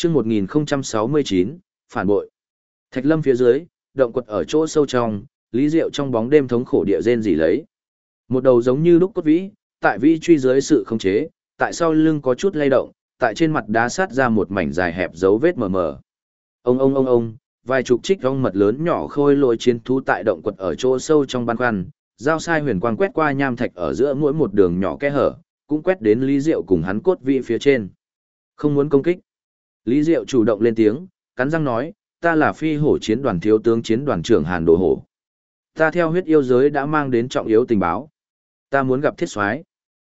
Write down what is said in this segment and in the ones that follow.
Chương 1069, phản bội. Thạch Lâm phía dưới, động quật ở chỗ sâu trong, Lý Diệu trong bóng đêm thống khổ địa rên rỉ lấy. Một đầu giống như lúc cốt vĩ, tại vĩ truy dưới sự khống chế, tại sau lưng có chút lay động, tại trên mặt đá sát ra một mảnh dài hẹp dấu vết mờ mờ. Ông, vài chục trích ong mật lớn nhỏ khôi lỗi chiến thú tại động quật ở chỗ sâu trong ban khoăn, giao sai huyền quang quét qua nham thạch ở giữa mỗi một đường nhỏ kẽ hở, cũng quét đến Lý Diệu cùng hắn cốt vĩ phía trên. Không muốn công kích. Lý Diệu chủ động lên tiếng, cắn răng nói, ta là phi hổ chiến đoàn thiếu tướng chiến đoàn trưởng Hàn Đồ Hổ. Ta theo huyết yêu giới đã mang đến trọng yếu tình báo. Ta muốn gặp thiết soái.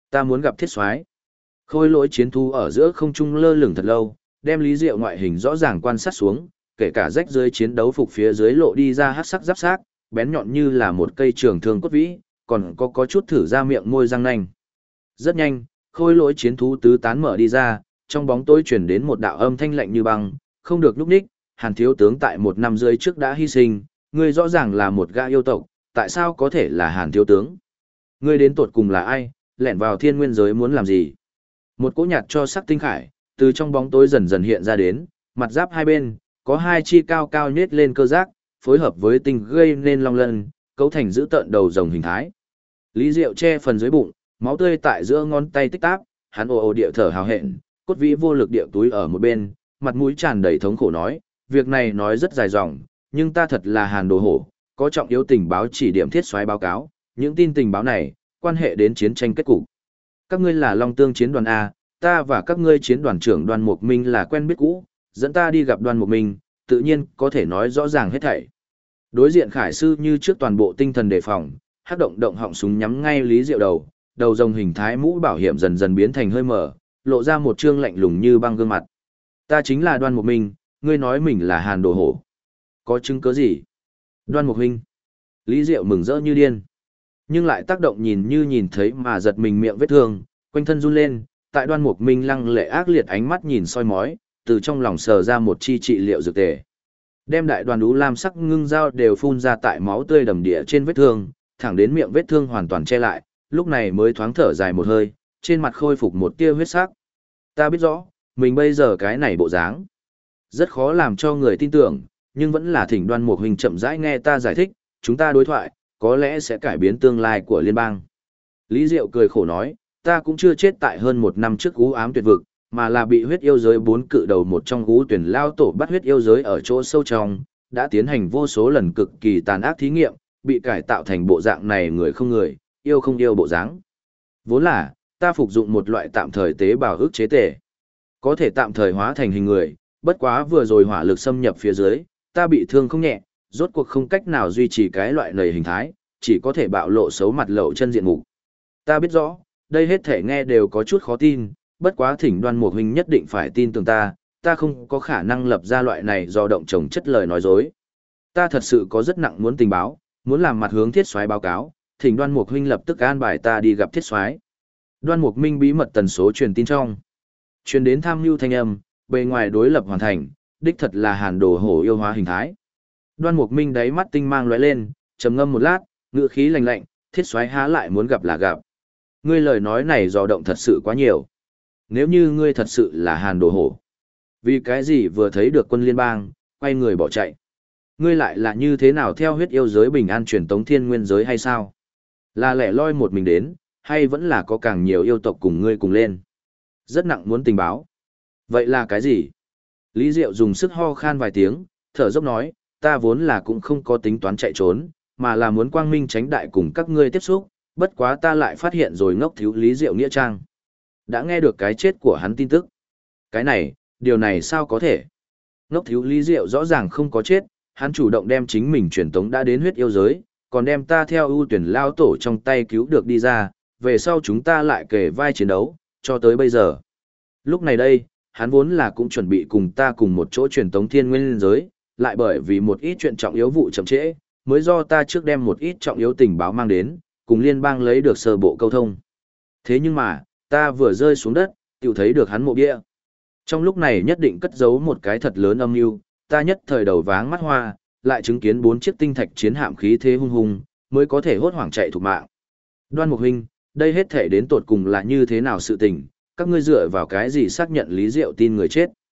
Khôi lỗi chiến thú ở giữa không trung lơ lửng thật lâu, đem Lý Diệu ngoại hình rõ ràng quan sát xuống, kể cả rách dưới chiến đấu phục phía dưới lộ đi ra hắc sắc giáp xác, bén nhọn như là một cây trường thương cốt vĩ, còn có chút thử ra miệng môi răng nanh. Rất nhanh, khôi lỗi chiến thú tứ tán mở đi ra, trong bóng tối truyền đến một đạo âm thanh lạnh như băng, không được nhúc nhích, Hàn thiếu tướng tại 1 năm rưỡi trước đã hy sinh, ngươi rõ ràng là một gã yêu tộc, tại sao có thể là Hàn thiếu tướng? Ngươi đến tột cùng là ai, lẻn vào thiên nguyên giới muốn làm gì? Một cỗ nhạt cho sắc tinh khải, từ trong bóng tối dần dần hiện ra đến, mặt giáp hai bên, có hai chi cao cao nhết lên cơ giác, phối hợp với tinh gây nên long lân, cấu thành giữ tợn đầu rồng hình thái. Lý Diệu che phần dưới bụng, máu tươi tại giữa ngón tay tích táp, hắn ồ địa thở hào hẹn, cốt vĩ vô lực địa túi ở một bên, mặt mũi tràn đầy thống khổ nói, việc này nói rất dài dòng, nhưng ta thật là Hàn Đồ Hổ, có trọng yếu tình báo chỉ điểm thiết soái báo cáo, những tin tình báo này, quan hệ đến chiến tranh kết cục. Các ngươi là Long Tương chiến đoàn A, ta và các ngươi chiến đoàn trưởng Đoan Mục Minh là quen biết cũ, dẫn ta đi gặp Đoan Mục Minh, tự nhiên có thể nói rõ ràng hết thảy. Đối diện Khải sư như trước toàn bộ tinh thần đề phòng, hắc động động họng súng nhắm ngay Lý Diệu đầu rồng hình thái mũ bảo hiểm dần dần biến thành hơi mở, lộ ra một trương lạnh lùng như băng gương mặt. Ta chính là Đoan Mục Minh, ngươi nói mình là Hàn Đồ Hổ. Có chứng cứ gì? Đoan Mục Minh. Lý Diệu mừng rỡ như điên. Nhưng lại tác động nhìn như nhìn thấy mà giật mình miệng vết thương, quanh thân run lên, tại Đoan Mục Minh lăng lệ ác liệt ánh mắt nhìn soi mói, từ trong lòng sờ ra một chi trị liệu dược tề. Đem đại đoàn đú lam sắc ngưng dao đều phun ra tại máu tươi đầm địa trên vết thương, thẳng đến miệng vết thương hoàn toàn che lại, lúc này mới thoáng thở dài một hơi, trên mặt khôi phục một tia huyết sắc. Ta biết rõ, mình bây giờ cái này bộ dáng, rất khó làm cho người tin tưởng, nhưng vẫn là thỉnh Đoan Mục Huynh chậm rãi nghe ta giải thích, chúng ta đối thoại, có lẽ sẽ cải biến tương lai của liên bang. Lý Diệu cười khổ nói, ta cũng chưa chết tại hơn 1 năm trước u ám tuyệt vực, mà là bị huyết yêu giới 4 cự đầu một trong u tuyển lao tổ bắt huyết yêu giới ở chỗ sâu trong, đã tiến hành vô số lần cực kỳ tàn ác thí nghiệm, bị cải tạo thành bộ dạng này người không người, yêu không yêu bộ dáng. Vốn là, ta phục dụng một loại tạm thời tế bào ức chế tể, có thể tạm thời hóa thành hình người, bất quá vừa rồi hỏa lực xâm nhập phía dưới, ta bị thương không nhẹ, rốt cuộc không cách nào duy trì cái loại nầy hình thái, chỉ có thể bạo lộ xấu mặt lậu chân diện mục. Ta biết rõ, đây hết thể nghe đều có chút khó tin, bất quá thỉnh Đoan Mục Huynh nhất định phải tin tưởng ta không có khả năng lập ra loại này do động trồng chất lời nói dối. Ta thật sự có rất nặng muốn tình báo, muốn làm mặt hướng thiết soái báo cáo, thỉnh Đoan Mục Huynh lập tức an bài ta đi gặp thiết soái. Đoan Mục Minh bí mật tần số truyền tin trong. Truyền đến tham mưu thanh âm, bề ngoài đối lập hoàn thành, đích thật là Hàn Đồ Hổ yêu hóa hình thái. Đoan Mục Minh đáy mắt tinh mang lóe lên, trầm ngâm một lát, ngữ khí lạnh lạnh, thiết soái há lại muốn gặp là gặp. Ngươi lời nói này dò động thật sự quá nhiều. Nếu như ngươi thật sự là Hàn Đồ Hổ, vì cái gì vừa thấy được quân liên bang, quay người bỏ chạy? Ngươi lại là như thế nào theo huyết yêu giới bình an truyền tống thiên nguyên giới hay sao? Là lẻ loi một mình đến, hay vẫn là có càng nhiều yêu tộc cùng ngươi cùng lên? Rất nặng muốn tình báo. Vậy là cái gì? Lý Diệu dùng sức ho khan vài tiếng, thở dốc nói, ta vốn là cũng không có tính toán chạy trốn, mà là muốn quang minh tránh đại cùng các ngươi tiếp xúc, bất quá ta lại phát hiện rồi ngốc thiếu Lý Diệu nghĩa trang. Đã nghe được cái chết của hắn tin tức. Cái này, điều này sao có thể? Ngốc thiếu Lý Diệu rõ ràng không có chết, hắn chủ động đem chính mình truyền tống đã đến huyết yêu giới, còn đem ta theo ưu tuyển lao tổ trong tay cứu được đi ra, về sau chúng ta lại kề vai chiến đấu, cho tới bây giờ. Lúc này đây, hắn vốn là cũng chuẩn bị cùng ta cùng một chỗ truyền tống thiên nguyên giới, lại bởi vì một ít chuyện trọng yếu vụ chậm trễ, mới do ta trước đem một ít trọng yếu tình báo mang đến, cùng liên bang lấy được sơ bộ câu thông. Thế nhưng mà, ta vừa rơi xuống đất, tiểu thấy được hắn mộ bia. Trong lúc này nhất định cất giấu một cái thật lớn âm mưu, ta nhất thời đầu váng mắt hoa, lại chứng kiến 4 chiếc tinh thạch chiến hạm khí thế hung hùng, mới có thể hốt hoảng chạy thục mạng. Đoan Mục Huynh, đây hết thể đến tột cùng là như thế nào sự tình, các ngươi dựa vào cái gì xác nhận Lý Diệu tin người chết?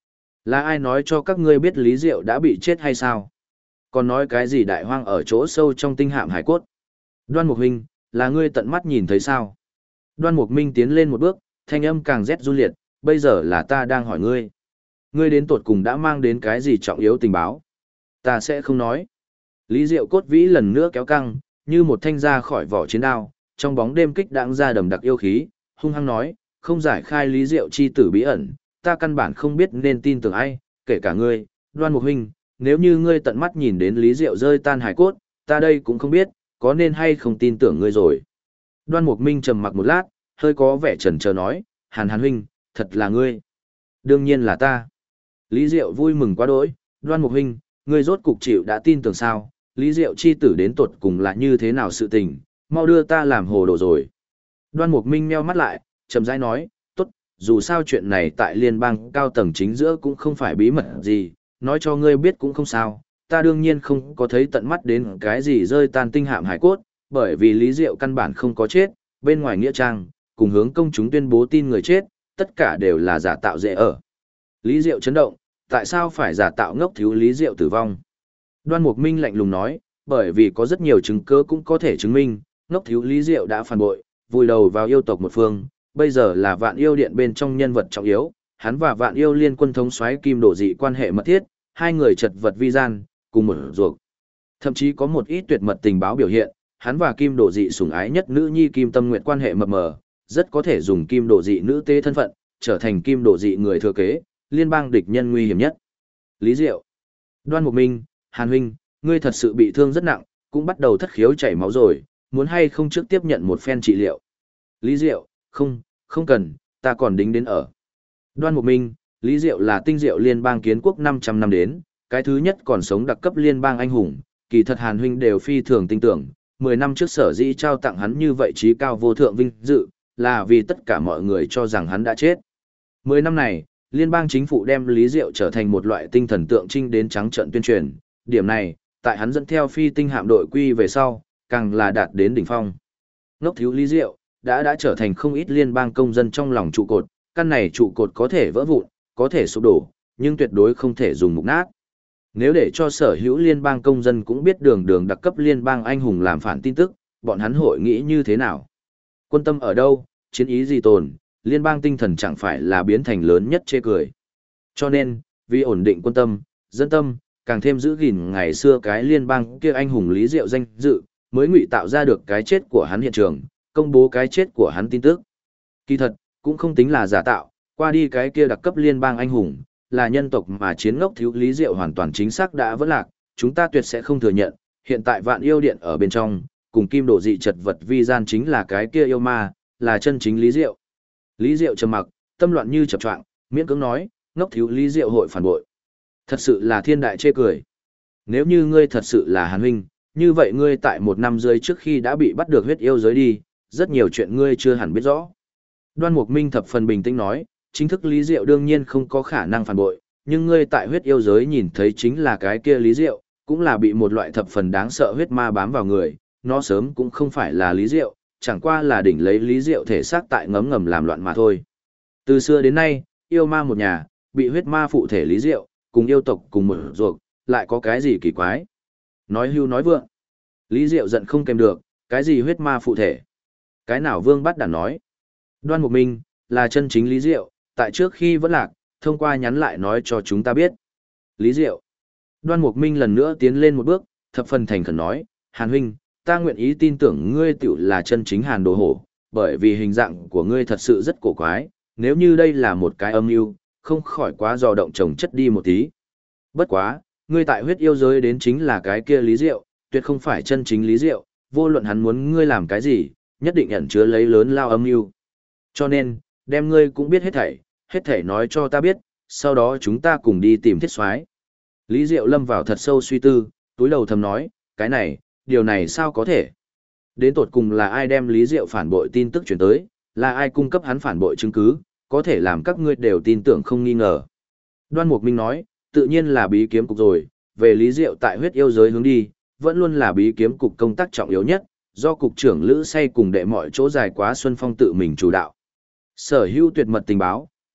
Là ai nói cho các ngươi biết Lý Diệu đã bị chết hay sao? Còn nói cái gì đại hoang ở chỗ sâu trong tinh hạm hải cốt? Đoan Mục Huynh, là ngươi tận mắt nhìn thấy sao? Đoan Mục Minh tiến lên một bước, thanh âm càng rét run liệt, bây giờ là ta đang hỏi ngươi. Ngươi đến tột cùng đã mang đến cái gì trọng yếu tình báo? Ta sẽ không nói. Lý Diệu cốt vĩ lần nữa kéo căng, như một thanh ra khỏi vỏ chiến đao, trong bóng đêm kích đãng ra đầm đặc yêu khí, hung hăng nói, không giải khai Lý Diệu chi tử bí ẩn, ta căn bản không biết nên tin tưởng ai, kể cả ngươi, Đoan Mục Huynh, nếu như ngươi tận mắt nhìn đến Lý Diệu rơi tan hải cốt, ta đây cũng không biết, có nên hay không tin tưởng ngươi rồi. Đoan Mục Minh trầm mặc một lát, hơi có vẻ chần chờ nói, Hàn Huynh, thật là ngươi. Đương nhiên là ta. Lý Diệu vui mừng quá đỗi, Đoan Mục Huynh, ngươi rốt cục chịu đã tin tưởng sao, Lý Diệu chi tử đến tuột cùng là như thế nào sự tình, mau đưa ta làm hồ đồ rồi. Đoan Mục Minh meo mắt lại, chậm rãi nói, tốt, dù sao chuyện này tại liên bang cao tầng chính giữa cũng không phải bí mật gì, nói cho ngươi biết cũng không sao, ta đương nhiên không có thấy tận mắt đến cái gì rơi tan tinh hạm hải cốt, bởi vì Lý Diệu căn bản không có chết, bên ngoài nghĩa trang, cùng hướng công chúng tuyên bố tin người chết, tất cả đều là giả tạo dễ ở. Lý Diệu chấn động, tại sao phải giả tạo ngốc thiếu Lý Diệu tử vong? Đoan Mục Minh lạnh lùng nói, bởi vì có rất nhiều chứng cứ cũng có thể chứng minh, ngốc thiếu Lý Diệu đã phản bội, vùi đầu vào yêu tộc một phương, bây giờ là Vạn Yêu Điện bên trong nhân vật trọng yếu, hắn và Vạn Yêu Liên quân thống soái Kim Đổ Dị quan hệ mật thiết, hai người chật vật vi gian, cùng một ruột. Thậm chí có một ít tuyệt mật tình báo biểu hiện, hắn và Kim Đổ Dị sủng ái nhất nữ nhi Kim Tâm Nguyệt quan hệ mập mờ, rất có thể dùng Kim Đổ Dị nữ tế thân phận, trở thành Kim Đổ Dị người thừa kế, liên bang địch nhân nguy hiểm nhất. Lý Diệu, Đoan Mục Minh, Hàn Huynh, ngươi thật sự bị thương rất nặng, cũng bắt đầu thất khiếu chảy máu rồi, muốn hay không trước tiếp nhận một phen trị liệu? Lý Diệu, không cần, ta còn đính đến ở. Đoan Mục Minh, Lý Diệu là tinh diệu liên bang kiến quốc 500 năm đến, cái thứ nhất còn sống đặc cấp liên bang anh hùng, kỳ thật Hàn Huynh đều phi thường tin tưởng, 10 năm trước sở dĩ trao tặng hắn như vậy trí cao vô thượng vinh dự, là vì tất cả mọi người cho rằng hắn đã chết. 10 năm này, liên bang chính phủ đem Lý Diệu trở thành một loại tinh thần tượng trưng đến trắng trận tuyên truyền, điểm này, tại hắn dẫn theo phi tinh hạm đội quy về sau, càng là đạt đến đỉnh phong. Ngốc thiếu Lý Diệu, đã trở thành không ít liên bang công dân trong lòng trụ cột, căn này trụ cột có thể vỡ vụn, có thể sụp đổ, nhưng tuyệt đối không thể dùng mục nát. Nếu để cho sở hữu liên bang công dân cũng biết đường đặc cấp liên bang anh hùng làm phản tin tức, bọn hắn hội nghĩ như thế nào? Quân tâm ở đâu, chiến ý gì tồn, liên bang tinh thần chẳng phải là biến thành lớn nhất chê cười. Cho nên, vì ổn định quân tâm, dân tâm, càng thêm giữ gìn ngày xưa cái liên bang kia anh hùng Lý Diệu danh dự, mới ngụy tạo ra được cái chết của hắn hiện trường, công bố cái chết của hắn tin tức. Kỳ thật, cũng không tính là giả tạo, qua đi cái kia đặc cấp liên bang anh hùng, là nhân tộc mà chiến ngốc thiếu Lý Diệu hoàn toàn chính xác đã vỡ lạc, chúng ta tuyệt sẽ không thừa nhận, hiện tại Vạn Yêu Điện ở bên trong, cùng Kim Đổ Dị chật vật vi gian chính là cái kia yêu ma, là chân chính Lý Diệu. Lý Diệu trầm mặc, tâm loạn như chập choạng, miễn cưỡng nói, ngốc thiếu Lý Diệu hội phản bội. Thật sự là thiên đại chê cười. Nếu như ngươi thật sự là Hàn Huynh, như vậy ngươi tại 1 năm rưỡi trước khi đã bị bắt được huyết yêu giới đi, rất nhiều chuyện ngươi chưa hẳn biết rõ. Đoan Mục Minh thập phần bình tĩnh nói, chính thức Lý Diệu đương nhiên không có khả năng phản bội, nhưng ngươi tại huyết yêu giới nhìn thấy chính là cái kia Lý Diệu, cũng là bị một loại thập phần đáng sợ huyết ma bám vào người, nó sớm cũng không phải là Lý Diệu, chẳng qua là đỉnh lấy Lý Diệu thể xác tại ngấm ngầm làm loạn mà thôi. Từ xưa đến nay, yêu ma một nhà, bị huyết ma phụ thể Lý Diệu, cùng yêu tộc cùng một ruột, lại có cái gì kỳ quái? Nói hưu nói vượng. Lý Diệu giận không kèm được, cái gì huyết ma phụ thể? Cái nào Vương Bát Đản nói? Đoan Mục Minh, là chân chính Lý Diệu, tại trước khi vẫn lạc, thông qua nhắn lại nói cho chúng ta biết. Lý Diệu. Đoan Mục Minh lần nữa tiến lên một bước, thập phần thành khẩn nói, Hàn Huynh, ta nguyện ý tin tưởng ngươi tiểu là chân chính Hàn Đồ Hổ, bởi vì hình dạng của ngươi thật sự rất cổ quái, nếu như đây là một cái âm mưu, không khỏi quá dò động chồng chất đi một tí. Bất quá, ngươi tại huyết yêu giới đến chính là cái kia Lý Diệu, tuyệt không phải chân chính Lý Diệu, vô luận hắn muốn ngươi làm cái gì, nhất định ẩn chứa lấy lớn lao âm mưu. Cho nên, đem ngươi cũng biết hết thảy nói cho ta biết, sau đó chúng ta cùng đi tìm Thiết Soái. Lý Diệu lâm vào thật sâu suy tư, túi đầu thầm nói, cái này, điều này sao có thể? Đến tột cùng là ai đem Lý Diệu phản bội tin tức chuyển tới, là ai cung cấp hắn phản bội chứng cứ, có thể làm các ngươi đều tin tưởng không nghi ngờ. Đoan Mục Minh nói, tự nhiên là bí kiếm cục rồi, về Lý Diệu tại huyết yêu giới hướng đi, vẫn luôn là bí kiếm cục công tác trọng yếu nhất, do cục trưởng Lữ Say cùng đệ mọi chỗ dài quá Xuân Phong tự mình chủ đạo. Sở hữu tuyệt mật tình báo,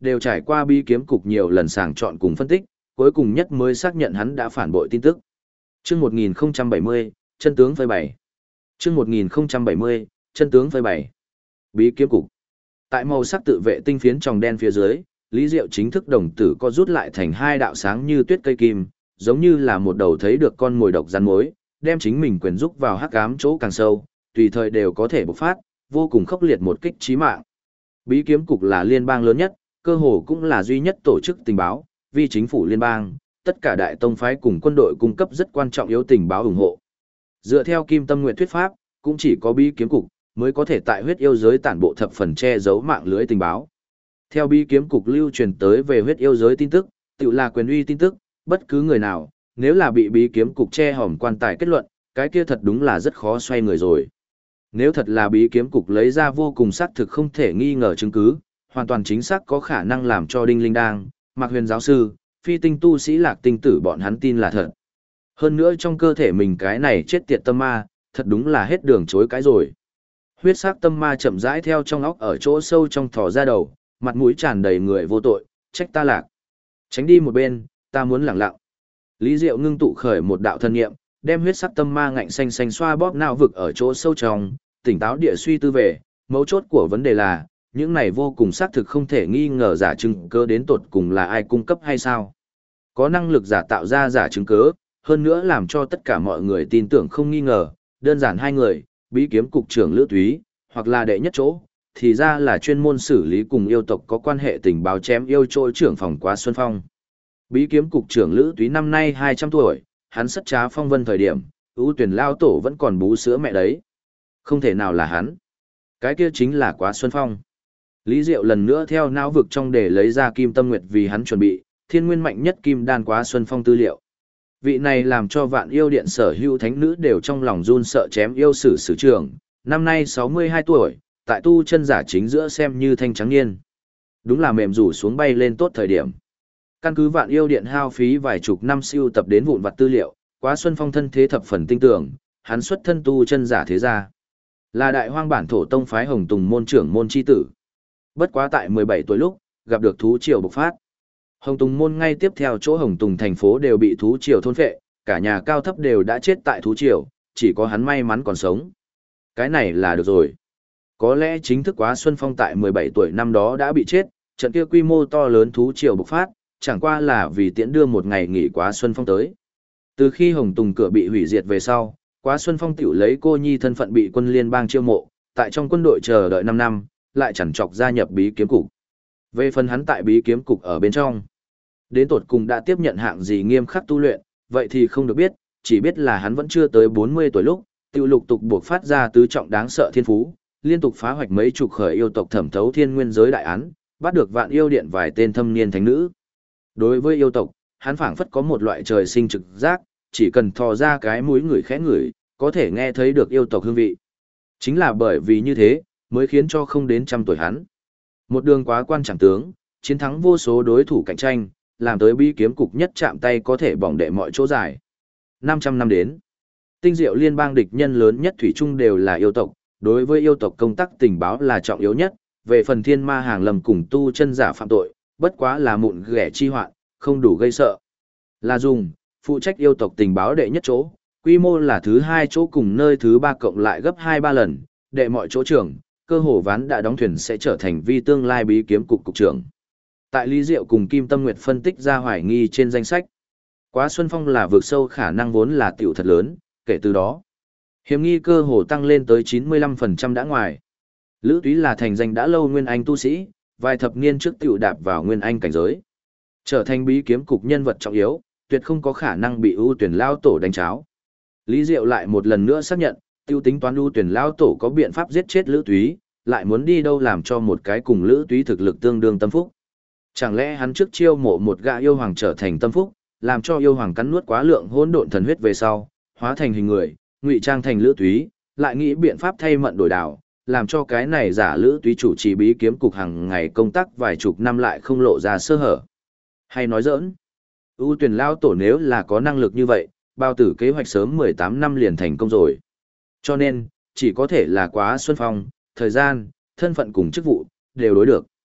đều trải qua bí kiếm cục nhiều lần sàng chọn cùng phân tích, cuối cùng nhất mới xác nhận hắn đã phản bội tin tức. Chương 1070, chân tướng phơi bày. Chương 1070, chân tướng phơi bày. Bí kiếm cục. Tại màu sắc tự vệ tinh phiến tròng đen phía dưới, Lý Diệu chính thức đồng tử co rút lại thành hai đạo sáng như tuyết cây kim, giống như là một đầu thấy được con mồi độc rắn mối, đem chính mình quyền rúc vào hắc ám chỗ càng sâu, tùy thời đều có thể bộc phát, vô cùng khốc liệt một kích chí mạng. Bí kiếm cục là liên bang lớn nhất, cơ hồ cũng là duy nhất tổ chức tình báo, vì chính phủ liên bang, tất cả đại tông phái cùng quân đội cung cấp rất quan trọng yếu tình báo ủng hộ. Dựa theo Kim Tâm Nguyệt thuyết pháp, cũng chỉ có bí kiếm cục mới có thể tại huyết yêu giới tản bộ thập phần che giấu mạng lưới tình báo. Theo bí kiếm cục lưu truyền tới về huyết yêu giới tin tức, tự là quyền uy tin tức, bất cứ người nào, nếu là bị bí kiếm cục che hòm quan tài kết luận, cái kia thật đúng là rất khó xoay người rồi. Nếu thật là bí kiếm cục lấy ra vô cùng xác thực không thể nghi ngờ chứng cứ, hoàn toàn chính xác có khả năng làm cho Đinh Linh Đang, Mạc Huyền giáo sư, phi tinh tu sĩ Lạc Tinh tử bọn hắn tin là thật. Hơn nữa trong cơ thể mình cái này chết tiệt tâm ma, thật đúng là hết đường chối cãi rồi. Huyết sắc tâm ma chậm rãi theo trong óc ở chỗ sâu trong thò ra đầu, mặt mũi tràn đầy người vô tội, trách ta Lạc. Tránh đi một bên, ta muốn lẳng lặng. Lý Diệu ngưng tụ khởi một đạo thân nghiệm, đem huyết sắc tâm ma ngạnh xanh xanh xoa bóp não vực ở chỗ sâu trong, tỉnh táo địa suy tư về, mấu chốt của vấn đề là, những này vô cùng xác thực không thể nghi ngờ giả chứng cớ đến tột cùng là ai cung cấp hay sao. Có năng lực giả tạo ra giả chứng cớ, hơn nữa làm cho tất cả mọi người tin tưởng không nghi ngờ, đơn giản hai người, bí kiếm cục trưởng Lữ Túy, hoặc là đệ nhất chỗ, thì ra là chuyên môn xử lý cùng yêu tộc có quan hệ tình báo chém yêu chỗ trưởng phòng Quá Xuân Phong. Bí kiếm cục trưởng Lữ Túy năm nay 200 tuổi, hắn sất trá phong vân thời điểm, ưu tuyển lao tổ vẫn còn bú sữa mẹ đấy. Không thể nào là hắn. Cái kia chính là Quá Xuân Phong. Lý Diệu lần nữa theo não vực trong để lấy ra Kim Tâm Nguyệt vì hắn chuẩn bị, thiên nguyên mạnh nhất Kim Đan Quá Xuân Phong tư liệu. Vị này làm cho vạn yêu điện sở hữu thánh nữ đều trong lòng run sợ chém yêu sử sử trưởng, năm nay 62 tuổi, tại tu chân giả chính giữa xem như thanh trắng niên. Đúng là mềm rủ xuống bay lên tốt thời điểm. Căn cứ vạn yêu điện hao phí vài chục năm siêu tập đến vụn vặt tư liệu, Quá Xuân Phong thân thế thập phần tinh tưởng, hắn xuất thân tu chân giả thế gia. Là đại hoang bản thổ tông phái Hồng Tùng môn trưởng môn chi tử. Bất quá tại 17 tuổi lúc, gặp được thú triều bộc phát. Hồng Tùng môn ngay tiếp theo chỗ Hồng Tùng thành phố đều bị thú triều thôn phệ, cả nhà cao thấp đều đã chết tại thú triều, chỉ có hắn may mắn còn sống. Cái này là được rồi. Có lẽ chính thức Quá Xuân Phong tại 17 tuổi năm đó đã bị chết, trận kia quy mô to lớn thú triều bộc phát, chẳng qua là vì tiễn đưa một ngày nghỉ Quá Xuân Phong tới. Từ khi Hồng Tùng cửa bị hủy diệt về sau, Quá Xuân Phong tiểu lấy cô nhi thân phận bị quân liên bang chiêu mộ, tại trong quân đội chờ đợi 5 năm, lại chẳng chọc gia nhập bí kiếm cục. Về phần hắn tại bí kiếm cục ở bên trong, đến tột cùng đã tiếp nhận hạng gì nghiêm khắc tu luyện, vậy thì không được biết, chỉ biết là hắn vẫn chưa tới 40 tuổi lúc, tiểu lục tục buộc phát ra tứ trọng đáng sợ thiên phú, liên tục phá hoạch mấy chục khởi yêu tộc thẩm thấu thiên nguyên giới đại án, bắt được vạn yêu điện vài tên thâm niên thánh nữ. Đối với yêu tộc, hắn phảng phất có một loại trời sinh trực giác, chỉ cần thò ra cái mũi người khẽ ngửi, có thể nghe thấy được yêu tộc hương vị. Chính là bởi vì như thế, mới khiến cho không đến trăm tuổi hắn. Một đường quá quan chẳng tướng, chiến thắng vô số đối thủ cạnh tranh, làm tới bí kiếm cục nhất chạm tay có thể bỏng đệ mọi chỗ dài. 500 năm đến, tinh diệu liên bang địch nhân lớn nhất thủy chung đều là yêu tộc, đối với yêu tộc công tác tình báo là trọng yếu nhất, về phần thiên ma hàng lầm cùng tu chân giả phạm tội, bất quá là mụn ghẻ chi hoạn, không đủ gây sợ. Là dùng, phụ trách yêu tộc tình báo đệ nhất chỗ, quy mô là thứ hai chỗ cùng nơi thứ ba cộng lại gấp 2-3 lần, đệ mọi chỗ trưởng, cơ hồ ván đã đóng thuyền sẽ trở thành vi tương lai bí kiếm cục cục trưởng. Tại Lý Diệu cùng Kim Tâm Nguyệt phân tích ra hoài nghi trên danh sách. Quá Xuân Phong là vượt sâu khả năng vốn là tiểu thật lớn, kể từ đó, hiểm nghi cơ hồ tăng lên tới 95% đã ngoài. Lữ Túy là thành danh đã lâu nguyên anh tu sĩ, vài thập niên trước tiểu đạp vào nguyên anh cảnh giới. Trở thành bí kiếm cục nhân vật trọng yếu, tuyệt không có khả năng bị ưu tuyển lao tổ đánh cháo. Lý Diệu lại một lần nữa xác nhận, tiêu tính toán ưu tuyển lao tổ có biện pháp giết chết Lữ Túy, lại muốn đi đâu làm cho một cái cùng Lữ Túy thực lực tương đương tâm phúc. Chẳng lẽ hắn trước chiêu mộ một gã yêu hoàng trở thành tâm phúc, làm cho yêu hoàng cắn nuốt quá lượng hỗn độn thần huyết về sau, hóa thành hình người, ngụy trang thành Lữ Túy, lại nghĩ biện pháp thay mận đổi đảo, làm cho cái này giả Lữ Túy chủ trì bí kiếm cục hàng ngày công tác vài chục năm lại không lộ ra sơ hở. Hay nói giỡn, ưu tuyển lao tổ nếu là có năng lực như vậy, bao tử kế hoạch sớm 18 năm liền thành công rồi. Cho nên, chỉ có thể là Quá Xuân Phong, thời gian, thân phận cùng chức vụ, đều đối được.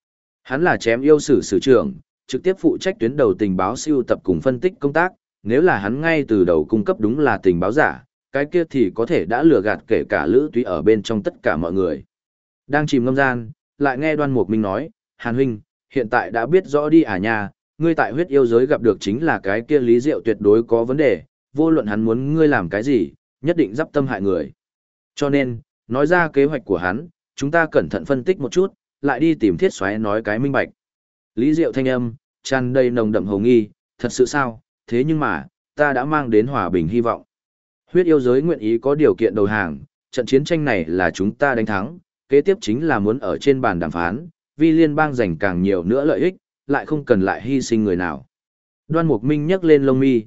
Hắn là chém yêu sử trưởng, trực tiếp phụ trách tuyến đầu tình báo siêu tập cùng phân tích công tác, nếu là hắn ngay từ đầu cung cấp đúng là tình báo giả, cái kia thì có thể đã lừa gạt kể cả Lữ Túy ở bên trong tất cả mọi người. Đang chìm ngâm gian, lại nghe Đoan Mục Minh nói, Hàn huynh, hiện tại đã biết rõ đi à nha, ngươi tại huyết yêu giới gặp được chính là cái kia Lý Diệu tuyệt đối có vấn đề, vô luận hắn muốn ngươi làm cái gì, nhất định giáp tâm hại người. Cho nên, nói ra kế hoạch của hắn, chúng ta cẩn thận phân tích một chút, lại đi tìm Thiết Soái nói cái minh bạch. Lý Diệu thanh âm, tràn đầy nồng đậm hồng nghi, thật sự sao, thế nhưng mà, ta đã mang đến hòa bình hy vọng. Huyết yêu giới nguyện ý có điều kiện đầu hàng, trận chiến tranh này là chúng ta đánh thắng, kế tiếp chính là muốn ở trên bàn đàm phán, vì liên bang giành càng nhiều nữa lợi ích, lại không cần lại hy sinh người nào. Đoan Mục Minh nhấc lên lông mi,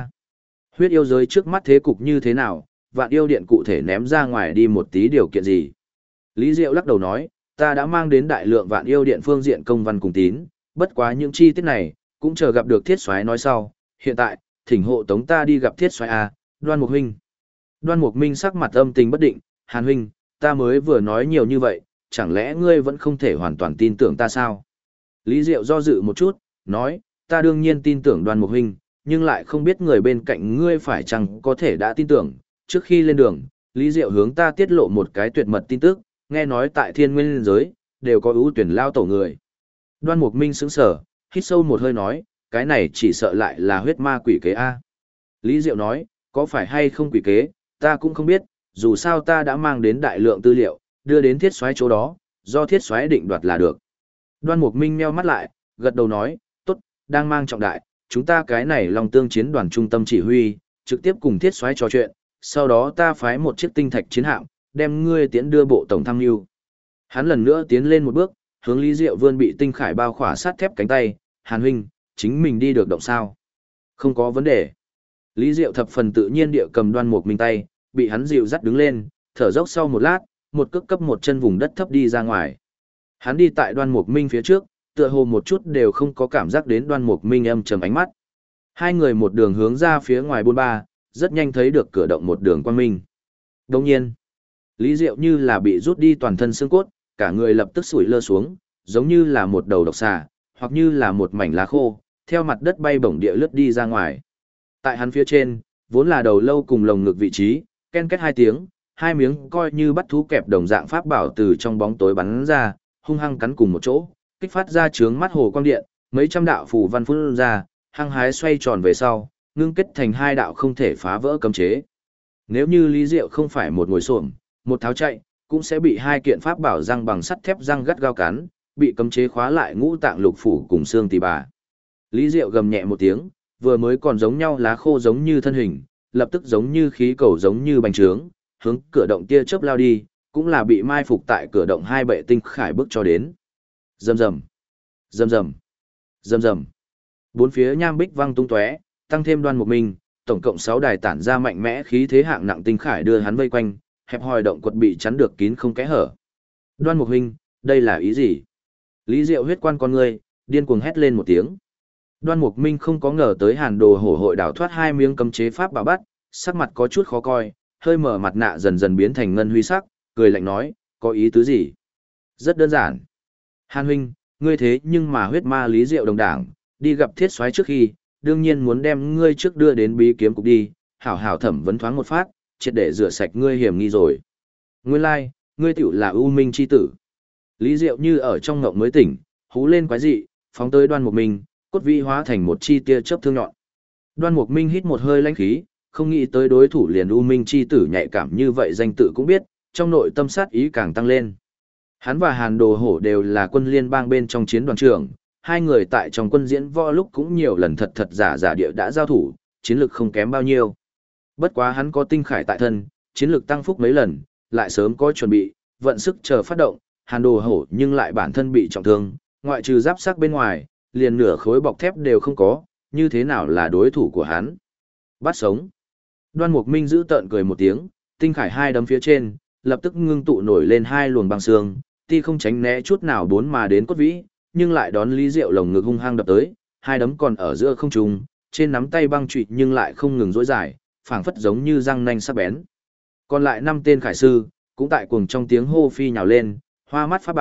huyết yêu giới trước mắt thế cục như thế nào, Vạn Yêu Điện cụ thể ném ra ngoài đi một tí điều kiện gì. Lý Diệu lắc đầu nói, ta đã mang đến đại lượng Vạn Yêu Điện phương diện công văn cùng tín, bất quá những chi tiết này, cũng chờ gặp được Thiết Soái nói sau, hiện tại, thỉnh hộ tống ta đi gặp Thiết Soái a, Đoan Mục huynh. Đoan Mục Minh sắc mặt âm tình bất định, Hàn huynh, ta mới vừa nói nhiều như vậy, chẳng lẽ ngươi vẫn không thể hoàn toàn tin tưởng ta sao? Lý Diệu do dự một chút, nói, ta đương nhiên tin tưởng Đoan Mục huynh, nhưng lại không biết người bên cạnh ngươi phải chăng có thể đã tin tưởng. Trước khi lên đường, Lý Diệu hướng ta tiết lộ một cái tuyệt mật tin tức, nghe nói tại Thiên Nguyên giới đều có ưu tuyển lao tổ người. Đoan Mục Minh sững sờ, hít sâu một hơi nói, cái này chỉ sợ lại là huyết ma quỷ kế a. Lý Diệu nói, có phải hay không quỷ kế, ta cũng không biết, dù sao ta đã mang đến đại lượng tư liệu, đưa đến Thiết Soái chỗ đó, do Thiết Soái định đoạt là được. Đoan Mục Minh meo mắt lại, gật đầu nói, tốt, đang mang trọng đại, chúng ta cái này Long Tương chiến đoàn trung tâm chỉ huy, trực tiếp cùng Thiết Soái trò chuyện, sau đó ta phái một chiếc tinh thạch chiến hạm, đem ngươi tiễn đưa bộ tổng tham mưu. Hắn lần nữa tiến lên một bước, hướng Lý Diệu vươn bị tinh khải bao khỏa sắt thép cánh tay, Hàn huynh, chính mình đi được động sao? Không có vấn đề. Lý Diệu thập phần tự nhiên địa cầm Đoan Mục Minh tay, bị hắn dịu dắt đứng lên, thở dốc sau một lát, một cước cấp một chân vùng đất thấp đi ra ngoài. Hắn đi tại Đoan Mục Minh phía trước, tựa hồ một chút đều không có cảm giác đến Đoan Mục Minh âm trầm ánh mắt. Hai người một đường hướng ra phía ngoài bôn ba, rất nhanh thấy được cửa động một đường quang minh. Đồng nhiên, Lý Diệu như là bị rút đi toàn thân xương cốt, cả người lập tức sủi lơ xuống, giống như là một đầu độc xà, hoặc như là một mảnh lá khô, theo mặt đất bay bổng địa lướt đi ra ngoài. Tại hắn phía trên, vốn là đầu lâu cùng lồng ngực vị trí, ken két hai tiếng, hai miếng coi như bắt thú kẹp đồng dạng pháp bảo từ trong bóng tối bắn ra, hung hăng cắn cùng một chỗ, kích phát ra chướng mắt hồ quang điện, mấy trăm đạo phù văn phun ra, hăng hái xoay tròn về sau, ngưng kết thành hai đạo không thể phá vỡ cấm chế. Nếu như Lý Diệu không phải một ngồi xổm, một tháo chạy, cũng sẽ bị hai kiện pháp bảo răng bằng sắt thép răng gắt gao cắn, bị cấm chế khóa lại ngũ tạng lục phủ cùng xương tỳ bà. Lý Diệu gầm nhẹ một tiếng, vừa mới còn giống nhau lá khô giống như thân hình, lập tức giống như khí cầu giống như bành trướng, hướng cửa động tia chớp lao đi, cũng là bị mai phục tại cửa động hai bệ tinh khải bước cho đến. Rầm rầm, rầm rầm, rầm rầm. Bốn phía nham bích văng tung tóe, tăng thêm Đoan Mục Minh, tổng cộng 6 đài tản ra mạnh mẽ khí thế hạng nặng tinh khải đưa hắn vây quanh, hẹp hòi động quật bị chắn được kín không kẽ hở. Đoan Mục Huynh, đây là ý gì? Lý Diệu huyết quan con ngươi, điên cuồng hét lên một tiếng. Đoan Mục Minh không có ngờ tới Hàn Đồ hổ hội đảo thoát hai miếng cấm chế pháp bảo bắt, sắc mặt có chút khó coi, hơi mở mặt nạ dần dần biến thành ngân huy sắc, cười lạnh nói, có ý tứ gì? Rất đơn giản. Hàn huynh, ngươi thế nhưng mà huyết ma Lý Diệu đồng đảng, đi gặp Thiết Soái trước khi, đương nhiên muốn đem ngươi trước đưa đến bí kiếm cục đi, hảo hảo thẩm vấn thoáng một phát, triệt để rửa sạch ngươi hiểm nghi rồi. Nguyên lai, ngươi tiểu là U Minh chi tử. Lý Diệu như ở trong ngộng mới tỉnh, hú lên quái dị, phóng tới Đoan Mục Minh, cốt vi hóa thành một chi tia chớp thương nhọn. Đoan Mục Minh hít một hơi lãnh khí, không nghĩ tới đối thủ liền U Minh chi tử nhạy cảm như vậy danh tự cũng biết, trong nội tâm sát ý càng tăng lên. Hắn và Hàn Đồ Hổ đều là quân liên bang bên trong chiến đoàn trưởng, hai người tại trong quân diễn võ lúc cũng nhiều lần thật thật giả giả địa đã giao thủ, chiến lực không kém bao nhiêu. Bất quá hắn có tinh khải tại thân, chiến lực tăng phúc mấy lần, lại sớm có chuẩn bị, vận sức chờ phát động, Hàn Đồ Hổ nhưng lại bản thân bị trọng thương, ngoại trừ giáp sắc bên ngoài, liền nửa khối bọc thép đều không có, như thế nào là đối thủ của hắn. Bắt sống. Đoan Mục Minh giữ tợn cười một tiếng, tinh khải hai đấm phía trên, lập tức ngưng tụ nổi lên hai luồng băng xương, ti không tránh né chút nào bốn mà đến cốt vĩ, nhưng lại đón Lý Diệu lồng ngực hung hăng đập tới, hai đấm còn ở giữa không trung, trên nắm tay băng trụy nhưng lại không ngừng dối dài, phảng phất giống như răng nanh sắc bén. Còn lại 5 tên khải sư, cũng tại cuồng trong tiếng hô phi nhào lên, hoa mắt pháp bảo,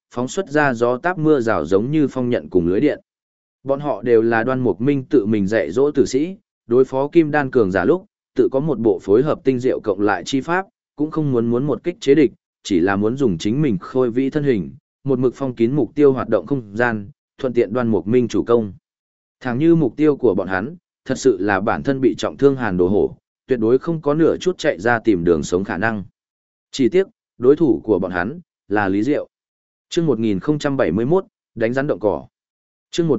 phóng xuất ra gió táp mưa rào giống như phong nhận cùng lưới điện. Bọn họ đều là Đoan Mục Minh tự mình dạy dỗ tử sĩ, đối phó kim đan cường giả lúc, tự có một bộ phối hợp tinh diệu cộng lại chi pháp, cũng không muốn một kích chế địch, chỉ là muốn dùng chính mình khôi vĩ thân hình, một mực phong kín mục tiêu hoạt động không gian, thuận tiện Đoan Mục Minh chủ công. Thẳng như mục tiêu của bọn hắn, thật sự là bản thân bị trọng thương Hàn Đồ Hổ, tuyệt đối không có nửa chút chạy ra tìm đường sống khả năng. Chỉ tiếc, đối thủ của bọn hắn là Lý Diệu. Chương 1071, đánh rắn động cỏ. Chương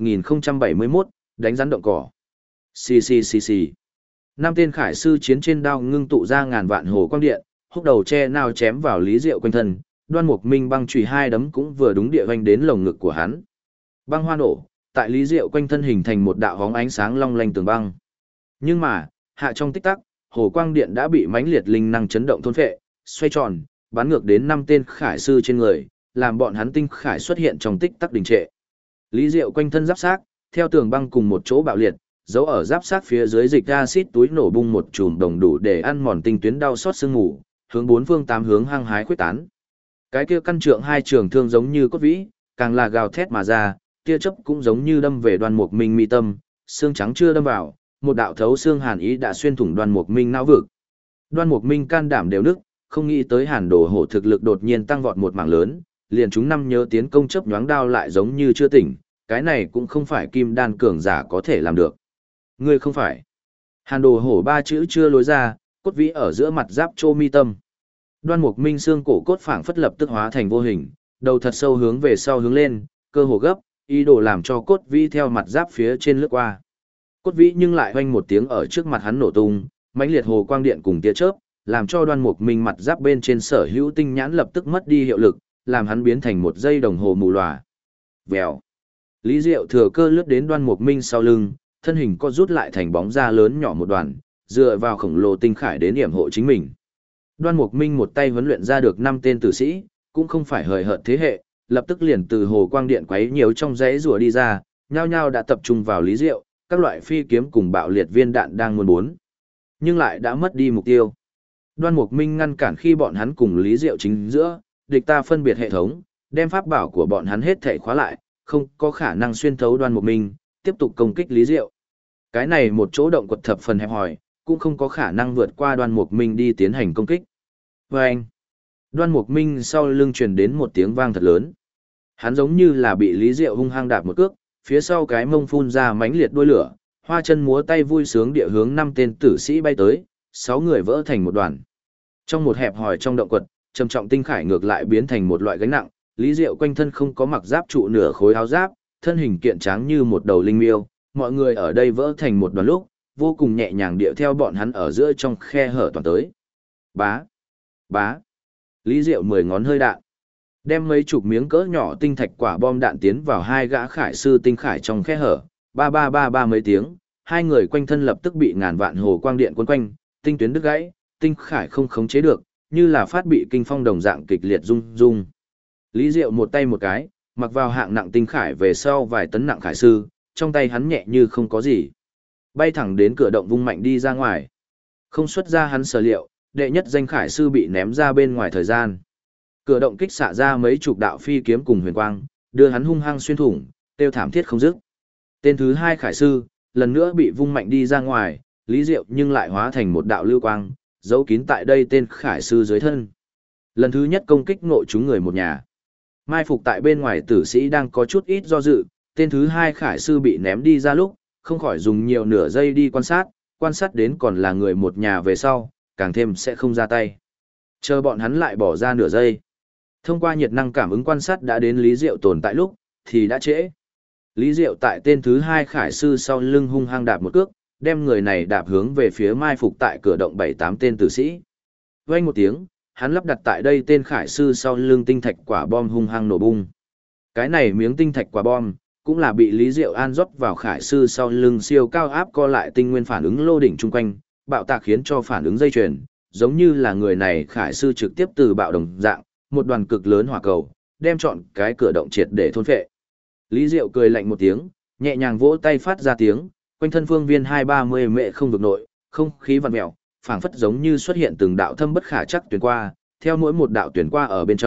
1071, đánh rắn động cỏ. Xì xì xì xì. Năm tên khải sư chiến trên đao ngưng tụ ra ngàn vạn hồ quang điện, húc đầu che nao chém vào Lý Diệu quanh thân, Đoan Mục Minh băng chùy hai đấm cũng vừa đúng địa vành đến lồng ngực của hắn. Băng hoa nổ, tại Lý Diệu quanh thân hình thành một đạo hóng ánh sáng long lanh tường băng. Nhưng mà, hạ trong tích tắc, hồ quang điện đã bị mãnh liệt linh năng chấn động thôn phệ, xoay tròn, bắn ngược đến năm tên khải sư trên người, làm bọn hắn tinh khải xuất hiện trong tích tắc đình trệ. Lý Diệu quanh thân giáp xác, theo tường băng cùng một chỗ bạo liệt, giấu ở giáp xác phía dưới dịch acid túi nổ bung một chùm đồng đủ để ăn mòn tinh tuyến đau xót sương ngủ, hướng bốn phương tám hướng hăng hái khuếch tán. Cái kia căn trượng hai trường thương giống như cốt vĩ, càng là gào thét mà ra, tia chớp cũng giống như đâm về Đoan Mục Minh mi tâm, xương trắng chưa đâm vào, một đạo thấu xương hàn ý đã xuyên thủng Đoan Mục Minh não vực. Đoan Mục Minh can đảm đều nức, không nghĩ tới Hàn Đồ Hổ thực lực đột nhiên tăng vọt một mảng lớn, liền chúng năm nhớ tiến công chớp nhoáng đao lại giống như chưa tỉnh, cái này cũng không phải kim đan cường giả có thể làm được. Ngươi không phải. Hàn Đồ Hổ ba chữ chưa lối ra, cốt vĩ ở giữa mặt giáp trô mi tâm. Đoan Mục Minh xương cổ cốt phảng phất lập tức hóa thành vô hình, đầu thật sâu hướng về sau hướng lên, cơ hồ gấp, ý đồ làm cho cốt vĩ theo mặt giáp phía trên lướt qua. Cốt vĩ nhưng lại hoanh một tiếng ở trước mặt hắn nổ tung, mãnh liệt hồ quang điện cùng tia chớp, làm cho Đoan Mục Minh mặt giáp bên trên sở hữu tinh nhãn lập tức mất đi hiệu lực, làm hắn biến thành một giây đồng hồ mù lòa. Vèo. Lý Diệu thừa cơ lướt đến Đoan Mục Minh sau lưng, thân hình co rút lại thành bóng da lớn nhỏ một đoàn, dựa vào khổng lồ tinh khải đến yểm hộ chính mình. Đoan Mục Minh một tay huấn luyện ra được 5 tên tử sĩ, cũng không phải hời hợt thế hệ, lập tức liền từ hồ quang điện quấy nhiều trong rẽ rùa đi ra, nhao nhao đã tập trung vào Lý Diệu, các loại phi kiếm cùng bạo liệt viên đạn đang muôn bốn, nhưng lại đã mất đi mục tiêu. Đoan Mục Minh ngăn cản khi bọn hắn cùng Lý Diệu chính giữa, địch ta phân biệt hệ thống, đem pháp bảo của bọn hắn hết thảy khóa lại, không có khả năng xuyên thấu Đoan Mục Minh, tiếp tục công kích Lý Diệu. Cái này một chỗ động quật thập phần hẹp hòi, cũng không có khả năng vượt qua Đoan Mục Minh đi tiến hành công kích. Vâng! Đoan Mục Minh sau lưng truyền đến một tiếng vang thật lớn. Hắn giống như là bị Lý Diệu hung hăng đạp một cước, phía sau cái mông phun ra mãnh liệt đuôi lửa, hoa chân múa tay vui sướng địa hướng 5 tên tử sĩ bay tới, 6 người vỡ thành một đoàn. Trong một hẹp hòi trong động quật, trầm trọng tinh khải ngược lại biến thành một loại gánh nặng, Lý Diệu quanh thân không có mặc giáp trụ nửa khối áo giáp, thân hình kiện tráng như một đầu linh miêu, mọi người ở đây vỡ thành một đoàn lúc, vô cùng nhẹ nhàng điệu theo bọn hắn ở giữa trong khe hở toàn tới. Bá, bá. Lý Diệu 10 ngón hơi đạn, đem mấy chục miếng cỡ nhỏ tinh thạch quả bom đạn tiến vào hai gã khải sư tinh khải trong khe hở, ba ba ba ba mấy tiếng, hai người quanh thân lập tức bị ngàn vạn hồ quang điện quấn quanh, tinh tuyến đứt gãy, tinh khải không khống chế được, như là phát bị kinh phong đồng dạng kịch liệt rung rung. Lý Diệu một tay một cái, mặc vào hạng nặng tinh khải về sau vài tấn nặng khải sư, trong tay hắn nhẹ như không có gì. Bay thẳng đến cửa động vung mạnh đi ra ngoài. Không xuất ra hắn sở liệu, đệ nhất danh khải sư bị ném ra bên ngoài thời gian. Cửa động kích xạ ra mấy chục đạo phi kiếm cùng huyền quang, đưa hắn hung hăng xuyên thủng, tiêu thảm thiết không dứt. Tên thứ hai khải sư, lần nữa bị vung mạnh đi ra ngoài, Lý Diệu nhưng lại hóa thành một đạo lưu quang, giấu kín tại đây tên khải sư dưới thân. Lần thứ nhất công kích ngộ chúng người một nhà. Mai phục tại bên ngoài tử sĩ đang có chút ít do dự, tên thứ hai khải sư bị ném đi ra lúc, không khỏi dùng nhiều nửa giây đi quan sát đến còn là người một nhà về sau, càng thêm sẽ không ra tay. Chờ bọn hắn lại bỏ ra nửa giây. Thông qua nhiệt năng cảm ứng quan sát đã đến Lý Diệu tồn tại lúc, thì đã trễ. Lý Diệu tại tên thứ hai khải sư sau lưng hung hăng đạp một cước, đem người này đạp hướng về phía mai phục tại cửa động 7-8 tên tử sĩ. Vang một tiếng, hắn lắp đặt tại đây tên khải sư sau lưng tinh thạch quả bom hung hăng nổ bung. Cái này miếng tinh thạch quả bom, cũng là bị Lý Diệu an rót vào khải sư sau lưng siêu cao áp co lại tinh nguyên phản ứng lô đỉnh chung quanh, bạo tạc khiến cho phản ứng dây chuyền, giống như là người này khải sư trực tiếp từ bạo đồng dạng, một đoàn cực lớn hỏa cầu, đem trọn cái cửa động triệt để thôn phệ. Lý Diệu cười lạnh một tiếng, nhẹ nhàng vỗ tay phát ra tiếng, quanh thân phương viên 2-30 mệ không vực nội, không khí vặn mèo, phảng phất giống như xuất hiện từng đạo thâm bất khả chắc tuyển qua, theo mỗi một đạo tuyển qua ở bên trong,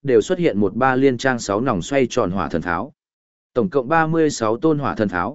đều xuất hiện một ba liên trang 6 nòng xoay tròn hỏa thần pháo. Tổng cộng 36 tôn hỏa thần pháo,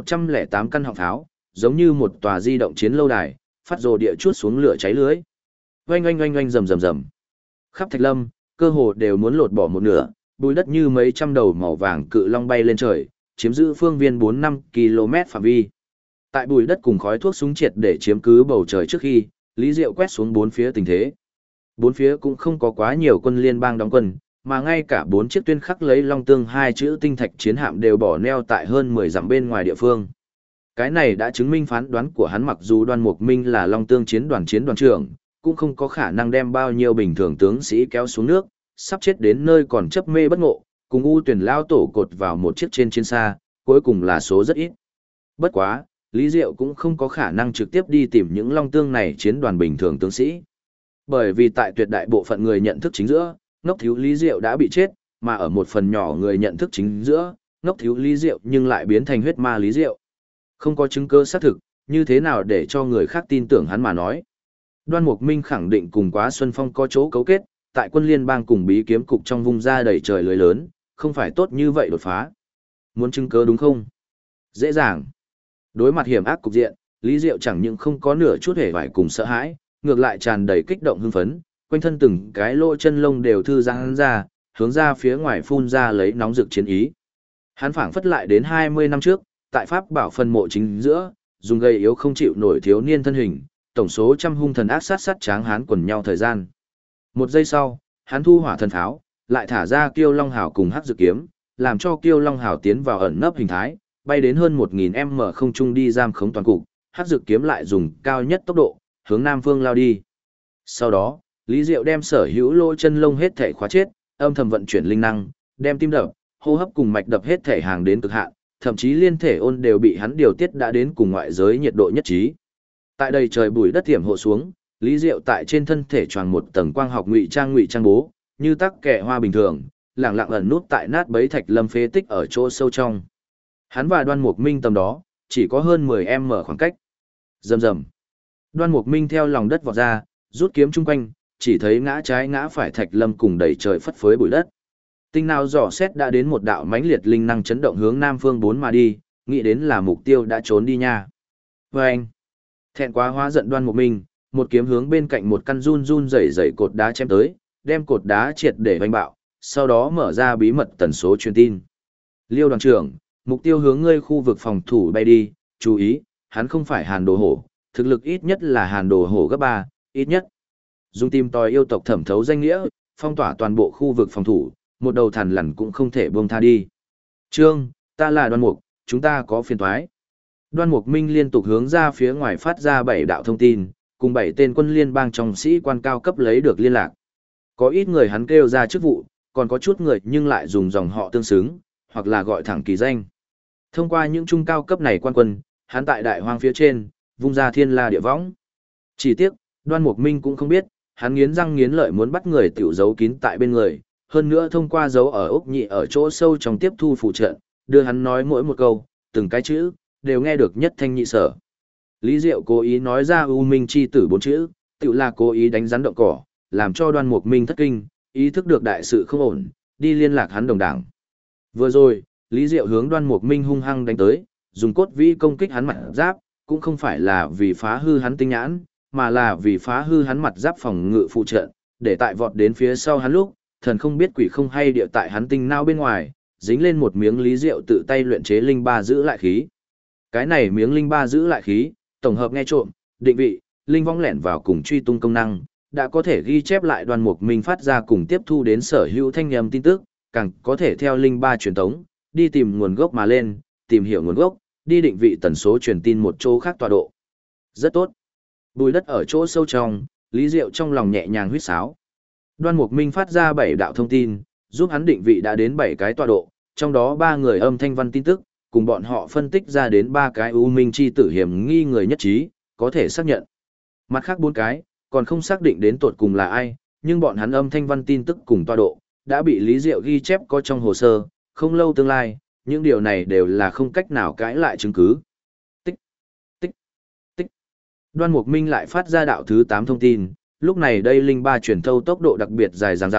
108 căn họng pháo, giống như một tòa di động chiến lâu đài, phát rồ địa chuốt xuống lửa cháy lưới. Oanh oanh oanh oanh rầm rầm rầm. Khắp Thạch Lâm, cơ hồ đều muốn lột bỏ một nửa, bùi đất như mấy trăm đầu màu vàng cự long bay lên trời, chiếm giữ phương viên 4-5 km phạm vi. Tại bùi đất cùng khói thuốc súng triệt để chiếm cứ bầu trời trước khi, Lý Diệu quét xuống bốn phía tình thế. Bốn phía cũng không có quá nhiều quân liên bang đóng quân, mà ngay cả 4 chiếc tuyên khắc lấy long tương 2 chữ tinh thạch chiến hạm đều bỏ neo tại hơn 10 dặm bên ngoài địa phương. Cái này đã chứng minh phán đoán của hắn, mặc dù Đoan Mục Minh là long tương chiến đoàn trưởng, cũng không có khả năng đem bao nhiêu bình thường tướng sĩ kéo xuống nước, sắp chết đến nơi còn chấp mê bất ngộ, cùng U Tuyển lao tổ cột vào một chiếc trên chiến xa, cuối cùng là số rất ít. Bất quá, Lý Diệu cũng không có khả năng trực tiếp đi tìm những long tương này chiến đoàn bình thường tướng sĩ. Bởi vì tại tuyệt đại bộ phận người nhận thức chính giữa, ngốc thiếu Lý Diệu đã bị chết, mà ở một phần nhỏ người nhận thức chính giữa, ngốc thiếu Lý Diệu nhưng lại biến thành huyết ma Lý Diệu. Không có chứng cứ xác thực, như thế nào để cho người khác tin tưởng hắn mà nói. Đoan Mục Minh khẳng định cùng Quá Xuân Phong có chỗ cấu kết, tại quân liên bang cùng bí kiếm cục trong vùng ra đầy trời lưới lớn, không phải tốt như vậy đột phá. Muốn chứng cứ đúng không? Dễ dàng. Đối mặt hiểm ác cục diện, Lý Diệu chẳng những không có nửa chút hề vải cùng sợ hãi, ngược lại tràn đầy kích động hưng phấn, quanh thân từng cái lỗ chân lông đều thư giãn ra, hướng ra phía ngoài phun ra lấy nóng rực chiến ý. Hắn phảng phất lại đến 20 năm trước, tại Pháp bảo phân mộ chính giữa, dùng gầy yếu không chịu nổi thiếu niên thân hình, tổng số trăm hung thần ác sát tráng hán quần nhau thời gian. Một giây sau, hắn thu hỏa thần pháo, lại thả ra Kiêu Long Hào cùng Hắc Dược Kiếm, làm cho Kiêu Long Hào tiến vào ẩn nấp hình thái, bay đến hơn 1000m không trung đi giam khống toàn cục, Hắc Dược Kiếm lại dùng cao nhất tốc độ, hướng nam phương lao đi. Sau đó, Lý Diệu đem sở hữu lỗ chân lông hết thể khóa chết, âm thầm vận chuyển linh năng, đem tim đập, hô hấp cùng mạch đập hết thể hàng đến cực hạn, thậm chí liên thể ôn đều bị hắn điều tiết đã đến cùng ngoại giới nhiệt độ nhất trí. Tại đây trời bụi đất tiềm hộ xuống, Lý Diệu tại trên thân thể choàng một tầng quang học ngụy trang bố, như tắc kẻ hoa bình thường, lặng lặng ẩn nút tại nát bấy Thạch Lâm phế tích ở chỗ sâu trong. Hắn và Đoan Mục Minh tầm đó, chỉ có hơn 10m khoảng cách. Rầm rầm. Đoan Mục Minh theo lòng đất vọt ra, rút kiếm chung quanh, chỉ thấy ngã trái ngã phải Thạch Lâm cùng đầy trời phất phới bụi đất. Tinh nào dò xét đã đến một đạo mãnh liệt linh năng chấn động hướng nam phương 4 mà đi, nghĩ đến là mục tiêu đã trốn đi nha. Vâng! Thẹn quá hóa giận Đoan Mục Minh, một kiếm hướng bên cạnh một căn run rẩy cột đá chém tới, đem cột đá triệt để vành bạo, sau đó mở ra bí mật tần số truyền tin. Liêu đoàn trưởng, mục tiêu hướng ngươi khu vực phòng thủ bay đi, chú ý, hắn không phải Hàn Đồ Hổ, thực lực ít nhất là Hàn Đồ Hổ gấp 3, ít nhất. Dùng tìm tòi yêu tộc thẩm thấu danh nghĩa, phong tỏa toàn bộ khu vực phòng thủ, một đầu thằn lằn cũng không thể buông tha đi. Trương, ta là Đoan Mục, chúng ta có phiền toái. Đoan Mục Minh liên tục hướng ra phía ngoài phát ra 7 đạo thông tin, cùng 7 tên quân liên bang trong sĩ quan cao cấp lấy được liên lạc. Có ít người hắn kêu ra chức vụ, còn có chút người nhưng lại dùng dòng họ tương xứng, hoặc là gọi thẳng kỳ danh. Thông qua những trung cao cấp này quan quân, hắn tại đại hoang phía trên, vung ra thiên la địa võng. Chỉ tiếc, Đoan Mục Minh cũng không biết, hắn nghiến răng nghiến lợi muốn bắt người tiểu giấu kín tại bên người, hơn nữa thông qua dấu ở ốc nhị ở chỗ sâu trong tiếp thu phụ trận, đưa hắn nói mỗi một câu, từng cái chữ, đều nghe được nhất thanh nhị sở. Lý Diệu cố ý nói ra U Minh chi tử 4 chữ, tự là cố ý đánh rắn động cỏ, làm cho Đoan Mục Minh thất kinh, ý thức được đại sự không ổn, đi liên lạc hắn đồng đảng. Vừa rồi, Lý Diệu hướng Đoan Mục Minh hung hăng đánh tới, dùng cốt vĩ công kích hắn mặt giáp, cũng không phải là vì phá hư hắn tinh nhãn, mà là vì phá hư hắn mặt giáp phòng ngự phụ trận, để tại vọt đến phía sau hắn lúc, thần không biết quỷ không hay địa tại hắn tinh nao bên ngoài, dính lên một miếng Lý Diệu tự tay luyện chế linh ba giữ lại khí. Cái này miếng linh ba giữ lại khí, tổng hợp nghe trộm, định vị, linh vong lẻn vào cùng truy tung công năng, đã có thể ghi chép lại Đoan Mục Minh phát ra cùng tiếp thu đến sở hữu thanh âm tin tức, càng có thể theo linh ba truyền tống, đi tìm nguồn gốc mà lên, tìm hiểu nguồn gốc, đi định vị tần số truyền tin một chỗ khác tọa độ. Rất tốt. Bùi đất ở chỗ sâu trong, Lý Diệu trong lòng nhẹ nhàng huýt sáo. Đoan Mục Minh phát ra 7 đạo thông tin, giúp hắn định vị đã đến 7 cái tọa độ, trong đó 3 người âm thanh văn tin tức, cùng bọn họ phân tích ra đến 3 cái U Minh chi tử hiểm nghi người nhất trí, có thể xác nhận. Mặt khác 4 cái, còn không xác định đến tột cùng là ai, nhưng bọn hắn âm thanh văn tin tức cùng tọa độ, đã bị Lý Diệu ghi chép có trong hồ sơ, không lâu tương lai, những điều này đều là không cách nào cãi lại chứng cứ. Tích, tích, tích. Đoan Mục Minh lại phát ra đạo thứ 8 thông tin, lúc này đây linh ba truyền thâu tốc độ đặc biệt dài dằng dặc,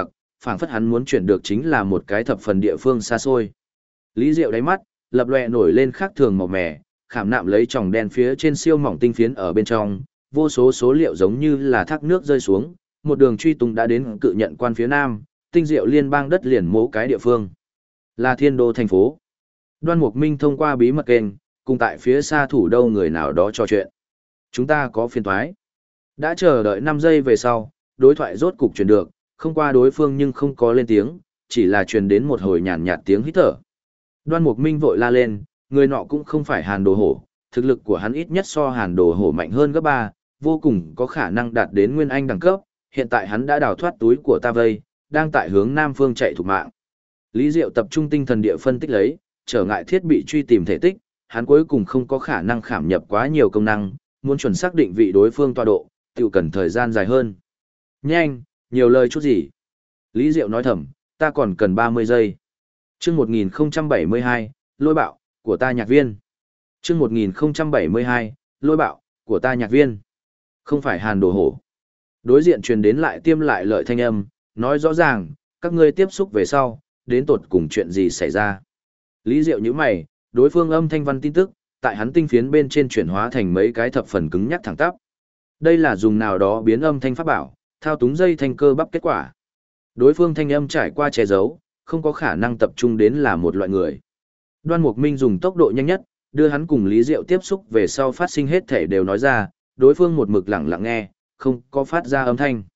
phảng phất hắn muốn chuyển được chính là một cái thập phần địa phương xa xôi. Lý Diệu đáy mắt, lập lòe nổi lên khác thường màu mè, khảm nạm lấy tròng đen phía trên siêu mỏng tinh phiến ở bên trong, vô số số liệu giống như là thác nước rơi xuống, một đường truy tung đã đến cự nhận quan phía nam, tinh diệu liên bang đất liền mố cái địa phương. Là Thiên Đô thành phố. Đoan Mục Minh thông qua bí mật kênh, cùng tại phía xa thủ đô người nào đó trò chuyện. Chúng ta có phiền toái. Đã chờ đợi 5 giây về sau, đối thoại rốt cục truyền được, không qua đối phương nhưng không có lên tiếng, chỉ là truyền đến một hồi nhàn nhạt tiếng hít thở. Đoan Mục Minh vội la lên, người nọ cũng không phải Hàn Đồ Hổ, thực lực của hắn ít nhất so Hàn Đồ Hổ mạnh hơn gấp 3, vô cùng có khả năng đạt đến Nguyên Anh đẳng cấp, hiện tại hắn đã đào thoát túi của ta vây, đang tại hướng Nam phương chạy thục mạng. Lý Diệu tập trung tinh thần địa phân tích lấy, trở ngại thiết bị truy tìm thể tích, hắn cuối cùng không có khả năng khảm nhập quá nhiều công năng, muốn chuẩn xác định vị đối phương tọa độ, tiểu cần thời gian dài hơn. Nhanh, nhiều lời chút gì? Lý Diệu nói thầm, ta còn cần 30 giây. Chương 1072, lôi bạo, của ta nhạc viên. Chương 1072, lôi bạo, của ta nhạc viên. Không phải Hàn Đồ Hổ. Đối diện truyền đến lại tiêm lại lợi thanh âm, nói rõ ràng, các ngươi tiếp xúc về sau, đến tột cùng chuyện gì xảy ra. Lý Diệu nhíu mày, đối phương âm thanh văn tin tức, tại hắn tinh phiến bên trên chuyển hóa thành mấy cái thập phần cứng nhắc thẳng tắp. Đây là dùng nào đó biến âm thanh pháp bảo, thao túng dây thanh cơ bắp kết quả. Đối phương thanh âm trải qua che giấu, không có khả năng tập trung đến là một loại người. Đoan Mục Minh dùng tốc độ nhanh nhất, đưa hắn cùng Lý Diệu tiếp xúc về sau phát sinh hết thể đều nói ra, đối phương một mực lặng lặng nghe, không có phát ra âm thanh.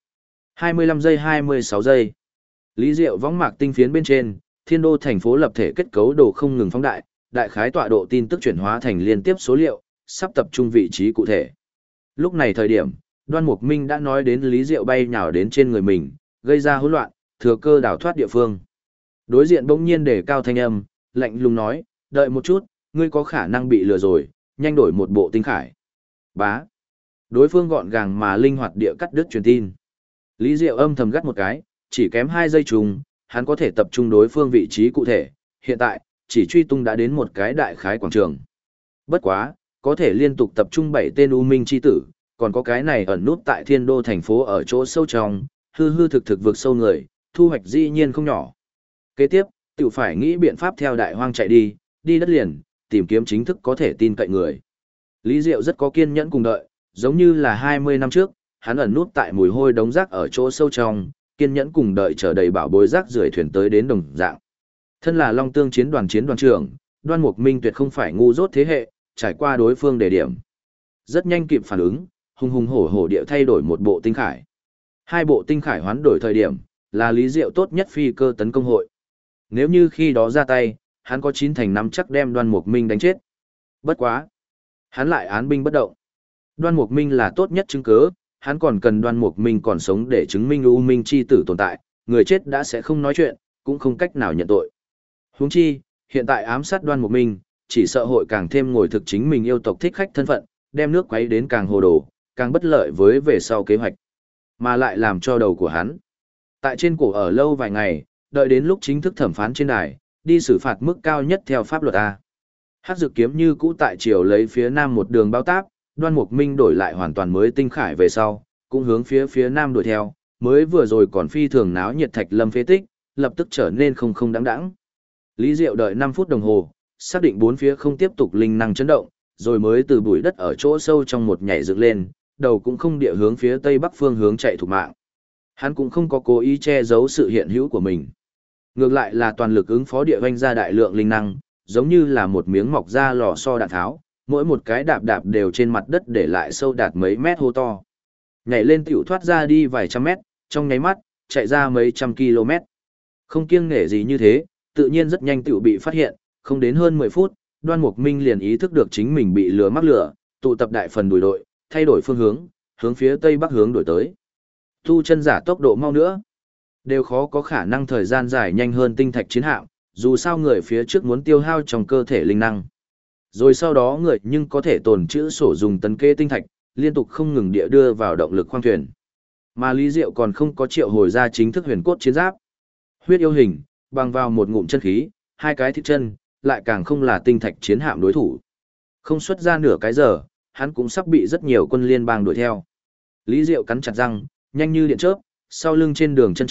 25 giây 26 giây. Lý Diệu võng mạc tinh phiến bên trên, Thiên Đô thành phố lập thể kết cấu đồ không ngừng phóng đại, đại khái tọa độ tin tức chuyển hóa thành liên tiếp số liệu, sắp tập trung vị trí cụ thể. Lúc này thời điểm, Đoan Mục Minh đã nói đến Lý Diệu bay nhào đến trên người mình, gây ra hỗn loạn, thừa cơ đào thoát địa phương. Đối diện bỗng nhiên đề cao thanh âm, lạnh lùng nói, đợi một chút, ngươi có khả năng bị lừa rồi, nhanh đổi một bộ tinh khải. Bá. Đối phương gọn gàng mà linh hoạt địa cắt đứt truyền tin. Lý Diệu âm thầm gắt một cái, chỉ kém 2 giây trùng, hắn có thể tập trung đối phương vị trí cụ thể, hiện tại, chỉ truy tung đã đến một cái đại khái quảng trường. Bất quá, có thể liên tục tập trung 7 tên U Minh chi tử, còn có cái này ẩn nút tại Thiên Đô thành phố ở chỗ sâu trong, hư hư thực thực vực sâu người, thu hoạch dĩ nhiên không nhỏ. Kế tiếp, tiểu phải nghĩ biện pháp theo đại hoang chạy đi, đi đất liền, tìm kiếm chính thức có thể tin cậy người. Lý Diệu rất có kiên nhẫn cùng đợi, giống như là 20 năm trước, hắn ẩn nút tại mùi hôi đống rác ở chỗ sâu trong, kiên nhẫn cùng đợi chờ đầy bảo bối rác rưởi thuyền tới đến đồng dạng. Thân là Long Tương chiến đoàn trưởng, Đoan Mục Minh tuyệt không phải ngu dốt thế hệ, trải qua đối phương đề điểm. Rất nhanh kịp phản ứng, hùng hùng hổ hổ địa thay đổi một bộ tinh khải. 2 bộ tinh khải hoán đổi thời điểm, là Lý Diệu tốt nhất phi cơ tấn công hội. Nếu như khi đó ra tay, hắn có 9 thành 5 chắc đem Đoan Mục Minh đánh chết. Bất quá, hắn lại án binh bất động. Đoan Mục Minh là tốt nhất chứng cứ, hắn còn cần Đoan Mục Minh còn sống để chứng minh U Minh chi tử tồn tại, người chết đã sẽ không nói chuyện, cũng không cách nào nhận tội. Huống chi, hiện tại ám sát Đoan Mục Minh, chỉ sợ hội càng thêm ngồi thực chính mình yêu tộc thích khách thân phận, đem nước quấy đến càng hồ đồ, càng bất lợi với về sau kế hoạch, mà lại làm cho đầu của hắn. Tại trên cổ ở lâu vài ngày, đợi đến lúc chính thức thẩm phán trên đài, đi xử phạt mức cao nhất theo pháp luật A. Hắc Dực kiếm như cũ tại chiều lấy phía nam một đường bao táp, Đoan Mục Minh đổi lại hoàn toàn mới tinh khải về sau, cũng hướng phía nam đuổi theo, mới vừa rồi còn phi thường náo nhiệt Thạch Lâm phế tích, lập tức trở nên không đáng đáng. Lý Diệu đợi 5 phút đồng hồ, xác định bốn phía không tiếp tục linh năng chấn động, rồi mới từ bụi đất ở chỗ sâu trong một nhảy dựng lên, đầu cũng không địa hướng phía tây bắc phương hướng chạy thục mạng. Hắn cũng không có cố ý che giấu sự hiện hữu của mình. Ngược lại là toàn lực ứng phó địa vanh ra đại lượng linh năng, giống như là một miếng mọc ra lò xo đạn tháo, mỗi một cái đạp đều trên mặt đất để lại sâu đạt mấy mét hô to. Nhảy lên tiểu thoát ra đi vài trăm mét, trong nháy mắt, chạy ra mấy trăm km. Không kiêng nể gì như thế, tự nhiên rất nhanh tiểu bị phát hiện, không đến hơn 10 phút, Đoan Mục Minh liền ý thức được chính mình bị lừa mắc lửa, tụ tập đại phần đuổi đội, thay đổi phương hướng, hướng phía tây bắc hướng đổi tới. Tu chân giả tốc độ mau nữa, đều khó có khả năng thời gian dài nhanh hơn tinh thạch chiến hạm, dù sao người phía trước muốn tiêu hao trong cơ thể linh năng. Rồi sau đó người nhưng có thể tồn trữ sổ dùng tấn kê tinh thạch, liên tục không ngừng địa đưa vào động lực khoang thuyền. Mà Lý Diệu còn không có triệu hồi ra chính thức huyền cốt chiến giáp. Huyết yêu hình, bằng vào một ngụm chân khí, 2 cái thịt chân, lại càng không là tinh thạch chiến hạm đối thủ. Không xuất ra nửa cái giờ, hắn cũng sắp bị rất nhiều quân liên bang đuổi theo. Lý Diệu cắn chặt răng, nhanh như điện chớp, sau lưng trên đường chân trời,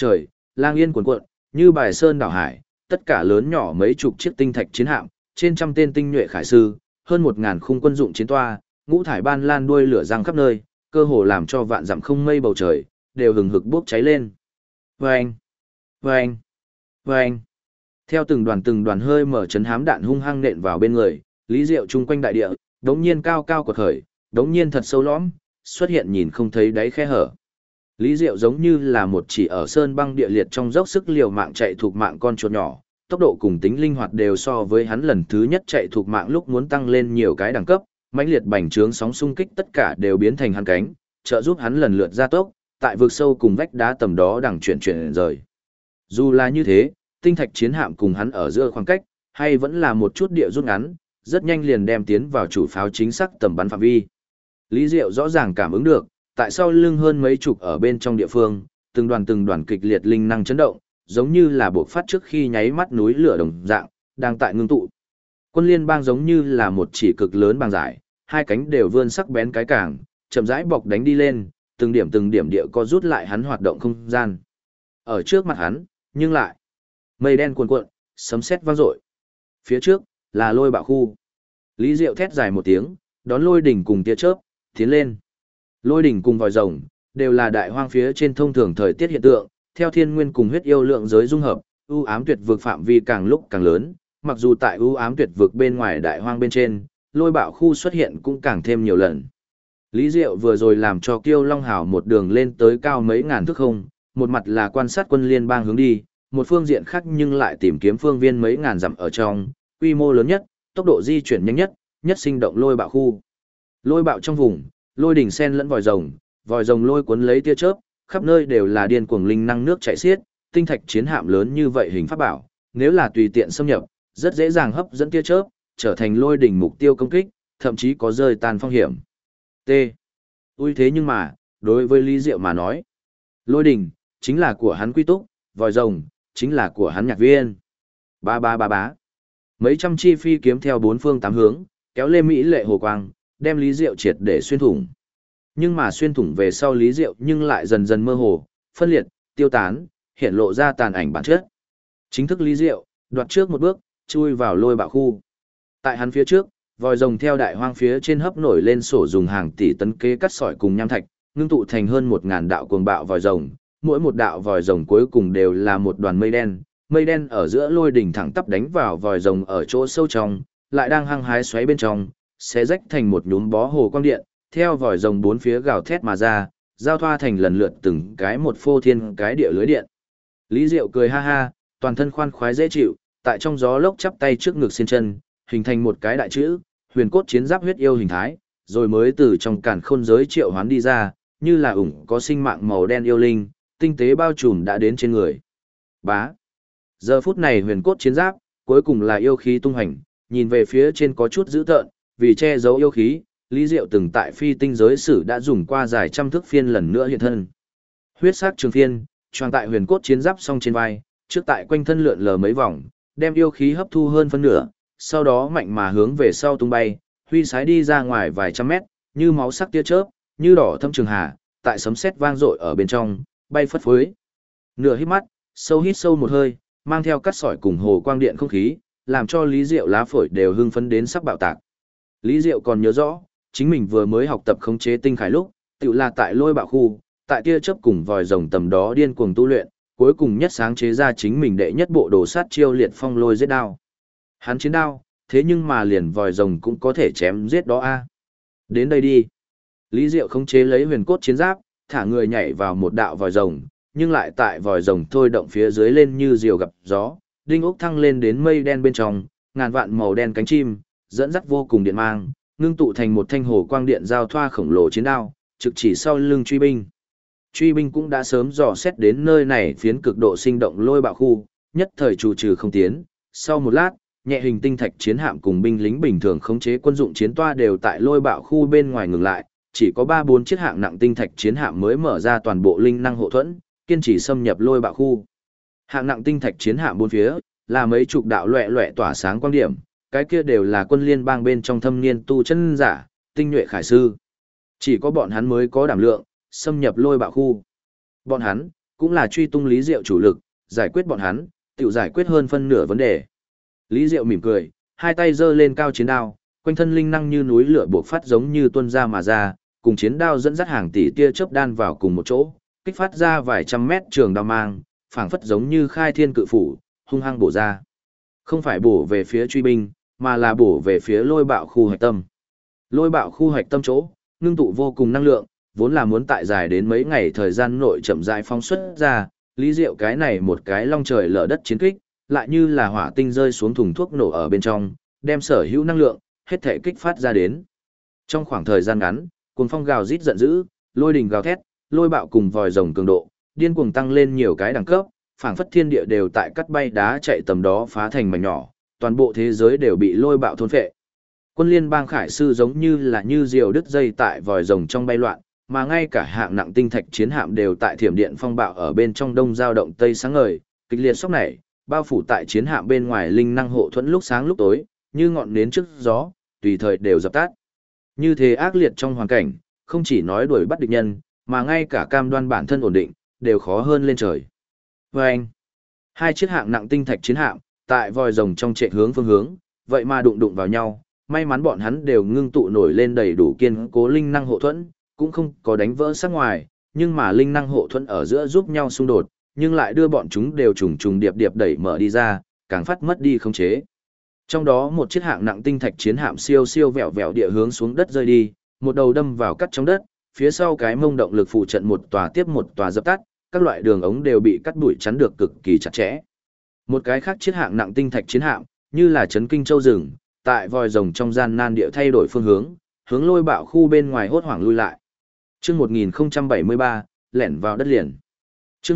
lang yên cuồn cuộn, như bài sơn đảo hải, tất cả lớn nhỏ mấy chục chiếc tinh thạch chiến hạm, trên trăm tên tinh nhuệ khải sư, hơn 1000 khung quân dụng chiến toa, ngũ thải ban lan đuôi lửa giăng khắp nơi, cơ hồ làm cho vạn dặm không mây bầu trời đều hừng hực bốc cháy lên. Vâng, vâng, vâng. Theo từng đoàn hơi mở chấn hám đạn hung hăng nện vào bên người, Lý Diệu chung quanh đại địa, đống nhiên cao cao quật khởi, đống nhiên thật sâu lõm, xuất hiện nhìn không thấy đáy khe hở. Lý Diệu giống như là một chỉ ở sơn băng địa liệt trong dốc sức liều mạng chạy thuộc mạng con chuột nhỏ, tốc độ cùng tính linh hoạt đều so với hắn lần thứ nhất chạy thuộc mạng lúc muốn tăng lên nhiều cái đẳng cấp, mãnh liệt bành trướng sóng xung kích tất cả đều biến thành hắn cánh, trợ giúp hắn lần lượt gia tốc, tại vực sâu cùng vách đá tầm đó đằng chuyển rời. Dù là như thế, tinh thạch chiến hạm cùng hắn ở giữa khoảng cách, hay vẫn là một chút địa rút ngắn, rất nhanh liền đem tiến vào chủ pháo chính xác tầm bắn phạm vi. Lý Diệu rõ ràng cảm ứng được, tại sau lưng hơn mấy chục ở bên trong địa phương, từng đoàn kịch liệt linh năng chấn động, giống như là bộc phát trước khi nháy mắt núi lửa đồng dạng, đang tại ngưng tụ. Quân liên bang giống như là một chỉ cực lớn băng giải, hai cánh đều vươn sắc bén cái cảng, chậm rãi bọc đánh đi lên, từng điểm địa co rút lại hắn hoạt động không gian. Ở trước mặt hắn, nhưng lại mây đen cuồn cuộn, sấm sét vang dội. Phía trước là lôi bạo khu. Lý Diệu thét dài một tiếng, đón lôi đỉnh cùng tia chớp, tiến lên. Lôi đỉnh cùng vòi rồng đều là đại hoang phía trên thông thường thời tiết hiện tượng, theo thiên nguyên cùng huyết yêu lượng giới dung hợp, ưu ám tuyệt vực phạm vi càng lúc càng lớn, mặc dù tại ưu ám tuyệt vực bên ngoài đại hoang bên trên, lôi bạo khu xuất hiện cũng càng thêm nhiều lần. Lý Diệu vừa rồi làm cho Kiêu Long Hào một đường lên tới cao mấy ngàn thước không, một mặt là quan sát quân liên bang hướng đi, một phương diện khác nhưng lại tìm kiếm phương viên mấy ngàn dặm ở trong, quy mô lớn nhất, tốc độ di chuyển nhanh nhất sinh động lôi bạo khu. Lôi bạo trong vùng, lôi đỉnh sen lẫn vòi rồng lôi cuốn lấy tia chớp, khắp nơi đều là điên cuồng linh năng nước chảy xiết, tinh thạch chiến hạm lớn như vậy hình pháp bảo, nếu là tùy tiện xâm nhập, rất dễ dàng hấp dẫn tia chớp, trở thành lôi đỉnh mục tiêu công kích, thậm chí có rơi tan phong hiểm. T. Ui thế nhưng mà, đối với Lý Diệu mà nói, lôi đỉnh chính là của hắn quy túc, vòi rồng chính là của hắn nhạc viên. Bá. Mấy trăm chi phi kiếm theo bốn phương tám hướng, kéo lê mỹ lệ hồ quang, đem Lý Diệu triệt để xuyên thủng. Nhưng mà xuyên thủng về sau Lý Diệu nhưng lại dần dần mơ hồ, phân liệt, tiêu tán, hiện lộ ra tàn ảnh bản chất. Chính thức Lý Diệu, đoạt trước một bước, chui vào lôi bạo khu. Tại hắn phía trước, vòi rồng theo đại hoang phía trên hấp nổi lên sổ dùng hàng tỷ tấn kế cắt sỏi cùng nham thạch, ngưng tụ thành hơn 1000 đạo cuồng bạo vòi rồng, mỗi một đạo vòi rồng cuối cùng đều là một đoàn mây đen ở giữa lôi đỉnh thẳng tắp đánh vào vòi rồng ở chỗ sâu trong, lại đang hăng hái xoáy bên trong, sẽ rách thành một nhúm bó hồ quang điện, theo vòi rồng bốn phía gào thét mà ra, giao thoa thành lần lượt từng cái một phô thiên cái địa lưới điện. Lý Diệu cười ha ha, toàn thân khoan khoái dễ chịu, tại trong gió lốc chắp tay trước ngực xiên chân, hình thành một cái đại chữ, huyền cốt chiến giáp huyết yêu hình thái, rồi mới từ trong càn khôn giới triệu hoán đi ra, như là ủng có sinh mạng màu đen yêu linh, tinh tế bao trùm đã đến trên người. Bá. Giờ phút này huyền cốt chiến giáp, cuối cùng là yêu khí tung hành, nhìn về phía trên có chút dữ tợn, vì che giấu yêu khí, Lý Diệu từng tại phi tinh giới sử đã dùng qua dài trăm thước phiên lần nữa hiện thân. Huyết sắc trường phiên, choàng tại huyền cốt chiến giáp song trên vai, trước tại quanh thân lượn lờ mấy vòng, đem yêu khí hấp thu hơn phân nửa, sau đó mạnh mà hướng về sau tung bay, huy sái đi ra ngoài vài trăm mét, như máu sắc tia chớp, như đỏ thâm trường hà, tại sấm sét vang dội ở bên trong, bay phất phới. Nửa hít mắt, hít sâu một hơi, mang theo cắt sỏi cùng hồ quang điện không khí, làm cho Lý Diệu lá phổi đều hưng phấn đến sắp bạo tạc. Lý Diệu còn nhớ rõ, chính mình vừa mới học tập khống chế tinh khải lúc, tự là tại lôi bạo khu, tại tia chớp cùng vòi rồng tầm đó điên cuồng tu luyện, cuối cùng nhất sáng chế ra chính mình đệ nhất bộ đồ sát chiêu liệt phong lôi giết đao. Hắn chiến đao, thế nhưng mà liền vòi rồng cũng có thể chém giết đó a. Đến đây đi. Lý Diệu khống chế lấy huyền cốt chiến giáp, thả người nhảy vào một đạo vòi rồng, nhưng lại tại vòi rồng thôi động phía dưới lên như diều gặp gió, đinh ốc thăng lên đến mây đen bên trong, ngàn vạn màu đen cánh chim, dẫn dắt vô cùng điện mang, ngưng tụ thành một thanh hồ quang điện giao thoa khổng lồ chiến đao, trực chỉ sau lưng truy binh. Truy binh cũng đã sớm dò xét đến nơi này phiến cực độ sinh động lôi bạo khu, nhất thời chủ trừ không tiến. Sau một lát, nhẹ hình tinh thạch chiến hạm cùng binh lính bình thường khống chế quân dụng chiến toa đều tại lôi bạo khu bên ngoài ngừng lại, chỉ có 3-4 chiếc hạng nặng tinh thạch chiến hạm mới mở ra toàn bộ linh năng hộ thuẫn, kiên trì xâm nhập lôi bạo khu. Hạng nặng tinh thạch chiến hạm bốn phía là mấy chục đạo loẹt loẹt tỏa sáng quang điểm, cái kia đều là quân liên bang bên trong thâm niên tu chân giả, tinh nhuệ khải sư. Chỉ có bọn hắn mới có đảm lượng xâm nhập lôi bạo khu. Bọn hắn cũng là truy tung Lý Diệu chủ lực, giải quyết bọn hắn, tự giải quyết hơn phân nửa vấn đề. Lý Diệu mỉm cười, hai tay giơ lên cao chiến đao, quanh thân linh năng như núi lửa buộc phát giống như tuôn ra mà ra, cùng chiến đao dẫn dắt hàng tỷ tia chớp đan vào cùng một chỗ, kích phát ra vài trăm mét trường đao mang, phảng phất giống như khai thiên cự phủ, hung hăng bổ ra. Không phải bổ về phía truy binh, mà là bổ về phía lôi bạo khu hạch tâm. Lôi bạo khu hạch tâm chỗ, ngưng tụ vô cùng năng lượng, vốn là muốn tại dài đến mấy ngày thời gian nội chậm rãi phóng xuất ra, Lý Diệu cái này một cái long trời lở đất chiến kích, lại như là hỏa tinh rơi xuống thùng thuốc nổ ở bên trong, đem sở hữu năng lượng, hết thể kích phát ra đến. Trong khoảng thời gian ngắn, cuồng phong gào rít giận dữ, lôi đình gào thét, lôi bạo cùng vòi rồng cường độ, điên cuồng tăng lên nhiều cái đẳng cấp, phảng phất thiên địa đều tại cắt bay đá chạy tầm đó phá thành mảnh nhỏ, toàn bộ thế giới đều bị lôi bạo thôn phệ. Quân liên bang khải sư giống như là như diều đứt dây tại vòi rồng trong bay loạn, mà ngay cả hạng nặng tinh thạch chiến hạm đều tại thiểm điện phong bạo ở bên trong đông giao động tây sáng ngời, kịch liệt sốc nảy, bao phủ tại chiến hạm bên ngoài linh năng hộ thuẫn lúc sáng lúc tối, như ngọn nến trước gió, tùy thời đều dập tắt. Như thế ác liệt trong hoàn cảnh, không chỉ nói đuổi bắt địch nhân, mà ngay cả cam đoan bản thân ổn định, đều khó hơn lên trời. Và anh, hai chiếc hạng nặng tinh thạch chiến hạm, tại vòi rồng trong trệ hướng phương hướng, vậy mà đụng đụng vào nhau, may mắn bọn hắn đều ngưng tụ nổi lên đầy đủ kiên cố linh năng hộ thuẫn, cũng không có đánh vỡ sát ngoài, nhưng mà linh năng hộ thuẫn ở giữa giúp nhau xung đột, nhưng lại đưa bọn chúng đều trùng trùng điệp điệp đẩy mở đi ra, càng phát mất đi khống chế. Trong đó một chiếc hạng nặng tinh thạch chiến hạm siêu siêu vẹo vẹo địa hướng xuống đất rơi đi, một đầu đâm vào cắt trong đất, phía sau cái mông động lực phụ trận một tòa tiếp một tòa dập tắt, các loại đường ống đều bị cắt đuổi chắn được cực kỳ chặt chẽ. Một cái khác chiếc hạng nặng tinh thạch chiến hạm, như là chấn kinh châu rừng, tại vòi rồng trong gian nan địa thay đổi phương hướng, hướng lôi bạo khu bên ngoài hốt hoảng lui lại. Chương 1073, lẻn vào đất liền. Chương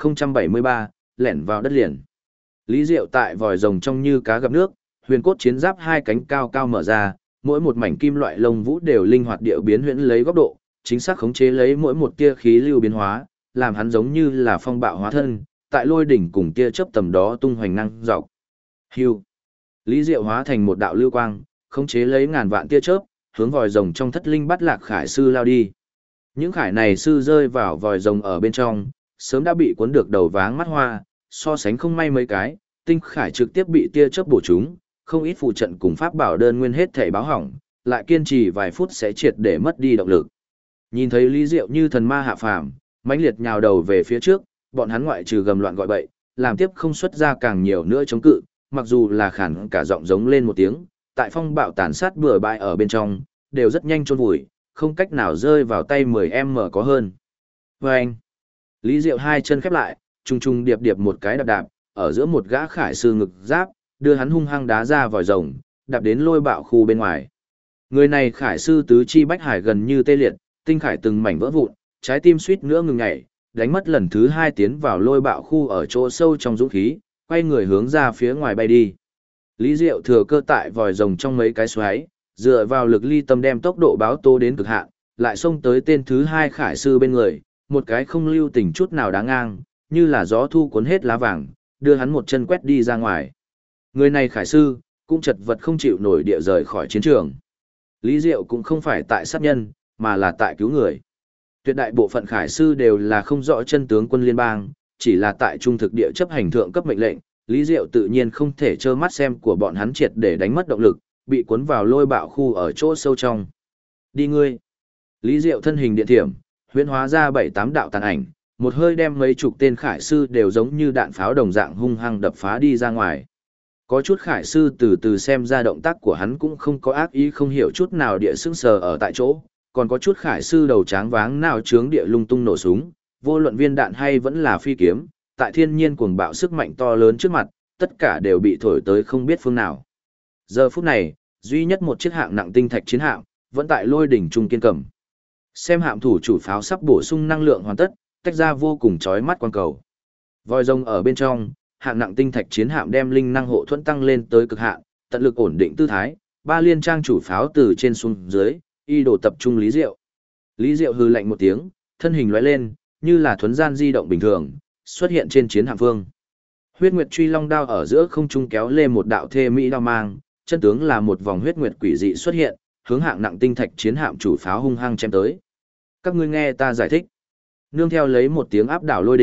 1073, lẻn vào đất liền. Lý Diệu tại vòi rồng trong như cá gặp nước, huyền cốt chiến giáp hai cánh cao cao mở ra, mỗi một mảnh kim loại lông vũ đều linh hoạt điệu biến huyễn lấy góc độ, chính xác khống chế lấy mỗi một tia khí lưu biến hóa, làm hắn giống như là phong bạo hóa thân, tại lôi đỉnh cùng tia chớp tầm đó tung hoành năng dọc. Hưu. Lý Diệu hóa thành một đạo lưu quang, khống chế lấy ngàn vạn tia chớp, hướng vòi rồng trong thất linh bắt lạc khải sư lao đi. Những khải này sư rơi vào vòi rồng ở bên trong, sớm đã bị cuốn được đầu váng mắt hoa, so sánh không may mấy cái, tinh khải trực tiếp bị tia chớp bổ trúng, không ít phụ trận cùng pháp bảo đơn nguyên hết thể báo hỏng, lại kiên trì vài phút sẽ triệt để mất đi động lực. Nhìn thấy Lý Diệu như thần ma hạ phàm, mãnh liệt nhào đầu về phía trước, bọn hắn ngoại trừ gầm loạn gọi bậy, làm tiếp không xuất ra càng nhiều nữa chống cự, mặc dù là khản cả giọng giống lên một tiếng, tại phong bạo tàn sát bừa bãi ở bên trong, đều rất nhanh chôn vùi, không cách nào rơi vào tay 10m có hơn. Và anh, Lý Diệu hai chân khép lại, trùng trùng điệp điệp một cái đạp đạp, ở giữa một gã khải sư ngực giáp, đưa hắn hung hăng đá ra vòi rồng, đạp đến lôi bạo khu bên ngoài. Người này khải sư tứ chi bách hải gần như tê liệt, tinh khải từng mảnh vỡ vụn, trái tim suýt nữa ngừng nhảy, đánh mất lần thứ hai tiến vào lôi bạo khu ở chỗ sâu trong dũng khí, quay người hướng ra phía ngoài bay đi. Lý Diệu thừa cơ tại vòi rồng trong mấy cái xoáy, dựa vào lực ly tâm đem tốc độ báo tố đến cực hạn, lại xông tới tên thứ hai khải sư bên người, một cái không lưu tình chút nào đáng ngang, như là gió thu cuốn hết lá vàng, đưa hắn một chân quét đi ra ngoài. Người này khải sư, cũng chật vật không chịu nổi địa rời khỏi chiến trường. Lý Diệu cũng không phải tại sát nhân, mà là tại cứu người. Tuyệt đại bộ phận khải sư đều là không rõ chân tướng quân liên bang, chỉ là tại trung thực địa chấp hành thượng cấp mệnh lệnh, Lý Diệu tự nhiên không thể trơ mắt xem của bọn hắn triệt để đánh mất động lực, bị cuốn vào lôi bạo khu ở chỗ sâu trong. Đi ngươi. Lý Diệu thân hình điện thiểm, huyễn hóa ra 7-8 đạo tàn ảnh, một hơi đem mấy chục tên khải sư đều giống như đạn pháo đồng dạng hung hăng đập phá đi ra ngoài. Có chút khải sư từ từ xem ra động tác của hắn cũng không có ác ý không hiểu chút nào địa sững sờ ở tại chỗ, còn có chút khải sư đầu tráng váng nào chướng địa lung tung nổ súng, vô luận viên đạn hay vẫn là phi kiếm, tại thiên nhiên cuồng bạo sức mạnh to lớn trước mặt, tất cả đều bị thổi tới không biết phương nào. Giờ phút này, duy nhất một chiếc hạng nặng tinh thạch chiến hạm, vẫn tại lôi đỉnh trung kiên cầm. Xem hạm thủ chủ pháo sắp bổ sung năng lượng hoàn tất, tách ra vô cùng chói mắt quang cầu. Vòi rồng ở bên trong, hạng nặng tinh thạch chiến hạm đem linh năng hộ thuẫn tăng lên tới cực hạn, tận lực ổn định tư thái, ba liên trang chủ pháo từ trên xuống dưới, y đổ tập trung Lý Diệu. Lý Diệu hừ lạnh một tiếng, thân hình lóe lên, như là thuấn gian di động bình thường, xuất hiện trên chiến hạm phương. Huyết Nguyệt Truy Long đao ở giữa không trung kéo lên một đạo thê mỹ đao mang, chân tướng là một vòng huyết nguyệt quỷ dị xuất hiện, hướng hạng nặng tinh thạch chiến hạm chủ pháo hung hăng chém tới. Các ngươi nghe ta giải thích. Nương theo lấy một tiếng áp đảo lôi đỉnh,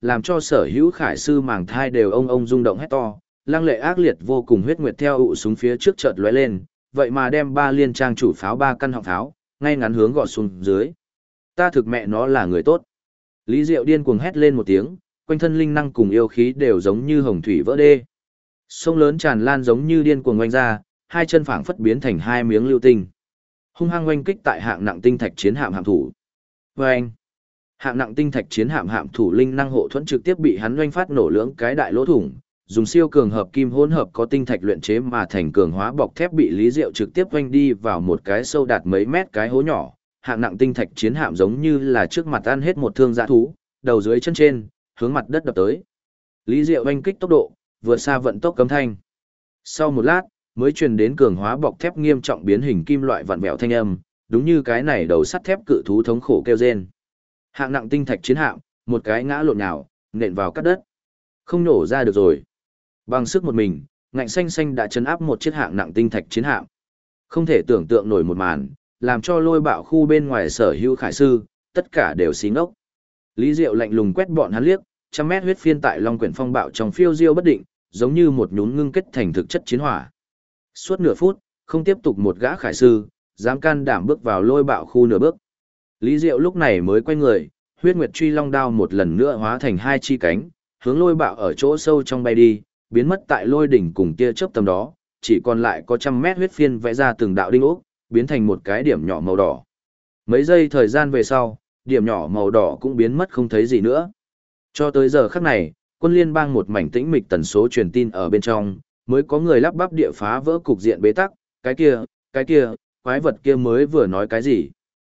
làm cho sở hữu khải sư màng thai đều ông rung động hét to, lăng lệ ác liệt vô cùng huyết nguyệt theo ụ súng phía trước chợt lóe lên, vậy mà đem ba liên trang chủ pháo ba căn họng pháo, ngay ngắn hướng gọt xuống dưới. Ta thực mẹ nó là người tốt. Lý Diệu điên cuồng hét lên một tiếng, quanh thân linh năng cùng yêu khí đều giống như hồng thủy vỡ đê. Sông lớn tràn lan giống như điên cuồng oanh ra, hai chân phảng phất biến thành hai miếng lưu tinh. Hung hăng oanh kích tại hạng nặng tinh thạch chiến hạm hạm thủ. Oanh! Hạng nặng tinh thạch chiến hạm hạm thủ linh năng hộ thuẫn trực tiếp bị hắn oanh phát nổ lưỡng cái đại lỗ thủng, dùng siêu cường hợp kim hỗn hợp có tinh thạch luyện chế mà thành cường hóa bọc thép bị Lý Diệu trực tiếp oanh đi vào một cái sâu đạt mấy mét cái hố nhỏ. Hạng nặng tinh thạch chiến hạm giống như là trước mặt ăn hết một thương dã thú, đầu dưới chân trên, hướng mặt đất đập tới. Lý Diệu oanh kích tốc độ, vượt xa vận tốc cấm thanh. Sau một lát, mới truyền đến cường hóa bọc thép nghiêm trọng biến hình kim loại vặn vẹo thanh âm, đúng như cái này đầu sắt thép cự thú thống khổ kêu rên. Hạng nặng tinh thạch chiến hạm, một cái ngã lộn nhào, nện vào cắt đất. Không nổ ra được rồi. Bằng sức một mình, ngạnh xanh xanh đã chấn áp một chiếc hạng nặng tinh thạch chiến hạm. Không thể tưởng tượng nổi một màn, làm cho Lôi Bạo khu bên ngoài sở hữu khải sư, tất cả đều xí ngốc. Lý Diệu lạnh lùng quét bọn hắn liếc, trăm mét huyết phiên tại Long Quyển Phong bạo trong phiêu diêu bất định, giống như một nhún ngưng kết thành thực chất chiến hỏa. Suốt nửa phút, không tiếp tục một gã khải sư, dám can đảm bước vào Lôi Bạo khu nửa bước. Lý Diệu lúc này mới quay người, huyết nguyệt truy long đao một lần nữa hóa thành hai chi cánh, hướng Lôi Bạo ở chỗ sâu trong bay đi, biến mất tại lôi đỉnh cùng tia chớp tầm đó, chỉ còn lại có trăm mét huyết phiên vẽ ra từng đạo đinh ốc, biến thành một cái điểm nhỏ màu đỏ. Mấy giây thời gian về sau, điểm nhỏ màu đỏ cũng biến mất không thấy gì nữa. Cho tới giờ khắc này, quân liên bang một mảnh tĩnh mịch tần số truyền tin ở bên trong, mới có người lắp bắp địa phá vỡ cục diện bế tắc, cái kia, quái vật kia mới vừa nói cái gì?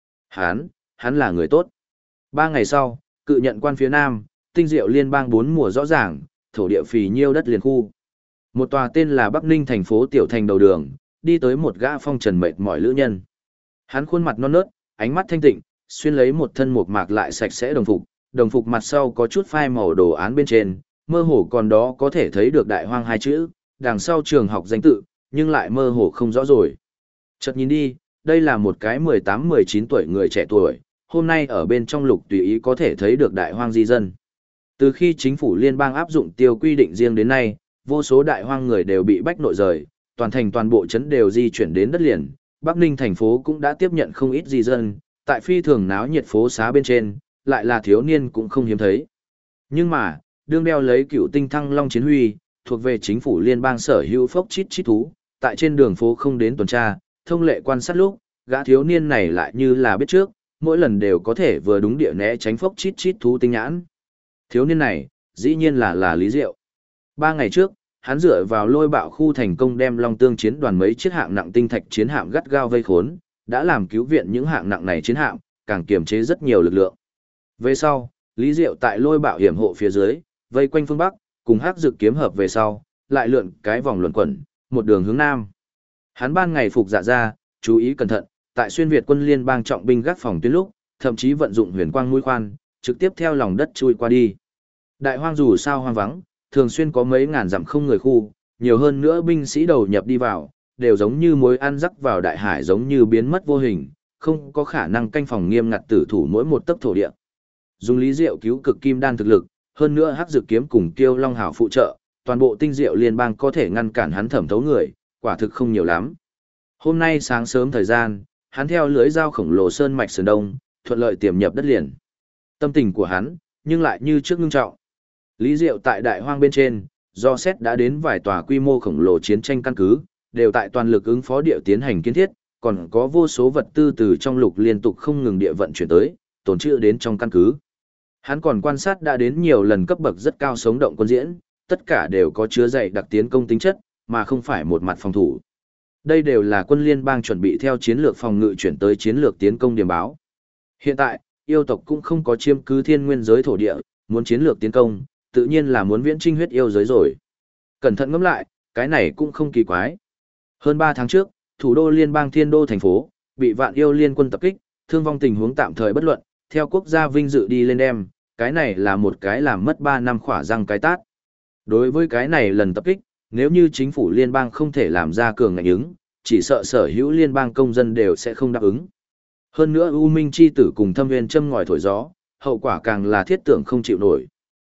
Hắn là người tốt. 3 ngày sau, cự nhận quan phía nam, tinh diệu liên bang 4 mùa rõ ràng, thổ địa phì nhiêu đất liền khu. Một tòa tên là Bắc Ninh thành phố tiểu thành đầu đường, đi tới một gã phong trần mệt mỏi lữ nhân. Hắn khuôn mặt non nớt, ánh mắt thanh tịnh, xuyên lấy một thân mộc mạc lại sạch sẽ đồng phục mặt sau có chút phai màu đồ án bên trên, mơ hồ còn đó có thể thấy được đại hoang hai chữ, đằng sau trường học danh tự, nhưng lại mơ hồ không rõ rồi. Chợt nhìn đi, đây là một cái 18-19 tuổi người trẻ tuổi, hôm nay ở bên trong lục tùy ý có thể thấy được đại hoang di dân. Từ khi chính phủ liên bang áp dụng tiêu quy định riêng đến nay, vô số đại hoang người đều bị bách nội rời, toàn bộ trấn đều di chuyển đến đất liền, Bắc Ninh thành phố cũng đã tiếp nhận không ít di dân, tại phi thường náo nhiệt phố xá bên trên, lại là thiếu niên cũng không hiếm thấy. Nhưng mà, đương đeo lấy cựu tinh thăng long chiến huy, thuộc về chính phủ liên bang sở hữu phốc chít chít thú, tại trên đường phố không đến tuần tra, thông lệ quan sát lúc, gã thiếu niên này lại như là biết trước, mỗi lần đều có thể vừa đúng địa né tránh phốc chít chít thú tinh nhãn. Thiếu niên này, dĩ nhiên là Lý Diệu. 3 ngày trước, hắn dựa vào Lôi Bạo khu thành công đem Long Tương chiến đoàn mấy chiếc hạng nặng tinh thạch chiến hạm gắt gao vây khốn, đã làm cứu viện những hạng nặng này chiến hạm, càng kiềm chế rất nhiều lực lượng. Về sau, Lý Diệu tại Lôi Bạo hiểm hộ phía dưới, vây quanh phương Bắc, cùng Hắc Dực kiếm hợp về sau, lại lượn cái vòng luẩn quẩn, một đường hướng Nam. Hắn ban ngày phục dạ ra, chú ý cẩn thận, tại xuyên Việt quân liên bang trọng binh gác phòng tuyến lúc, thậm chí vận dụng huyền quang mũi khoan, trực tiếp theo lòng đất chui qua đi. Đại hoang dù sao hoang vắng, thường xuyên có mấy ngàn dặm không người khu, nhiều hơn nữa binh sĩ đầu nhập đi vào, đều giống như mối ăn rắc vào đại hải giống như biến mất vô hình, không có khả năng canh phòng nghiêm ngặt tử thủ mỗi một tấc thổ địa. Dùng Lý Diệu cứu cực kim đan thực lực, hơn nữa Hắc Dực kiếm cùng Kiêu Long Hảo phụ trợ, toàn bộ tinh diệu liên bang có thể ngăn cản hắn thẩm thấu người, quả thực không nhiều lắm. Hôm nay sáng sớm thời gian, hắn theo lưới dao khổng lồ sơn mạch sườn đông, thuận lợi tiềm nhập đất liền. Tâm tình của hắn, nhưng lại như trước ngưng trọng. Lý Diệu tại đại hoang bên trên, do xét đã đến vài tòa quy mô khổng lồ chiến tranh căn cứ, đều tại toàn lực ứng phó địa tiến hành kiến thiết, còn có vô số vật tư từ trong lục liên tục không ngừng địa vận chuyển tới, tồn trữ đến trong căn cứ. Hắn còn quan sát đã đến nhiều lần cấp bậc rất cao sống động quân diễn, tất cả đều có chứa dày đặc tiến công tính chất, mà không phải một mặt phòng thủ. Đây đều là quân liên bang chuẩn bị theo chiến lược phòng ngự chuyển tới chiến lược tiến công điểm báo. Hiện tại, yêu tộc cũng không có chiếm cứ thiên nguyên giới thổ địa, muốn chiến lược tiến công, tự nhiên là muốn viễn trinh huyết yêu giới rồi. Cẩn thận ngẫm lại, cái này cũng không kỳ quái. Hơn 3 tháng trước, thủ đô liên bang Thiên Đô thành phố, bị vạn yêu liên quân tập kích, thương vong tình huống tạm thời bất luận, theo quốc gia vinh dự đi lên đem, cái này là một cái làm mất 3 năm khỏa răng cái tát. Đối với cái này lần tập kích, nếu như chính phủ liên bang không thể làm ra cường ngạnh ứng, chỉ sợ sở hữu liên bang công dân đều sẽ không đáp ứng. Hơn nữa U Minh chi tử cùng Thâm Nguyên châm ngòi thổi gió, hậu quả càng là thiết tưởng không chịu nổi.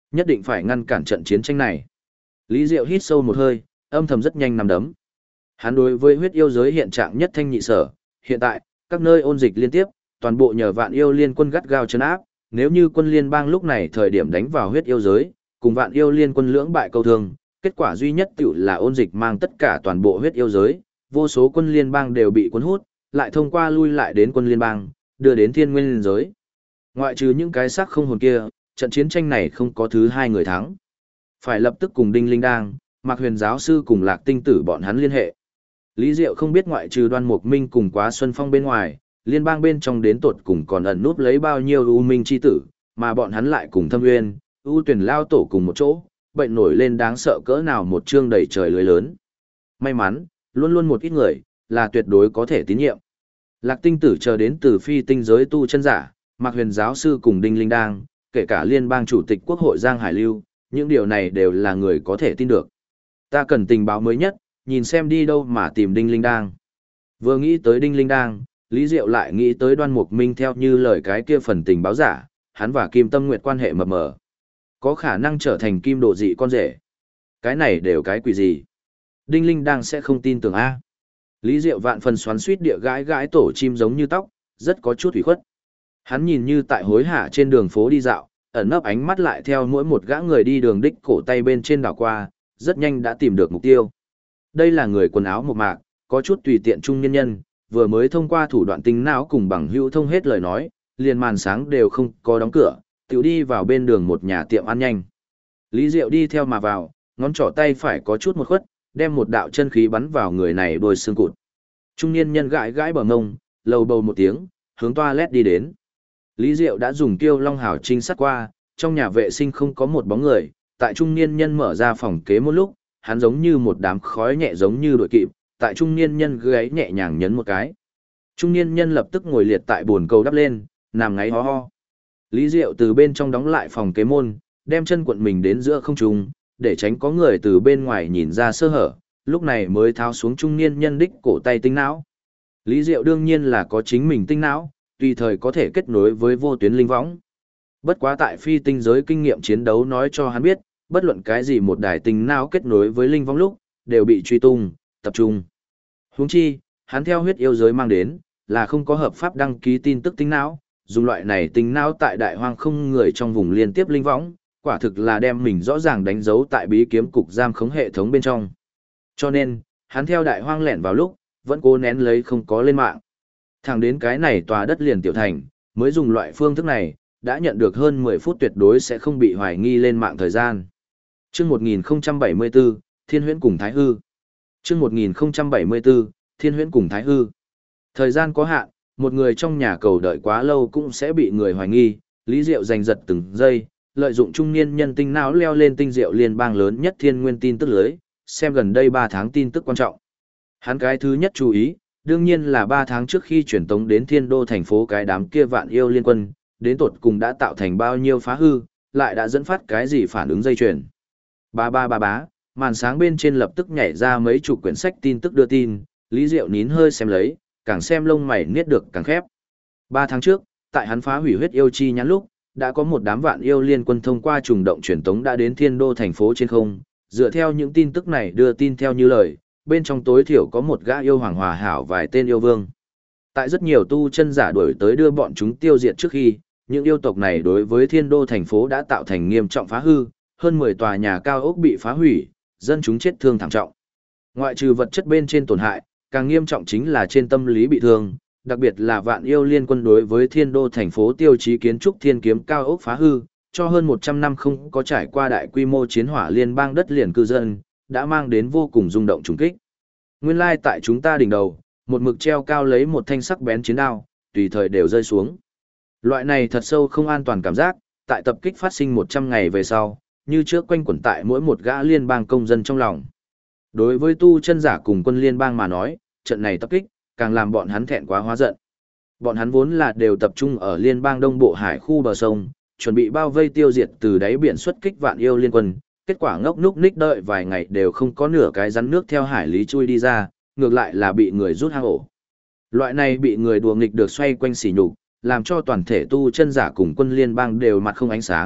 Nhất định phải ngăn cản trận chiến tranh này. Lý Diệu hít sâu một hơi, âm thầm rất nhanh nắm đấm. Hắn đối với huyết yêu giới hiện trạng nhất thanh nhị sở, hiện tại, các nơi ôn dịch liên tiếp, toàn bộ nhờ Vạn Yêu Liên Quân gắt gao trấn áp, nếu như quân liên bang lúc này thời điểm đánh vào huyết yêu giới, cùng Vạn Yêu Liên Quân lưỡng bại câu thương, kết quả duy nhất tiểu là ôn dịch mang tất cả toàn bộ huyết yêu giới, vô số quân liên bang đều bị cuốn hút, lại thông qua lui lại đến quân liên bang, đưa đến thiên nguyên liên giới. Ngoại trừ những cái xác không hồn kia, trận chiến tranh này không có thứ hai người thắng. Phải lập tức cùng Đinh Linh Đang, Mạc Huyền giáo sư cùng Lạc Tinh Tử bọn hắn liên hệ. Lý Diệu không biết ngoại trừ Đoan Mục Minh cùng Quá Xuân Phong bên ngoài, liên bang bên trong đến tột cùng còn ẩn núp lấy bao nhiêu U Minh chi tử, mà bọn hắn lại cùng Thâm Nguyên, U Tuyển lao tổ cùng một chỗ, bệnh nổi lên đáng sợ cỡ nào một chương đầy trời lưới lớn. May mắn, luôn luôn một ít người, là tuyệt đối có thể tín nhiệm. Lạc Tinh Tử chờ đến từ phi tinh giới tu chân giả, Mạc Huyền giáo sư cùng Đinh Linh Đang, kể cả liên bang chủ tịch quốc hội Giang Hải Lưu, những điều này đều là người có thể tin được. Ta cần tình báo mới nhất, nhìn xem đi đâu mà tìm Đinh Linh Đang. Vừa nghĩ tới Đinh Linh Đang, Lý Diệu lại nghĩ tới Đoan Mục Minh theo như lời cái kia phần tình báo giả, hắn và Kim Tâm Nguyệt quan hệ mập mờ. Có khả năng trở thành kim độ dị con rể. Cái này đều cái quỷ gì? Đinh Linh Đang sẽ không tin tưởng A. Lý Diệu vạn phần xoắn suýt địa gãi gãi tổ chim giống như tóc, rất có chút ủy khuất. Hắn nhìn như tại hối hả trên đường phố đi dạo, ẩn nấp ánh mắt lại theo mỗi một gã người đi đường đích cổ tay bên trên đảo qua, rất nhanh đã tìm được mục tiêu. Đây là người quần áo mộc mạc, có chút tùy tiện trung nhân nhân, vừa mới thông qua thủ đoạn tính não cùng bằng hữu thông hết lời nói, liền màn sáng đều không có đóng cửa, tiểu đi vào bên đường một nhà tiệm ăn nhanh. Lý Diệu đi theo mà vào, ngón trỏ tay phải có chút một khuất, đem một đạo chân khí bắn vào người này đôi xương cụt. Trung niên nhân gãi gãi bờ ngông, lầu bầu một tiếng, hướng toilet đi đến. Lý Diệu đã dùng Kiêu Long Hào trinh sát qua, trong nhà vệ sinh không có một bóng người, tại trung niên nhân mở ra phòng kế một lúc, hắn giống như một đám khói nhẹ giống như đội kịp, tại trung niên nhân gáy nhẹ nhàng nhấn một cái. Trung niên nhân lập tức ngồi liệt tại bồn cầu đắp lên, nằm ngáy ho ho. Lý Diệu từ bên trong đóng lại phòng kế môn, đem chân quận mình đến giữa không trung, để tránh có người từ bên ngoài nhìn ra sơ hở, lúc này mới tháo xuống trung niên nhân đích cổ tay tinh não. Lý Diệu đương nhiên là có chính mình tinh não, tùy thời có thể kết nối với vô tuyến linh võng. Bất quá tại phi tinh giới kinh nghiệm chiến đấu nói cho hắn biết, bất luận cái gì một đài tinh não kết nối với linh võng lúc, đều bị truy tung, tập trung. Huống chi, hắn theo huyết yêu giới mang đến, là không có hợp pháp đăng ký tin tức tinh não, dùng loại này tinh não tại đại hoang không người trong vùng liên tiếp linh võng, quả thực là đem mình rõ ràng đánh dấu tại bí kiếm cục giam khống hệ thống bên trong. Cho nên, hắn theo đại hoang lẻn vào lúc, vẫn cố nén lấy không có lên mạng. Thẳng đến cái này tòa đất liền tiểu thành, mới dùng loại phương thức này, đã nhận được hơn 10 phút tuyệt đối sẽ không bị hoài nghi lên mạng thời gian. Chương 1074, Thiên Huyễn cùng Thái Hư. Chương 1074, Thiên Huyễn cùng Thái Hư. Thời gian có hạn, một người trong nhà cầu đợi quá lâu cũng sẽ bị người hoài nghi, Lý Diệu giành giật từng giây, lợi dụng trung niên nhân tinh não leo lên tinh diệu liên bang lớn nhất thiên nguyên tin tức lưới, xem gần đây 3 tháng tin tức quan trọng. Hắn cái thứ nhất chú ý, đương nhiên là 3 tháng trước khi chuyển tống đến thiên đô thành phố cái đám kia vạn yêu liên quân, đến tột cùng đã tạo thành bao nhiêu phá hư, lại đã dẫn phát cái gì phản ứng dây chuyền. Bá, màn sáng bên trên lập tức nhảy ra mấy chục quyển sách tin tức đưa tin, Lý Diệu nín hơi xem lấy, càng xem lông mày niết được càng khép. 3 tháng trước, tại hắn phá hủy huyết yêu chi nhãn lúc, đã có một đám vạn yêu liên quân thông qua trùng động truyền tống đã đến thiên đô thành phố trên không, dựa theo những tin tức này đưa tin theo như lời, bên trong tối thiểu có một gã yêu hoàng hòa hảo vài tên yêu vương. Tại rất nhiều tu chân giả đuổi tới đưa bọn chúng tiêu diệt trước khi, những yêu tộc này đối với thiên đô thành phố đã tạo thành nghiêm trọng phá hư, hơn 10 tòa nhà cao ốc bị phá hủy, dân chúng chết thương thảm trọng. Ngoại trừ vật chất bên trên tổn hại, càng nghiêm trọng chính là trên tâm lý bị thương, đặc biệt là vạn yêu liên quân đối với thiên đô thành phố tiêu chí kiến trúc thiên kiếm cao ốc phá hư, cho hơn 100 năm không có trải qua đại quy mô chiến hỏa liên bang đất liền cư dân, đã mang đến vô cùng rung động trùng kích. Nguyên lai tại chúng ta đỉnh đầu, một mực treo cao lấy một thanh sắc bén chiến đao, tùy thời đều rơi xuống. Loại này thật sâu không an toàn cảm giác, tại tập kích phát sinh 100 ngày về sau, như trước quanh quẩn tại mỗi một gã liên bang công dân trong lòng. Đối với tu chân giả cùng quân liên bang mà nói, trận này tập kích, càng làm bọn hắn thẹn quá hóa giận. Bọn hắn vốn là đều tập trung ở liên bang đông bộ hải khu bờ sông, chuẩn bị bao vây tiêu diệt từ đáy biển xuất kích vạn yêu liên quân, kết quả ngốc núc ních đợi vài ngày đều không có nửa cái rắn nước theo hải lý chui đi ra, ngược lại là bị người rút hang ổ. Loại này bị người đùa nghịch được xoay quanh sỉ nhục, làm cho toàn thể tu chân giả cùng quân liên bang đều mặt không ánh sáng,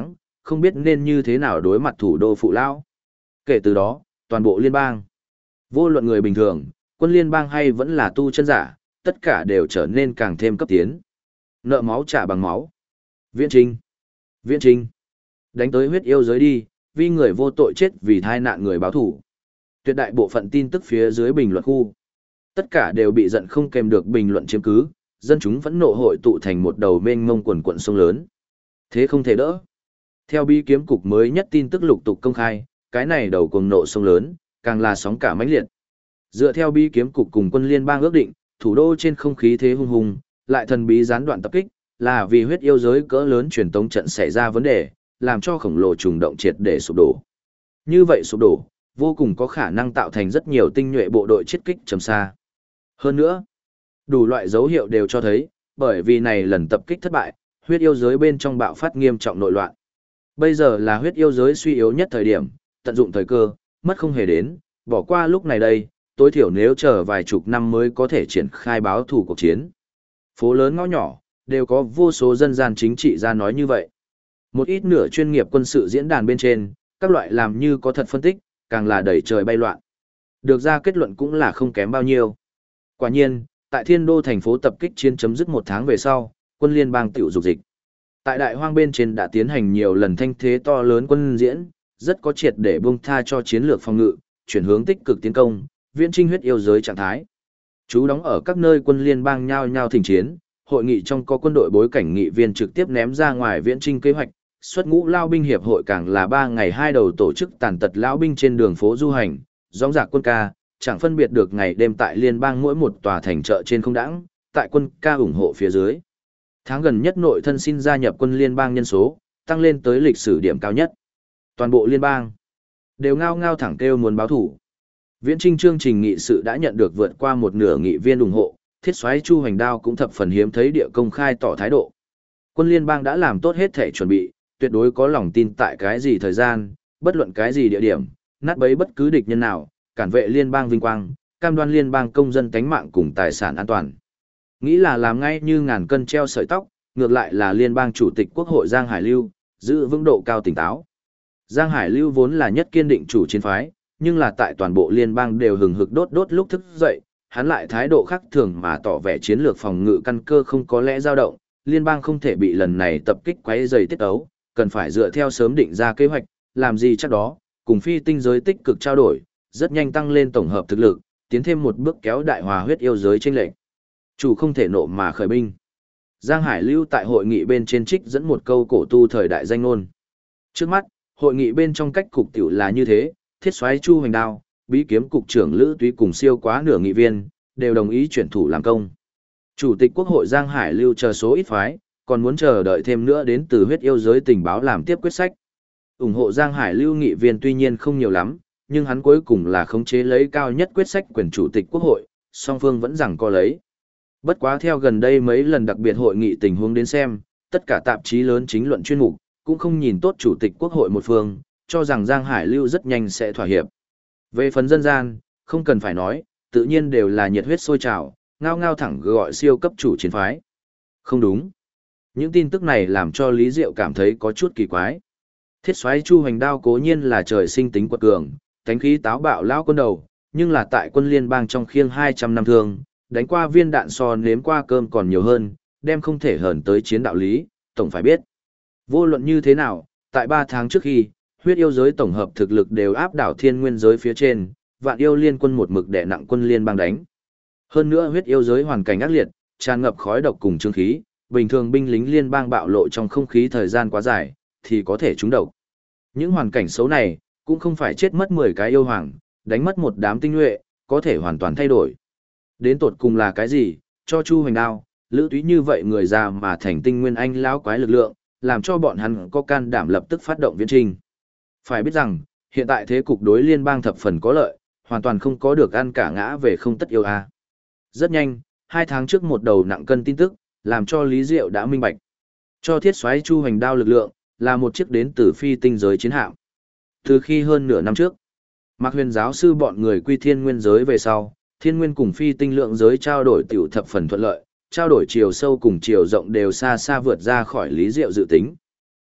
không biết nên như thế nào đối mặt thủ đô phụ lão. Kể từ đó, toàn bộ liên bang, vô luận người bình thường, quân liên bang hay vẫn là tu chân giả, tất cả đều trở nên càng thêm cấp tiến. Nợ máu trả bằng máu. Viễn Trinh. Viễn Trinh. Đánh tới huyết yêu giới đi, vì người vô tội chết vì tai nạn người báo thủ. Tuyệt đại bộ phận tin tức phía dưới bình luận khu. Tất cả đều bị giận không kèm được bình luận chiếm cứ, dân chúng vẫn nộ hội tụ thành một đầu mênh mông quần quận sông lớn. Thế không thể đỡ. Theo bi kiếm cục mới nhất tin tức lục tục công khai, cái này đầu cuồng nộ sông lớn, càng là sóng cả mãnh liệt. Dựa theo bi kiếm cục cùng quân liên bang ước định, thủ đô trên không khí thế hung hùng, lại thần bí gián đoạn tập kích, là vì huyết yêu giới cỡ lớn truyền tống trận xảy ra vấn đề, làm cho khổng lồ trùng động triệt để sụp đổ. Như vậy sụp đổ, vô cùng có khả năng tạo thành rất nhiều tinh nhuệ bộ đội chiết kích trầm xa. Hơn nữa, đủ loại dấu hiệu đều cho thấy, bởi vì này lần tập kích thất bại, huyết yêu giới bên trong bạo phát nghiêm trọng nội loạn. Bây giờ là huyết yêu giới suy yếu nhất thời điểm, tận dụng thời cơ, mất không hề đến, bỏ qua lúc này đây, tối thiểu nếu chờ vài chục năm mới có thể triển khai báo thủ cuộc chiến. Phố lớn ngõ nhỏ, đều có vô số dân gian chính trị ra nói như vậy. Một ít nửa chuyên nghiệp quân sự diễn đàn bên trên, các loại làm như có thật phân tích, càng là đẩy trời bay loạn. Được ra kết luận cũng là không kém bao nhiêu. Quả nhiên, tại thiên đô thành phố tập kích chiến chấm dứt 1 tháng về sau, quân liên bang tiểu dục dịch. Tại đại hoang bên trên đã tiến hành nhiều lần thanh thế to lớn quân diễn, rất có triệt để buông tha cho chiến lược phòng ngự, chuyển hướng tích cực tiến công, viễn trinh huyết yêu giới trạng thái. Chú đóng ở các nơi quân liên bang nhao nhao thỉnh chiến, hội nghị trong có quân đội bối cảnh nghị viên trực tiếp ném ra ngoài viễn trinh kế hoạch, xuất ngũ lao binh hiệp hội càng là 3 ngày 2 đầu tổ chức tàn tật lão binh trên đường phố du hành, dõng dạc quân ca, chẳng phân biệt được ngày đêm tại liên bang mỗi một tòa thành chợ trên không đãng, tại quân ca ủng hộ phía dưới. Tháng gần nhất nội thân xin gia nhập quân liên bang nhân số, tăng lên tới lịch sử điểm cao nhất. Toàn bộ liên bang đều ngao ngao thẳng kêu muốn báo thủ. Viễn trinh chương trình nghị sự đã nhận được vượt qua một nửa nghị viên ủng hộ, thiết soái Chu Hoành Đao cũng thập phần hiếm thấy địa công khai tỏ thái độ. Quân liên bang đã làm tốt hết thể chuẩn bị, tuyệt đối có lòng tin tại cái gì thời gian, bất luận cái gì địa điểm, nát bấy bất cứ địch nhân nào, cản vệ liên bang vinh quang, cam đoan liên bang công dân tánh mạng cùng tài sản an toàn. Nghĩ là làm ngay như ngàn cân treo sợi tóc, ngược lại là liên bang chủ tịch quốc hội Giang Hải Lưu, giữ vững độ cao tỉnh táo. Giang Hải Lưu vốn là nhất kiên định chủ chiến phái, nhưng là tại toàn bộ liên bang đều hừng hực đốt lúc thức dậy, hắn lại thái độ khác thường mà tỏ vẻ chiến lược phòng ngự căn cơ không có lẽ dao động, liên bang không thể bị lần này tập kích quấy rầy tiết ấu, cần phải dựa theo sớm định ra kế hoạch, làm gì chắc đó, cùng phi tinh giới tích cực trao đổi, rất nhanh tăng lên tổng hợp thực lực, tiến thêm một bước kéo đại hòa huyết yêu giới chênh lệch. Chủ không thể nộ mà khởi binh. Giang Hải Lưu tại hội nghị bên trên trích dẫn một câu cổ tu thời đại danh ngôn. Trước mắt, hội nghị bên trong cách cục tiểu là như thế, thiết soái Chu Hoành Đao, bí kiếm cục trưởng Lữ Túy cùng siêu quá nửa nghị viên, đều đồng ý chuyển thủ làm công. Chủ tịch Quốc hội Giang Hải Lưu chờ số ít phái, còn muốn chờ đợi thêm nữa đến từ huyết yêu giới tình báo làm tiếp quyết sách. Ủng hộ Giang Hải Lưu nghị viên tuy nhiên không nhiều lắm, nhưng hắn cuối cùng là khống chế lấy cao nhất quyết sách quyền chủ tịch Quốc hội, song phương vẫn giằng co lấy. Bất quá theo gần đây mấy lần đặc biệt hội nghị tình huống đến xem, tất cả tạp chí lớn chính luận chuyên mục, cũng không nhìn tốt chủ tịch Quốc hội một phương, cho rằng Giang Hải Lưu rất nhanh sẽ thỏa hiệp. Về phần dân gian, không cần phải nói, tự nhiên đều là nhiệt huyết sôi trào, ngao ngao thẳng gọi siêu cấp chủ chiến phái. Không đúng. Những tin tức này làm cho Lý Diệu cảm thấy có chút kỳ quái. Thiết soái Chu Hoành Đao cố nhiên là trời sinh tính quật cường, tánh khí táo bạo lao quân đầu, nhưng là tại quân liên bang trong khiêng 200 năm thương, đánh qua viên đạn so nếm qua cơm còn nhiều hơn, đem không thể hởn tới chiến đạo lý, tổng phải biết. Vô luận như thế nào, tại 3 tháng trước khi, huyết yêu giới tổng hợp thực lực đều áp đảo thiên nguyên giới phía trên, vạn yêu liên quân một mực đè nặng quân liên bang đánh. Hơn nữa huyết yêu giới hoàn cảnh ác liệt, tràn ngập khói độc cùng trương khí, bình thường binh lính liên bang bạo lộ trong không khí thời gian quá dài, thì có thể trúng độc. Những hoàn cảnh xấu này, cũng không phải chết mất 10 cái yêu hoàng, đánh mất một đám tinh nhuệ, có thể hoàn toàn thay đổi. Đến tột cùng là cái gì, cho Chu Hoành Đao, Lữ Túy như vậy người già mà thành tinh nguyên anh lão quái lực lượng, làm cho bọn hắn có can đảm lập tức phát động viễn trinh. Phải biết rằng, hiện tại thế cục đối liên bang thập phần có lợi, hoàn toàn không có được ăn cả ngã về không tất yêu a. Rất nhanh, 2 tháng trước một đầu nặng cân tin tức, làm cho Lý Diệu đã minh bạch. Cho thiết soái Chu Hoành Đao lực lượng, là một chiếc đến từ phi tinh giới chiến hạm. Từ khi hơn nửa năm trước, Mạc Huyền giáo sư bọn người quy thiên nguyên giới về sau, thiên nguyên cùng phi tinh lượng giới trao đổi tiểu thập phần thuận lợi, trao đổi chiều sâu cùng chiều rộng đều xa xa vượt ra khỏi Lý Diệu dự tính.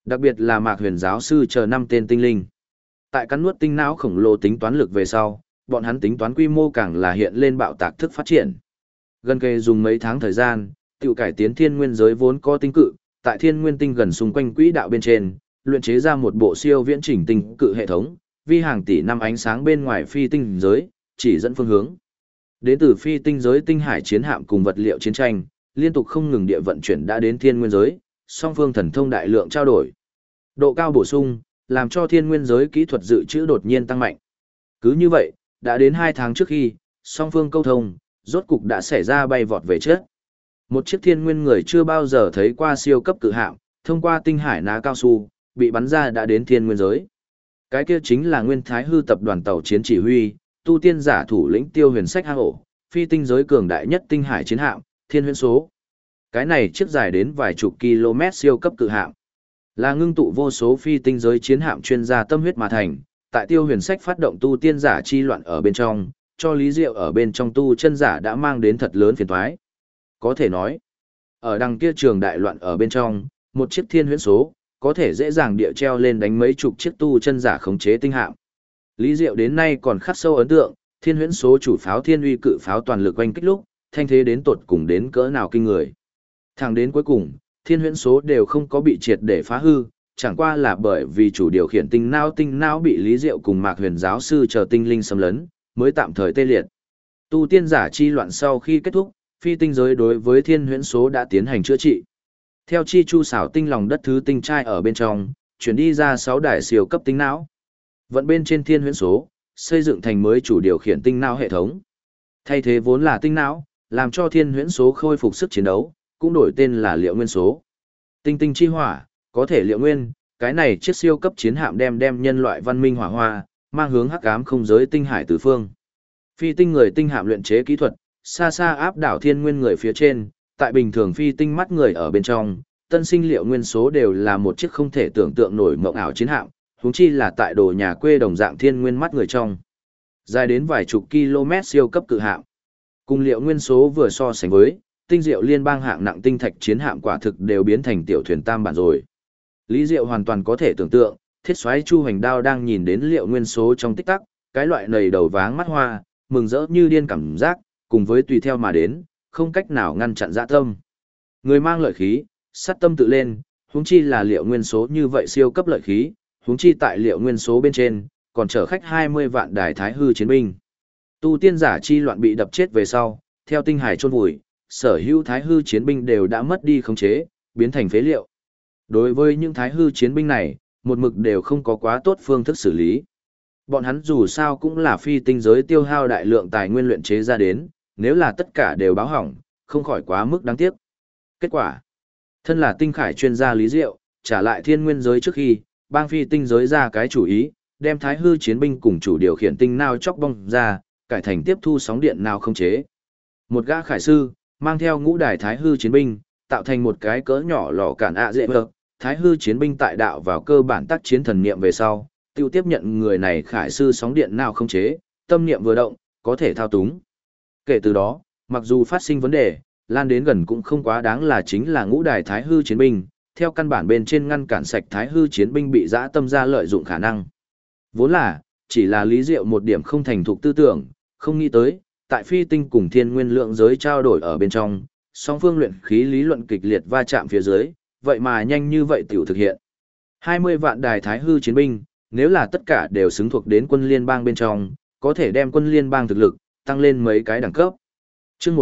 Đặc biệt là Mạc Huyền giáo sư chờ 5 tên tinh linh. Tại cắn nuốt tinh não khổng lồ tính toán lực về sau, bọn hắn tính toán quy mô càng là hiện lên bạo tạc thức phát triển. Gần kề dùng mấy tháng thời gian, tiểu cải tiến thiên nguyên giới vốn có tinh cự, tại thiên nguyên tinh gần xung quanh quỹ đạo bên trên, luyện chế ra một bộ siêu viễn chỉnh tinh cự hệ thống, vi hàng tỷ năm ánh sáng bên ngoài phi tinh giới, chỉ dẫn phương hướng. Đến từ phi tinh giới tinh hải chiến hạm cùng vật liệu chiến tranh, liên tục không ngừng địa vận chuyển đã đến thiên nguyên giới, song phương thần thông đại lượng trao đổi. Độ cao bổ sung, làm cho thiên nguyên giới kỹ thuật dự trữ đột nhiên tăng mạnh. Cứ như vậy, đã đến 2 tháng trước khi, song phương câu thông, rốt cục đã xảy ra bay vọt về trước. Một chiếc thiên nguyên người chưa bao giờ thấy qua siêu cấp cự hạm, thông qua tinh hải ná cao su, bị bắn ra đã đến thiên nguyên giới. Cái kia chính là Nguyên Thái Hư tập đoàn tàu chiến chỉ huy, tu tiên giả thủ lĩnh Tiêu Huyền Sách hang ổ, phi tinh giới cường đại nhất tinh hải chiến hạm, Thiên Huyễn Số. Cái này chiếc dài đến vài chục km siêu cấp cự hạm, là ngưng tụ vô số phi tinh giới chiến hạm chuyên gia tâm huyết mà thành, tại Tiêu Huyền Sách phát động tu tiên giả chi loạn ở bên trong, cho Lý Diệu ở bên trong tu chân giả đã mang đến thật lớn phiền toái. Có thể nói, ở đằng kia trường đại loạn ở bên trong, một chiếc Thiên Huyễn Số có thể dễ dàng địa treo lên đánh mấy chục chiếc tu chân giả khống chế tinh hạm. Lý Diệu đến nay còn khắc sâu ấn tượng, Thiên Huyễn Số chủ pháo Thiên Uy cự pháo toàn lực oanh kích lúc, thanh thế đến tột cùng đến cỡ nào kinh người. Thẳng đến cuối cùng, Thiên Huyễn Số đều không có bị triệt để phá hư, chẳng qua là bởi vì chủ điều khiển tinh não bị Lý Diệu cùng Mạc Huyền giáo sư chờ tinh linh xâm lấn, mới tạm thời tê liệt. Tu tiên giả chi loạn sau khi kết thúc, phi tinh giới đối với Thiên Huyễn Số đã tiến hành chữa trị. Theo chi chu xảo tinh lòng đất thứ tinh trai ở bên trong, chuyển đi ra 6 đài siêu cấp tinh não. Vận bên trên Thiên Huyễn Số, xây dựng thành mới chủ điều khiển tinh não hệ thống. Thay thế vốn là tinh não, làm cho Thiên Huyễn Số khôi phục sức chiến đấu, cũng đổi tên là Liệu Nguyên Số. Tinh tinh chi hỏa, có thể liệu nguyên, cái này chiếc siêu cấp chiến hạm đem nhân loại văn minh hỏa hoa, mang hướng hắc ám không giới tinh hải tứ phương. Phi tinh người tinh hạm luyện chế kỹ thuật, xa xa áp đảo thiên nguyên người phía trên, tại bình thường phi tinh mắt người ở bên trong, tân sinh Liệu Nguyên Số đều là một chiếc không thể tưởng tượng nổi mộng ảo chiến hạm, huống chi là tại đồ nhà quê đồng dạng thiên nguyên mắt người trong. Dài đến vài chục km siêu cấp cự hạm. Cùng Liệu Nguyên Số vừa so sánh với, tinh diệu liên bang hạng nặng tinh thạch chiến hạm quả thực đều biến thành tiểu thuyền tam bản rồi. Lý Diệu hoàn toàn có thể tưởng tượng, thiết soái Chu Hoành Đao đang nhìn đến Liệu Nguyên Số trong tích tắc, cái loại nầy đầu váng mắt hoa, mừng rỡ như điên cảm giác, cùng với tùy theo mà đến, không cách nào ngăn chặn dạ tâm. Người mang lợi khí, sát tâm tự lên, huống chi là Liệu Nguyên Số như vậy siêu cấp lợi khí, huống chi tại Liệu Nguyên Số bên trên, còn chở khách 20 vạn đài thái hư chiến binh. Tu tiên giả chi loạn bị đập chết về sau, theo tinh hải chôn vùi, sở hữu thái hư chiến binh đều đã mất đi khống chế, biến thành phế liệu. Đối với những thái hư chiến binh này, một mực đều không có quá tốt phương thức xử lý. Bọn hắn dù sao cũng là phi tinh giới tiêu hao đại lượng tài nguyên luyện chế ra đến, nếu là tất cả đều báo hỏng, không khỏi quá mức đáng tiếc. Kết quả, thân là tinh khải chuyên gia Lý Diệu, trả lại thiên nguyên giới trước khi, bang phi tinh giới ra cái chủ ý, đem thái hư chiến binh cùng chủ điều khiển tinh nào chóc bong ra, cải thành tiếp thu sóng điện nào không chế. Một gã khải sư, mang theo ngũ đài thái hư chiến binh, tạo thành một cái cỡ nhỏ lò cản dễ vợt. Thái hư chiến binh tại đạo vào cơ bản tác chiến thần niệm về sau, tiêu tiếp nhận người này khải sư sóng điện nào không chế, tâm niệm vừa động, có thể thao túng. Kể từ đó, mặc dù phát sinh vấn đề, lan đến gần cũng không quá đáng là chính là ngũ đài thái hư chiến binh, theo căn bản bên trên ngăn cản sạch thái hư chiến binh bị dã tâm ra lợi dụng khả năng. Vốn là, chỉ là Lý Diệu một điểm không thành thục tư tưởng, không nghĩ tới, tại phi tinh cùng thiên nguyên lượng giới trao đổi ở bên trong, song phương luyện khí lý luận kịch liệt va chạm phía dưới, vậy mà nhanh như vậy tiểu thực hiện. 20 vạn đài thái hư chiến binh, nếu là tất cả đều xứng thuộc đến quân liên bang bên trong, có thể đem quân liên bang thực lực tăng lên mấy cái đẳng cấp. Chương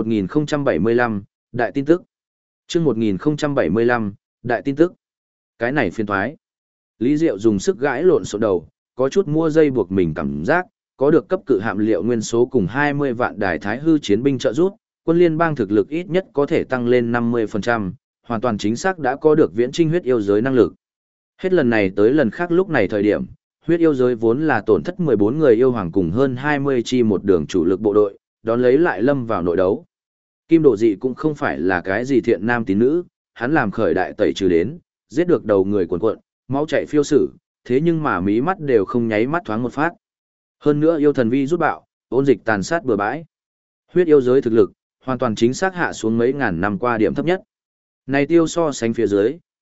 1075, đại tin tức. Chương 1075, đại tin tức. Cái này phiền toái. Lý Diệu dùng sức gãi lộn xộn đầu, có chút mua dây buộc mình cảm giác, có được cấp cự hạm Liệu Nguyên Số cùng 20 vạn đài thái hư chiến binh trợ giúp, quân liên bang thực lực ít nhất có thể tăng lên 50%, hoàn toàn chính xác đã có được viễn trinh huyết yêu giới năng lực. Hết lần này tới lần khác lúc này thời điểm, huyết yêu giới vốn là tổn thất 14 người yêu hoàng cùng hơn 20 chi một đường chủ lực bộ đội, đón lấy lại lâm vào nội đấu. Kim Độ Dị cũng không phải là cái gì thiện nam tín nữ, hắn làm khởi đại tẩy trừ đến, giết được đầu người cuồn cuộn, máu chảy phiêu sử, thế nhưng mà mí mắt đều không nháy mắt thoáng một phát. Hơn nữa yêu thần vi rút bạo, ôn dịch tàn sát bừa bãi. Huyết yêu giới thực lực, hoàn toàn chính xác hạ xuống mấy ngàn năm qua điểm thấp nhất. Này tiêu so sánh phía dưới,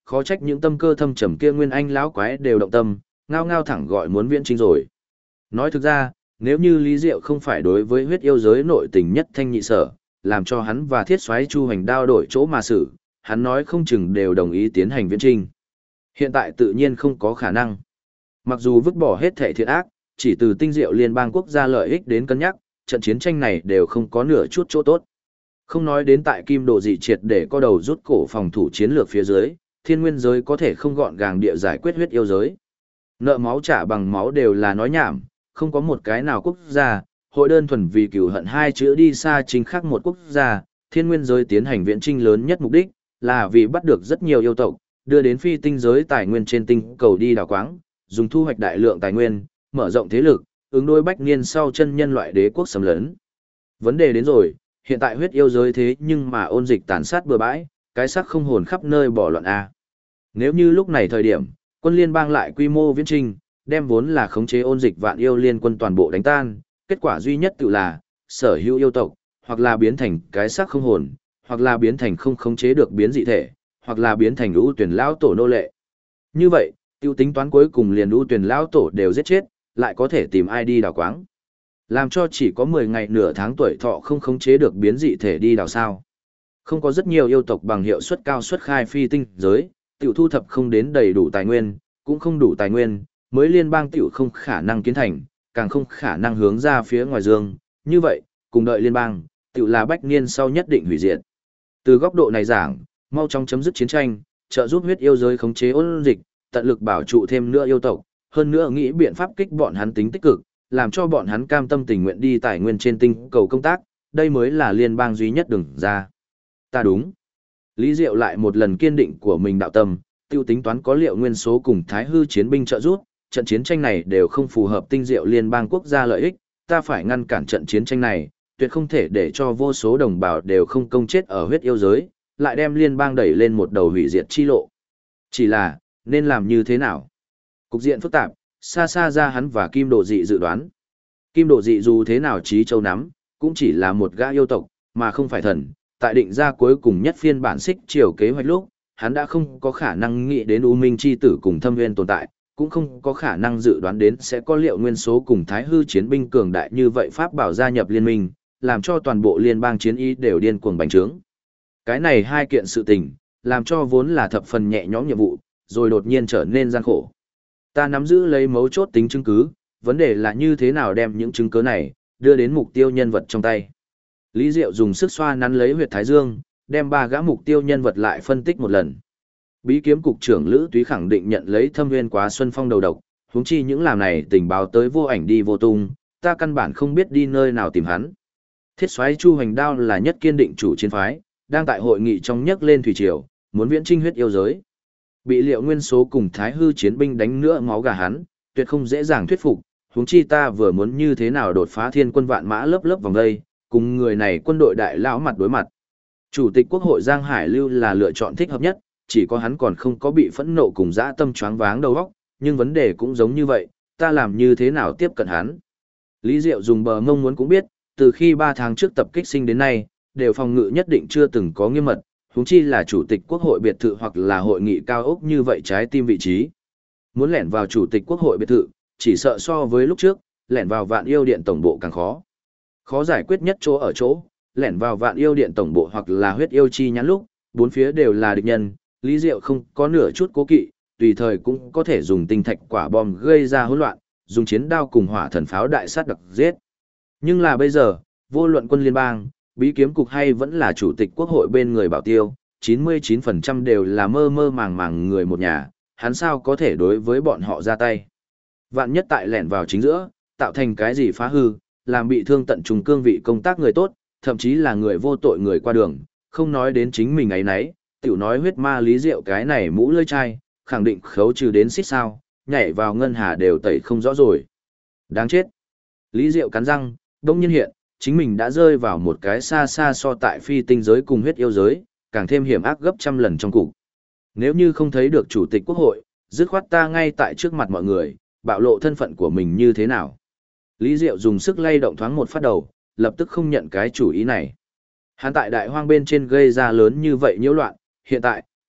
khó trách những tâm cơ thâm trầm kia nguyên anh lão quái đều động tâm, ngao ngao thẳng gọi muốn viễn trinh rồi. Nói thực ra, nếu như Lý Diệu không phải đối với huyết yêu giới nội tình nhất thanh nhị sở, làm cho hắn và thiết soái Chu Hành đao đổi chỗ mà xử, hắn nói không chừng đều đồng ý tiến hành viễn trinh. Hiện tại tự nhiên không có khả năng. Mặc dù vứt bỏ hết thệ thiện ác, chỉ từ tinh diệu liên bang quốc gia lợi ích đến cân nhắc, trận chiến tranh này đều không có nửa chút chỗ tốt. Không nói đến tại kim độ dị triệt để co đầu rút cổ phòng thủ chiến lược phía dưới, thiên nguyên giới có thể không gọn gàng địa giải quyết huyết yêu giới. Nợ máu trả bằng máu đều là nói nhảm, không có một cái nào quốc gia, hội đơn thuần vì cửu hận hai chữ đi xa chính khác một quốc gia, thiên nguyên giới tiến hành viễn trinh lớn nhất mục đích, là vì bắt được rất nhiều yêu tộc, đưa đến phi tinh giới tài nguyên trên tinh cầu đi đào quáng, dùng thu hoạch đại lượng tài nguyên, mở rộng thế lực, ứng đối bách niên sau chân nhân loại đế quốc xâm lấn. Vấn đề đến rồi, hiện tại huyết yêu giới thế nhưng mà ôn dịch tàn sát bừa bãi, cái xác không hồn khắp nơi bỏ loạn a. Nếu như lúc này thời điểm, quân liên bang lại quy mô viễn trinh, đem vốn là khống chế ôn dịch vạn yêu liên quân toàn bộ đánh tan, kết quả duy nhất tự là sở hữu yêu tộc, hoặc là biến thành cái xác không hồn, hoặc là biến thành không khống chế được biến dị thể, hoặc là biến thành ưu tuyển lão tổ nô lệ. Như vậy, tiêu tính toán cuối cùng liền ưu tuyển lão tổ đều giết chết, lại có thể tìm ai đi đào quáng. Làm cho chỉ có 10 ngày nửa tháng tuổi thọ không khống chế được biến dị thể đi đào sao. Không có rất nhiều yêu tộc bằng hiệu suất cao xuất khai phi tinh giới, tiểu thu thập không đến đầy đủ tài nguyên, cũng không đủ tài nguyên, mới liên bang tiểu không khả năng kiến thành, càng không khả năng hướng ra phía ngoài dương. Như vậy, cùng đợi liên bang, tiểu là bách niên sau nhất định hủy diệt. Từ góc độ này giảng, mau chóng chấm dứt chiến tranh, trợ giúp huyết yêu giới khống chế ôn dịch, tận lực bảo trụ thêm nữa yêu tộc, hơn nữa nghĩ biện pháp kích bọn hắn tính tích cực, làm cho bọn hắn cam tâm tình nguyện đi tài nguyên trên tinh cầu công tác, đây mới là liên bang duy nhất đường ra. Ta đúng. Lý Diệu lại một lần kiên định của mình đạo tâm, tiêu tính toán có liệu nguyên số cùng thái hư chiến binh trợ giúp, trận chiến tranh này đều không phù hợp tinh diệu liên bang quốc gia lợi ích, ta phải ngăn cản trận chiến tranh này, tuyệt không thể để cho vô số đồng bào đều không công chết ở huyết yêu giới, lại đem liên bang đẩy lên một đầu hủy diệt chi lộ. Chỉ là, nên làm như thế nào? Cục diện phức tạp, xa xa ra hắn và Kim Độ Dị dự đoán. Kim Độ Dị dù thế nào trí châu nắm, cũng chỉ là một gã yêu tộc, mà không phải thần. Tại định ra cuối cùng nhất phiên bản xích chiều kế hoạch lúc, hắn đã không có khả năng nghĩ đến U Minh chi tử cùng Thâm Nguyên tồn tại, cũng không có khả năng dự đoán đến sẽ có liệu nguyên số cùng thái hư chiến binh cường đại như vậy pháp bảo gia nhập liên minh, làm cho toàn bộ liên bang chiến ý đều điên cuồng bành trướng. Cái này hai kiện sự tình, làm cho vốn là thập phần nhẹ nhõm nhiệm vụ, rồi đột nhiên trở nên gian khổ. Ta nắm giữ lấy mấu chốt tính chứng cứ, vấn đề là như thế nào đem những chứng cứ này đưa đến mục tiêu nhân vật trong tay. Lý Diệu dùng sức xoa nắn lấy huyệt thái dương, đem ba gã mục tiêu nhân vật lại phân tích một lần. Bí kiếm cục trưởng Lữ Túy khẳng định nhận lấy Thâm Nguyên Quá Xuân Phong đầu độc, huống chi những làm này tình báo tới vô ảnh đi vô tung, ta căn bản không biết đi nơi nào tìm hắn. Thiết soái Chu Hành Đao là nhất kiên định chủ chiến phái, đang tại hội nghị trong nhấc lên thủy triều, muốn viễn trinh huyết yêu giới. Bị liệu nguyên số cùng thái hư chiến binh đánh nữa máu gà hắn, tuyệt không dễ dàng thuyết phục, huống chi ta vừa muốn như thế nào đột phá thiên quân vạn mã lớp lớp vòng đây, cùng người này quân đội đại lão mặt đối mặt. Chủ tịch Quốc hội Giang Hải Lưu là lựa chọn thích hợp nhất, chỉ có hắn còn không có bị phẫn nộ cùng dã tâm choáng váng đầu óc, nhưng vấn đề cũng giống như vậy, ta làm như thế nào tiếp cận hắn. Lý Diệu dùng bờ mông muốn cũng biết, từ khi 3 tháng trước tập kích sinh đến nay, đều phòng ngự nhất định chưa từng có nghiêm mật, huống chi là chủ tịch Quốc hội biệt thự hoặc là hội nghị cao ốc như vậy trái tim vị trí. Muốn lẻn vào chủ tịch Quốc hội biệt thự, chỉ sợ so với lúc trước, lẻn vào Vạn Yêu Điện tổng bộ càng khó. Khó giải quyết nhất chỗ ở chỗ, lẻn vào Vạn Yêu Điện tổng bộ hoặc là huyết yêu chi nhãn lúc, bốn phía đều là địch nhân, Lý Diệu không có nửa chút cố kỵ, tùy thời cũng có thể dùng tinh thạch quả bom gây ra hỗn loạn, dùng chiến đao cùng hỏa thần pháo đại sát đặc giết. Nhưng là bây giờ, vô luận quân liên bang, bí kiếm cục hay vẫn là chủ tịch Quốc hội bên người bảo tiêu, 99% đều là mơ mơ màng màng người một nhà, hắn sao có thể đối với bọn họ ra tay. Vạn nhất tại lẻn vào chính giữa, tạo thành cái gì phá hư, làm bị thương tận trùng cương vị công tác người tốt, thậm chí là người vô tội người qua đường, không nói đến chính mình ấy nấy, tiểu nói huyết ma Lý Diệu cái này mũ lưỡi chai, khẳng định khấu trừ đến xít sao, nhảy vào ngân hà đều tẩy không rõ rồi. Đáng chết. Lý Diệu cắn răng, đông nhiên hiện, chính mình đã rơi vào một cái xa xa so tại phi tinh giới cùng huyết yêu giới, càng thêm hiểm ác gấp trăm lần trong cục. Nếu như không thấy được chủ tịch Quốc hội, dứt khoát ta ngay tại trước mặt mọi người, bạo lộ thân phận của mình như thế nào. Lý Diệu dùng sức lay động thoáng một phát đầu, lập tức không nhận cái chủ ý này. Hắn tại đại hoang bên trên gây ra lớn như vậy nhiễu loạn, hiện tại,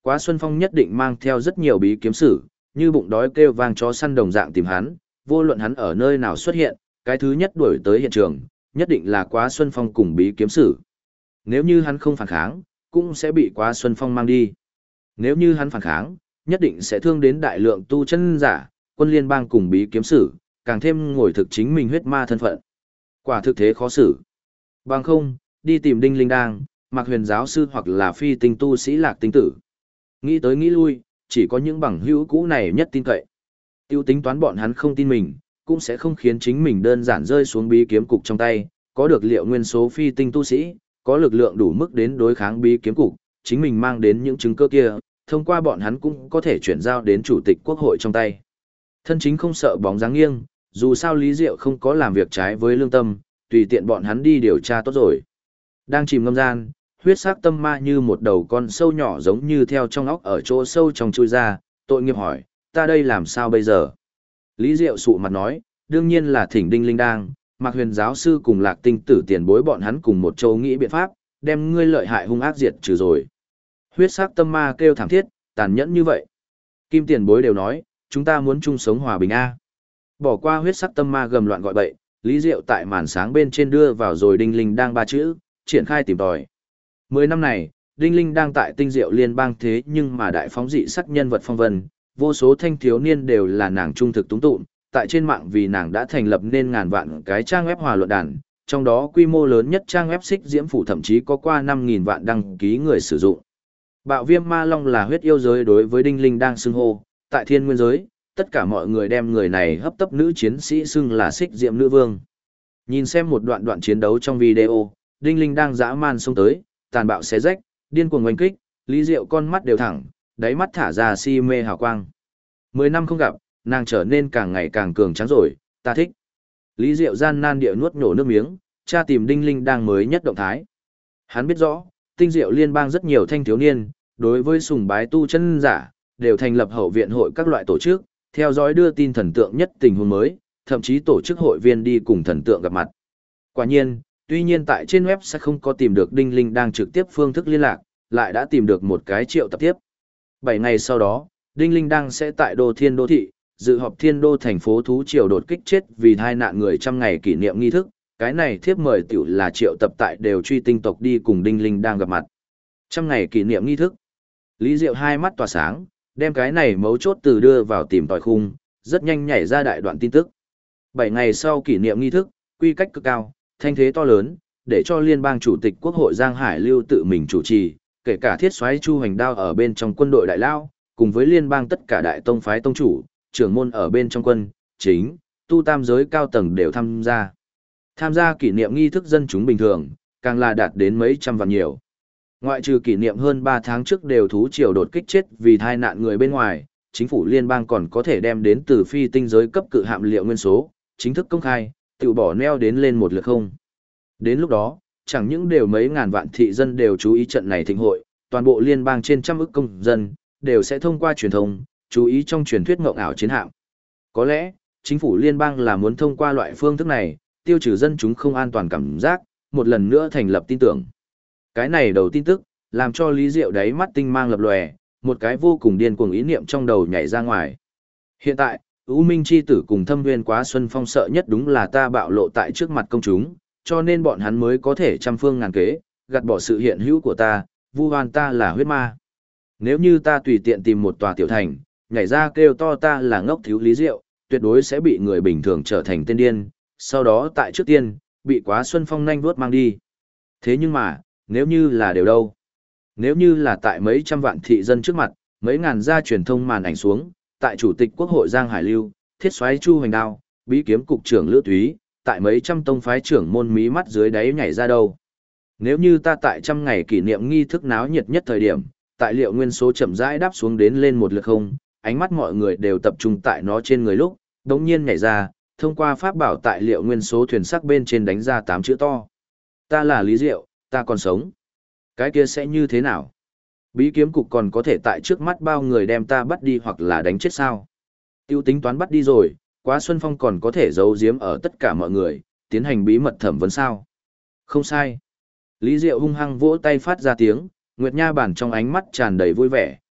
Quá Xuân Phong nhất định mang theo rất nhiều bí kiếm sử, như bụng đói kêu vang chó săn đồng dạng tìm hắn, vô luận hắn ở nơi nào xuất hiện, cái thứ nhất đuổi tới hiện trường, nhất định là Quá Xuân Phong cùng bí kiếm sử. Nếu như hắn không phản kháng, cũng sẽ bị Quá Xuân Phong mang đi. Nếu như hắn phản kháng, nhất định sẽ thương đến đại lượng tu chân giả, quân liên bang cùng bí kiếm sử, càng thêm ngồi thực chính mình huyết ma thân phận. Quả thực thế khó xử. Bằng không, đi tìm Đinh Linh Đang, Mạc Huyền giáo sư hoặc là phi tinh tu sĩ Lạc Tinh tử. Nghĩ tới nghĩ lui, chỉ có những bằng hữu cũ này nhất tin cậy. Tiêu tính toán bọn hắn không tin mình, cũng sẽ không khiến chính mình đơn giản rơi xuống bí kiếm cục trong tay, có được liệu nguyên số phi tinh tu sĩ, có lực lượng đủ mức đến đối kháng bí kiếm cục, chính mình mang đến những chứng cơ kia, thông qua bọn hắn cũng có thể chuyển giao đến chủ tịch quốc hội trong tay. Thân chính không sợ bóng dáng nghiêng, dù sao Lý Diệu không có làm việc trái với lương tâm, tùy tiện bọn hắn đi điều tra tốt rồi. Đang chìm ngâm gian, huyết sắc tâm ma như một đầu con sâu nhỏ giống như theo trong óc ở chỗ sâu trong chui ra, tội nghiệp hỏi, ta đây làm sao bây giờ? Lý Diệu sụ mặt nói, đương nhiên là thỉnh Đinh Linh Đang, Mạc Huyền giáo sư cùng Lạc Tinh tử tiền bối bọn hắn cùng một châu nghĩ biện pháp, đem ngươi lợi hại hung ác diệt trừ rồi. Huyết sắc tâm ma kêu thảm thiết, tàn nhẫn như vậy. Kim tiền bối đều nói, chúng ta muốn chung sống hòa bình A. Bỏ qua huyết sắc tâm ma gầm loạn gọi bậy, Lý Diệu tại màn sáng bên trên đưa vào rồi Đinh Linh Đang ba chữ, triển khai tìm tòi. 10 năm này, Đinh Linh đang tại tinh diệu liên bang thế nhưng mà đại phóng dị sắc nhân vật phong vân, vô số thanh thiếu niên đều là nàng trung thực túng tụm, tại trên mạng vì nàng đã thành lập nên ngàn vạn cái trang web hòa luận đàn, trong đó quy mô lớn nhất trang web xích diễm phủ thậm chí có qua 5.000 vạn đăng ký người sử dụng. Bạo viêm ma long là huyết yêu giới đối với Đinh Linh đang xưng hô, tại thiên nguyên giới, tất cả mọi người đem người này hấp tấp nữ chiến sĩ xưng là xích diễm nữ vương. Nhìn xem một đoạn chiến đấu trong video, Đinh Linh đang dã man xông tới, tàn bạo xé rách, điên cuồng oanh kích, Lý Diệu con mắt đều thẳng, đáy mắt thả ra si mê hào quang. 10 năm không gặp, nàng trở nên càng ngày càng cường tráng rồi, ta thích. Lý Diệu gian nan địa nuốt nhổ nước miếng, tra tìm Đinh Linh đang mới nhất động thái. Hắn biết rõ, tinh diệu liên bang rất nhiều thanh thiếu niên, đối với sùng bái tu chân giả, đều thành lập hậu viện hội các loại tổ chức, theo dõi đưa tin thần tượng nhất tình huống mới, thậm chí tổ chức hội viên đi cùng thần tượng gặp mặt. Quả nhiên, tuy nhiên tại trên web sẽ không có tìm được Đinh Linh đang trực tiếp phương thức liên lạc, lại đã tìm được một cái triệu tập tiếp. 7 ngày sau đó, Đinh Linh đang sẽ tại Đô Thiên Đô Thị, dự họp Thiên Đô thành phố thú triều đột kích chết vì tai nạn người trăm ngày kỷ niệm nghi thức. Cái này thiếp mời tiểu là triệu tập tại đều truy tinh tộc đi cùng Đinh Linh đang gặp mặt. Trăm ngày kỷ niệm nghi thức. Lý Diệu hai mắt tỏa sáng, đem cái này mấu chốt từ đưa vào tìm tòi khung, rất nhanh nhảy ra đại đoạn tin tức. 7 ngày sau kỷ niệm nghi thức, quy cách cực cao, thanh thế to lớn, để cho liên bang chủ tịch quốc hội Giang Hải Lưu tự mình chủ trì, kể cả thiết soái Chu Hoành Đao ở bên trong quân đội đại lao, cùng với liên bang tất cả đại tông phái tông chủ, trưởng môn ở bên trong quân, chính, tu tam giới cao tầng đều tham gia. Tham gia kỷ niệm nghi thức dân chúng bình thường, càng là đạt đến mấy trăm vạn nhiều. Ngoại trừ kỷ niệm hơn 3 tháng trước đều thú triều đột kích chết vì tai nạn người bên ngoài, chính phủ liên bang còn có thể đem đến từ phi tinh giới cấp cự hạm liệu nguyên số, chính thức công khai, tự bỏ neo đến lên một lượt không. Đến lúc đó, chẳng những đều mấy ngàn vạn thị dân đều chú ý trận này thịnh hội, toàn bộ liên bang trên trăm ức công dân, đều sẽ thông qua truyền thông, chú ý trong truyền thuyết ngộng ảo chiến hạm. Có lẽ, chính phủ liên bang là muốn thông qua loại phương thức này, tiêu trừ dân chúng không an toàn cảm giác, một lần nữa thành lập tin tưởng. Cái này đầu tin tức, làm cho Lý Diệu đáy mắt tinh mang lập lòe, một cái vô cùng điên cuồng ý niệm trong đầu nhảy ra ngoài. Hiện tại, U Minh Chi Tử cùng Thâm Nguyên Quá Xuân Phong sợ nhất đúng là ta bạo lộ tại trước mặt công chúng, cho nên bọn hắn mới có thể trăm phương ngàn kế, gạt bỏ sự hiện hữu của ta, vu oan ta là huyết ma. Nếu như ta tùy tiện tìm một tòa tiểu thành, nhảy ra kêu to ta là ngốc thiếu Lý Diệu, tuyệt đối sẽ bị người bình thường trở thành tên điên, sau đó tại trước tiên, bị Quá Xuân Phong nhanh vuốt mang đi. Thế nhưng mà, nếu như là đều đâu? Nếu như là tại mấy trăm vạn thị dân trước mặt, mấy ngàn gia truyền thông màn ảnh xuống, tại Chủ tịch Quốc hội Giang Hải Lưu, thiết soái Chu Hoành Đao, bí kiếm cục trưởng Lữ Túy, tại mấy trăm tông phái trưởng môn mí mắt dưới đáy nhảy ra đâu? Nếu như ta tại trăm ngày kỷ niệm nghi thức náo nhiệt nhất thời điểm, tại liệu nguyên số chậm rãi đáp xuống đến lên một lượt không, ánh mắt mọi người đều tập trung tại nó trên người lúc, đống nhiên nhảy ra, thông qua pháp bảo tại liệu nguyên số thuyền sắc bên trên đánh ra 8 chữ to. Ta là Lý Diệu, ta còn sống. Cái kia sẽ như thế nào? Bí kiếm cục còn có thể tại trước mắt bao người đem ta bắt đi hoặc là đánh chết sao? Tiêu tính toán bắt đi rồi, Quá Xuân Phong còn có thể giấu giếm ở tất cả mọi người, tiến hành bí mật thẩm vấn sao? Không sai. Lý Diệu hung hăng vỗ tay phát ra tiếng, Nguyệt Nha bản trong ánh mắt tràn đầy vui vẻ,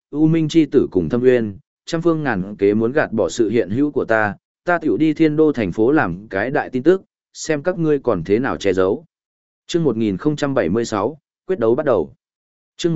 U Minh chi tử cùng Thâm Uyên, trăm phương ngàn kế muốn gạt bỏ sự hiện hữu của ta tiểu đi Thiên Đô thành phố làm cái đại tin tức, xem các ngươi còn thế nào che giấu. Chương 1076, quyết đấu bắt đầu. Chương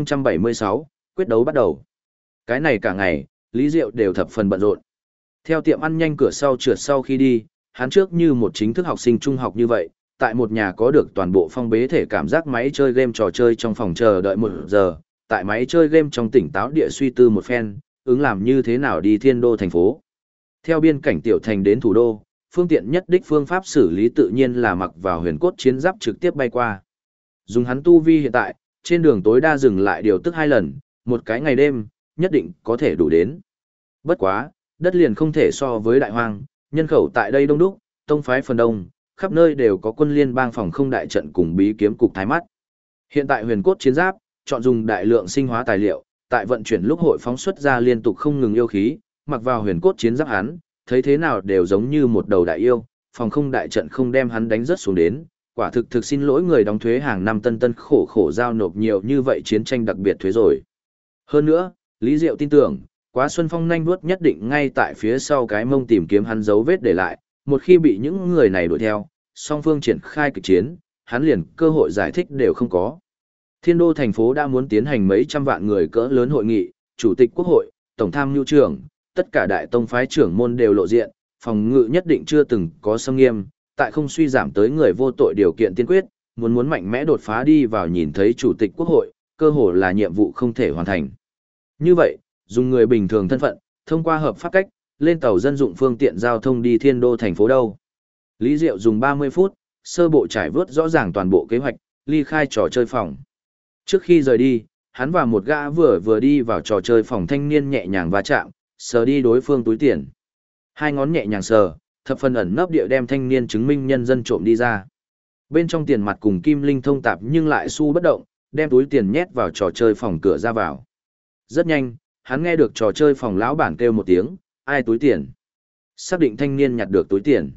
1076, quyết đấu bắt đầu. Cái này cả ngày, Lý Diệu đều thập phần bận rộn. Theo tiệm ăn nhanh cửa sau trượt sau khi đi, hắn trước như một chính thức học sinh trung học như vậy, tại một nhà có được toàn bộ phong bế thể cảm giác máy chơi game trò chơi trong phòng chờ đợi 1 giờ, tại máy chơi game trong tỉnh táo địa suy tư một phen, ứng làm như thế nào đi Thiên Đô thành phố. Theo biên cảnh tiểu thành đến thủ đô, phương tiện nhất đích phương pháp xử lý tự nhiên là mặc vào huyền cốt chiến giáp trực tiếp bay qua. Dùng hắn tu vi hiện tại, trên đường tối đa dừng lại điều tức 2 lần, một cái ngày đêm, nhất định có thể đủ đến. Bất quá, đất liền không thể so với đại hoang, nhân khẩu tại đây đông đúc, tông phái phần đông, khắp nơi đều có quân liên bang phòng không đại trận cùng bí kiếm cục thái mắt. Hiện tại huyền cốt chiến giáp, chọn dùng đại lượng sinh hóa tài liệu, tại vận chuyển lúc hội phóng xuất ra liên tục không ngừng yêu khí, mặc vào huyền cốt chiến giáp hắn, thấy thế nào đều giống như một đầu đại yêu, phòng không đại trận không đem hắn đánh rớt xuống đến, quả thực xin lỗi người đóng thuế hàng năm tân khổ giao nộp nhiều như vậy chiến tranh đặc biệt thuế rồi. Hơn nữa, Lý Diệu tin tưởng, Quá Xuân Phong nhanh vuốt nhất định ngay tại phía sau cái mông tìm kiếm hắn dấu vết để lại, một khi bị những người này đuổi theo, song phương triển khai kịch chiến, hắn liền cơ hội giải thích đều không có. Thiên Đô thành phố đã muốn tiến hành mấy trăm vạn người cỡ lớn hội nghị, chủ tịch quốc hội, tổng tham mưu trưởng, tất cả đại tông phái trưởng môn đều lộ diện, phòng ngự nhất định chưa từng có xâm nghiêm, tại không suy giảm tới người vô tội điều kiện tiên quyết, muốn mạnh mẽ đột phá đi vào nhìn thấy chủ tịch quốc hội, cơ hồ là nhiệm vụ không thể hoàn thành. Như vậy, dùng người bình thường thân phận, thông qua hợp pháp cách, lên tàu dân dụng phương tiện giao thông đi Thiên Đô thành phố đâu. Lý Diệu dùng 30 phút, sơ bộ trải vớt rõ ràng toàn bộ kế hoạch, ly khai trò chơi phòng. Trước khi rời đi, hắn và một gã vừa đi vào trò chơi phòng thanh niên nhẹ nhàng va chạm, sờ đi đối phương túi tiền. Hai ngón nhẹ nhàng sờ, thập phần ẩn nấp địa đem thanh niên chứng minh nhân dân trộm đi ra. Bên trong tiền mặt cùng kim linh thông tạp nhưng lại xu bất động, đem túi tiền nhét vào trò chơi phòng cửa ra vào. Rất nhanh, hắn nghe được trò chơi phòng lão bản kêu một tiếng, ai túi tiền. Xác định thanh niên nhặt được túi tiền.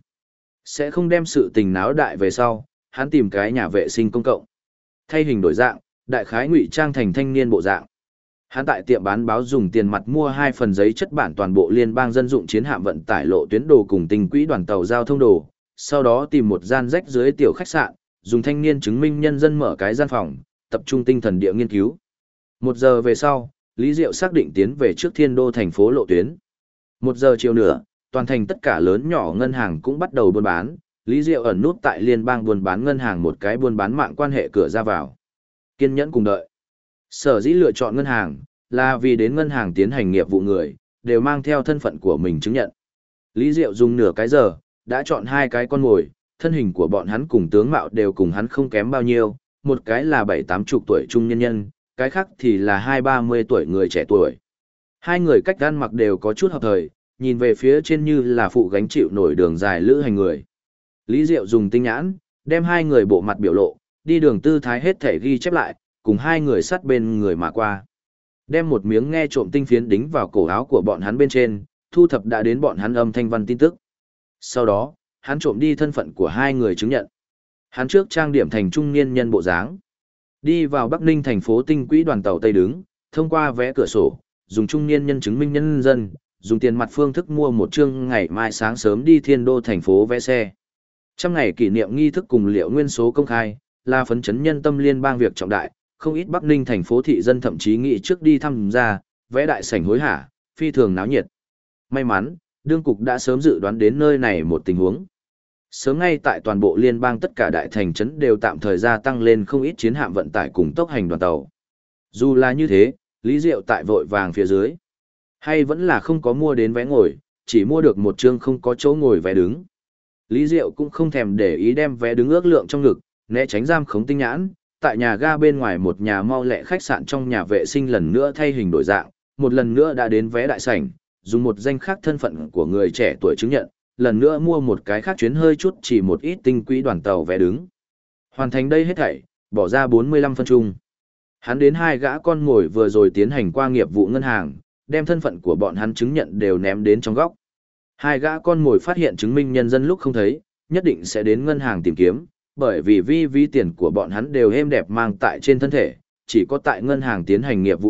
Sẽ không đem sự tình náo đại về sau, hắn tìm cái nhà vệ sinh công cộng. Thay hình đổi dạng, đại khái ngụy trang thành thanh niên bộ dạng. Hắn tại tiệm bán báo dùng tiền mặt mua 2 phần giấy chất bản toàn bộ liên bang dân dụng chiến hạm vận tải lộ tuyến đồ cùng tinh quỹ đoàn tàu giao thông đồ, sau đó tìm một gian rách dưới tiểu khách sạn, dùng thanh niên chứng minh nhân dân mở cái gian phòng, tập trung tinh thần địa nghiên cứu. 1 giờ về sau, Lý Diệu xác định tiến về trước Thiên Đô thành phố lộ tuyến. 1 giờ chiều nữa, toàn thành tất cả lớn nhỏ ngân hàng cũng bắt đầu buôn bán, Lý Diệu ẩn nút tại liên bang buôn bán ngân hàng một cái buôn bán mạng quan hệ cửa ra vào. Kiên nhẫn cùng đợi. Sở dĩ lựa chọn ngân hàng, là vì đến ngân hàng tiến hành nghiệp vụ người, đều mang theo thân phận của mình chứng nhận. Lý Diệu dùng nửa cái giờ, đã chọn 2 cái con mồi, thân hình của bọn hắn cùng tướng mạo đều cùng hắn không kém bao nhiêu, một cái là 7-80 tuổi trung nhân nhân, cái khác thì là 20-30 tuổi người trẻ tuổi. 2 người cách ăn mặc đều có chút hợp thời, nhìn về phía trên như là phụ gánh chịu nổi đường dài lữ hành người. Lý Diệu dùng tinh nhãn, đem 2 người bộ mặt biểu lộ, đi đường tư thái hết thể ghi chép lại, cùng 2 người sát bên người mà qua. Đem một miếng nghe trộm tinh phiến đính vào cổ áo của bọn hắn bên trên, thu thập đã đến bọn hắn âm thanh văn tin tức. Sau đó, hắn trộm đi thân phận của 2 người chứng nhận. Hắn trước trang điểm thành trung niên nhân bộ dáng. Đi vào Bắc Ninh thành phố tinh quỹ đoàn tàu Tây đứng, thông qua vé cửa sổ, dùng trung niên nhân chứng minh nhân dân, dùng tiền mặt phương thức mua một chương ngày mai sáng sớm đi Thiên Đô thành phố vé xe. Trăm ngày kỷ niệm nghi thức cùng liệu nguyên số công khai, là phấn chấn nhân tâm liên bang việc trọng đại, không ít Bắc Ninh thành phố thị dân thậm chí nghĩ trước đi tham gia, vẽ đại sảnh hối hả, phi thường náo nhiệt. May mắn, đương cục đã sớm dự đoán đến nơi này một tình huống. Sớm ngay tại toàn bộ liên bang tất cả đại thành trấn đều tạm thời gia tăng lên không ít chiến hạm vận tải cùng tốc hành đoàn tàu. Dù là như thế, Lý Diệu tại vội vàng phía dưới, hay vẫn là không có mua đến vé ngồi, chỉ mua được một chương không có chỗ ngồi vé đứng. Lý Diệu cũng không thèm để ý đem vé đứng ước lượng trong ngực, né tránh giam khống tinh nhãn, tại nhà ga bên ngoài một nhà mau lẹ khách sạn trong nhà vệ sinh lần nữa thay hình đổi dạng, một lần nữa đã đến vé đại sảnh, dùng một danh khác thân phận của người trẻ tuổi chứng nhận, lần nữa mua một cái khác chuyến hơi chút chỉ một ít tinh quỹ đoàn tàu vé đứng. Hoàn thành đây hết thảy, bỏ ra 45 phân chung. Hắn đến 2 gã con ngồi vừa rồi tiến hành qua nghiệp vụ ngân hàng, đem thân phận của bọn hắn chứng nhận đều ném đến trong góc. 2 gã con ngồi phát hiện chứng minh nhân dân lúc không thấy, nhất định sẽ đến ngân hàng tìm kiếm, bởi vì ví tiền của bọn hắn đều êm đẹp mang tại trên thân thể, chỉ có tại ngân hàng tiến hành nghiệp vụ lúc,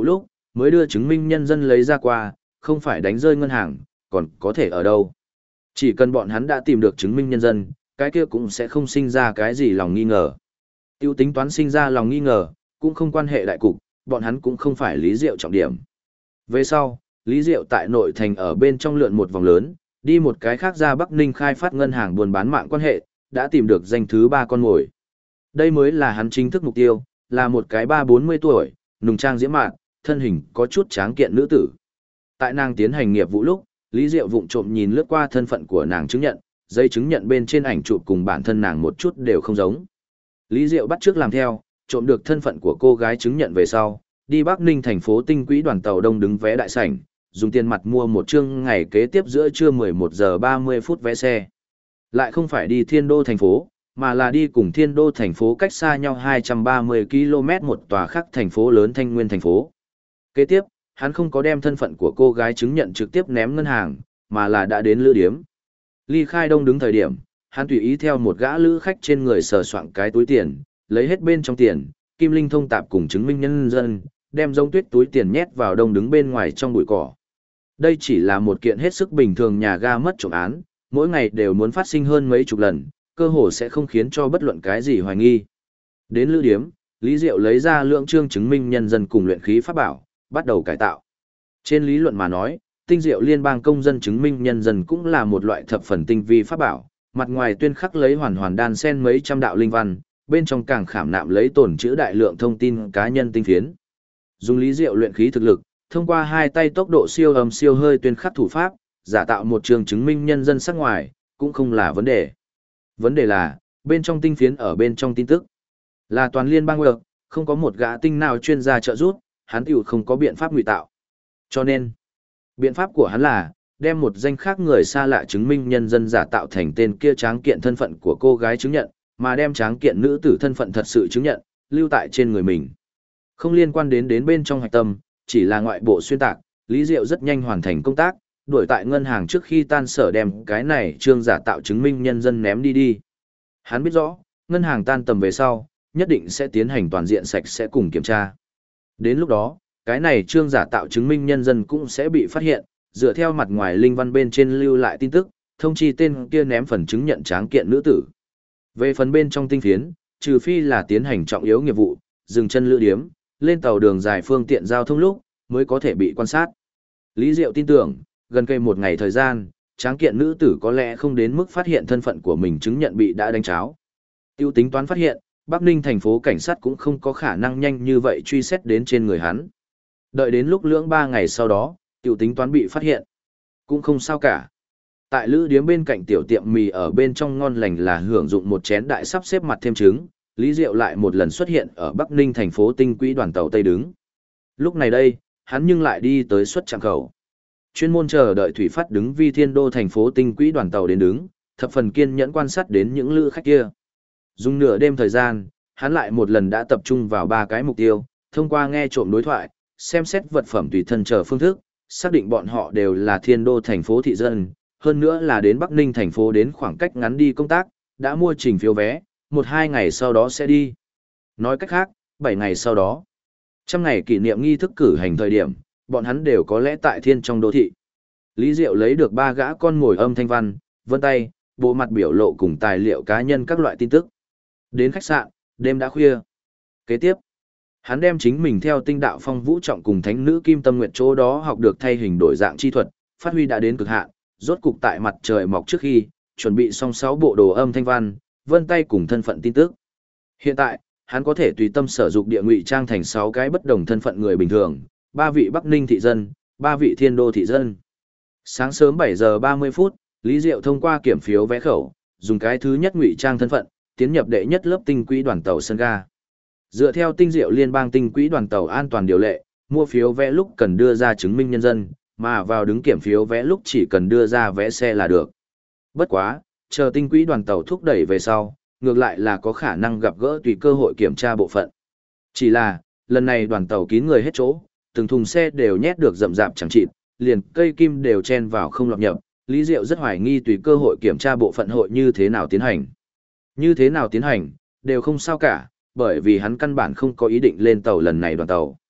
mới đưa chứng minh nhân dân lấy ra qua, không phải đánh rơi ngân hàng, còn có thể ở đâu. Chỉ cần bọn hắn đã tìm được chứng minh nhân dân, cái kia cũng sẽ không sinh ra cái gì lòng nghi ngờ. Tiêu tính toán sinh ra lòng nghi ngờ, cũng không quan hệ đại cục, bọn hắn cũng không phải Lý Diệu trọng điểm. Về sau, Lý Diệu tại nội thành ở bên trong lượn một vòng lớn, đi một cái khác ra Bắc Ninh khai phát ngân hàng buôn bán mạng quan hệ, đã tìm được danh thứ 3 con mồi. Đây mới là hắn chính thức mục tiêu, là một cái 30-40 tuổi, nùng trang diễm mạn, thân hình có chút tráng kiện nữ tử. Tại nàng tiến hành nghiệp vụ lúc, Lý Diệu vụng trộm nhìn lướt qua thân phận của nàng chứng nhận, giấy chứng nhận bên trên ảnh chụp cùng bản thân nàng một chút đều không giống. Lý Diệu bắt chước làm theo, trộm được thân phận của cô gái chứng nhận về sau, đi Bắc Ninh thành phố tinh quỹ đoàn tàu đông đứng vé đại sảnh, dùng tiền mặt mua một chương ngày kế tiếp giữa trưa 11 giờ 30 phút vé xe. Lại không phải đi Thiên Đô thành phố, mà là đi cùng Thiên Đô thành phố cách xa nhau 230 km một tòa khác thành phố lớn Thanh Nguyên thành phố. Kế tiếp, hắn không có đem thân phận của cô gái chứng nhận trực tiếp ném ngân hàng, mà là đã đến lữ điếm. Ly khai đông đứng thời điểm, hắn tùy ý theo một gã lữ khách trên người sờ soạng cái túi tiền, lấy hết bên trong tiền, kim linh thông tạp cùng chứng minh nhân dân, đem giống tuyết túi tiền nhét vào đông đứng bên ngoài trong bụi cỏ. Đây chỉ là một kiện hết sức bình thường nhà ga mất trộm án, mỗi ngày đều muốn phát sinh hơn mấy chục lần, cơ hồ sẽ không khiến cho bất luận cái gì hoài nghi. Đến lữ điếm, Lý Diệu lấy ra lượng trương chứng minh nhân dân cùng luyện khí pháp bảo, bắt đầu cải tạo. Trên lý luận mà nói, tinh diệu liên bang công dân chứng minh nhân dân cũng là một loại thập phần tinh vi pháp bảo, mặt ngoài tuyên khắc lấy hoàn hoàn đan sen mấy trăm đạo linh văn, bên trong càng khảm nạm lấy tồn trữ đại lượng thông tin cá nhân tinh phiến. Dùng Lý Diệu luyện khí thực lực, thông qua hai tay tốc độ siêu âm siêu hơi tuyên khắc thủ pháp, giả tạo một trường chứng minh nhân dân sắc ngoài, cũng không là vấn đề. Vấn đề là, bên trong tinh phiến ở bên trong tin tức. Là toàn liên bang work, không có một gã tinh nào chuyên gia trợ giúp, hắn tiểu không có biện pháp ngụy tạo. Cho nên, biện pháp của hắn là, đem một danh khác người xa lạ chứng minh nhân dân giả tạo thành tên kia tráng kiện thân phận của cô gái chứng nhận, mà đem tráng kiện nữ tử thân phận thật sự chứng nhận, lưu tại trên người mình. Không liên quan đến bên trong hạch tâm, chỉ là ngoại bộ xuyên tạc, Lý Diệu rất nhanh hoàn thành công tác, đuổi tại ngân hàng trước khi tan sở đem cái này trương giả tạo chứng minh nhân dân ném đi. Hắn biết rõ, ngân hàng tan tầm về sau, nhất định sẽ tiến hành toàn diện sạch sẽ cùng kiểm tra. Đến lúc đó, cái này trương giả tạo chứng minh nhân dân cũng sẽ bị phát hiện, dựa theo mặt ngoài linh văn bên trên lưu lại tin tức, thông chi tên kia ném phần chứng nhận tráng kiện nữ tử. Về phần bên trong tinh phiến, trừ phi là tiến hành trọng yếu nghiệp vụ, dừng chân lữ điếm, lên tàu đường dài phương tiện giao thông lúc, mới có thể bị quan sát. Lý Diệu tin tưởng, gần cây một ngày thời gian, tráng kiện nữ tử có lẽ không đến mức phát hiện thân phận của mình chứng nhận bị đã đánh cháo. Tiêu tính toán phát hiện, Bắc Ninh thành phố cảnh sát cũng không có khả năng nhanh như vậy truy xét đến trên người hắn. Đợi đến lúc lưỡng 3 ngày sau đó, tiêu tính toán bị phát hiện. Cũng không sao cả. Tại lữ điếm bên cạnh tiểu tiệm mì ở bên trong ngon lành là hưởng dụng một chén đại sắp xếp mặt thêm trứng, Lý Diệu lại một lần xuất hiện ở Bắc Ninh thành phố tinh quỹ đoàn tàu Tây đứng. Lúc này đây, hắn nhưng lại đi tới xuất trạm khẩu. Chuyên môn chờ đợi Thủy Phát đứng vi Thiên Đô thành phố tinh quỹ đoàn tàu đến đứng, thập phần kiên nhẫn quan sát đến những lữ khách kia. Dùng nửa đêm thời gian, hắn lại một lần đã tập trung vào 3 cái mục tiêu, thông qua nghe trộm đối thoại, xem xét vật phẩm tùy thân chờ phương thức, xác định bọn họ đều là Thiên Đô thành phố thị dân, hơn nữa là đến Bắc Ninh thành phố đến khoảng cách ngắn đi công tác, đã mua trình phiếu vé, 1-2 ngày sau đó sẽ đi. Nói cách khác, 7 ngày sau đó, 100 ngày kỷ niệm nghi thức cử hành thời điểm, bọn hắn đều có lẽ tại thiên trong đô thị. Lý Diệu lấy được 3 gã con ngồi âm thanh văn, vân tay, bộ mặt biểu lộ cùng tài liệu cá nhân các loại tin tức. Đến khách sạn, đêm đã khuya. Kế tiếp, hắn đem chính mình theo tinh đạo phong vũ trọng cùng thánh nữ Kim Tâm Nguyệt chỗ đó học được thay hình đổi dạng chi thuật, phát huy đã đến cực hạn, rốt cục tại mặt trời mọc trước khi, chuẩn bị xong 6 bộ đồ âm thanh văn, vân tay cùng thân phận tin tức. Hiện tại, hắn có thể tùy tâm sử dụng địa ngụy trang thành 6 cái bất đồng thân phận người bình thường, 3 vị Bắc Ninh thị dân, 3 vị Thiên Đô thị dân. Sáng sớm 7 giờ 30 phút, Lý Diệu thông qua kiểm phiếu vé khẩu, dùng cái thứ nhất ngụy trang thân phận, tiến nhập đệ nhất lớp tinh quỹ đoàn tàu sân ga. Dựa theo tinh diệu liên bang tinh quỹ đoàn tàu an toàn điều lệ, mua phiếu vé lúc cần đưa ra chứng minh nhân dân, mà vào đứng kiểm phiếu vé lúc chỉ cần đưa ra vé xe là được. Bất quá, chờ tinh quỹ đoàn tàu thúc đẩy về sau, ngược lại là có khả năng gặp gỡ tùy cơ hội kiểm tra bộ phận. Chỉ là, lần này đoàn tàu kín người hết chỗ, từng thùng xe đều nhét được rậm rạp chẳng chịt, liền cây kim đều chen vào không lọt nhập, Lý Diệu rất hoài nghi tùy cơ hội kiểm tra bộ phận hội như thế nào tiến hành. Như thế nào tiến hành, đều không sao cả, bởi vì hắn căn bản không có ý định lên tàu lần này đoàn tàu.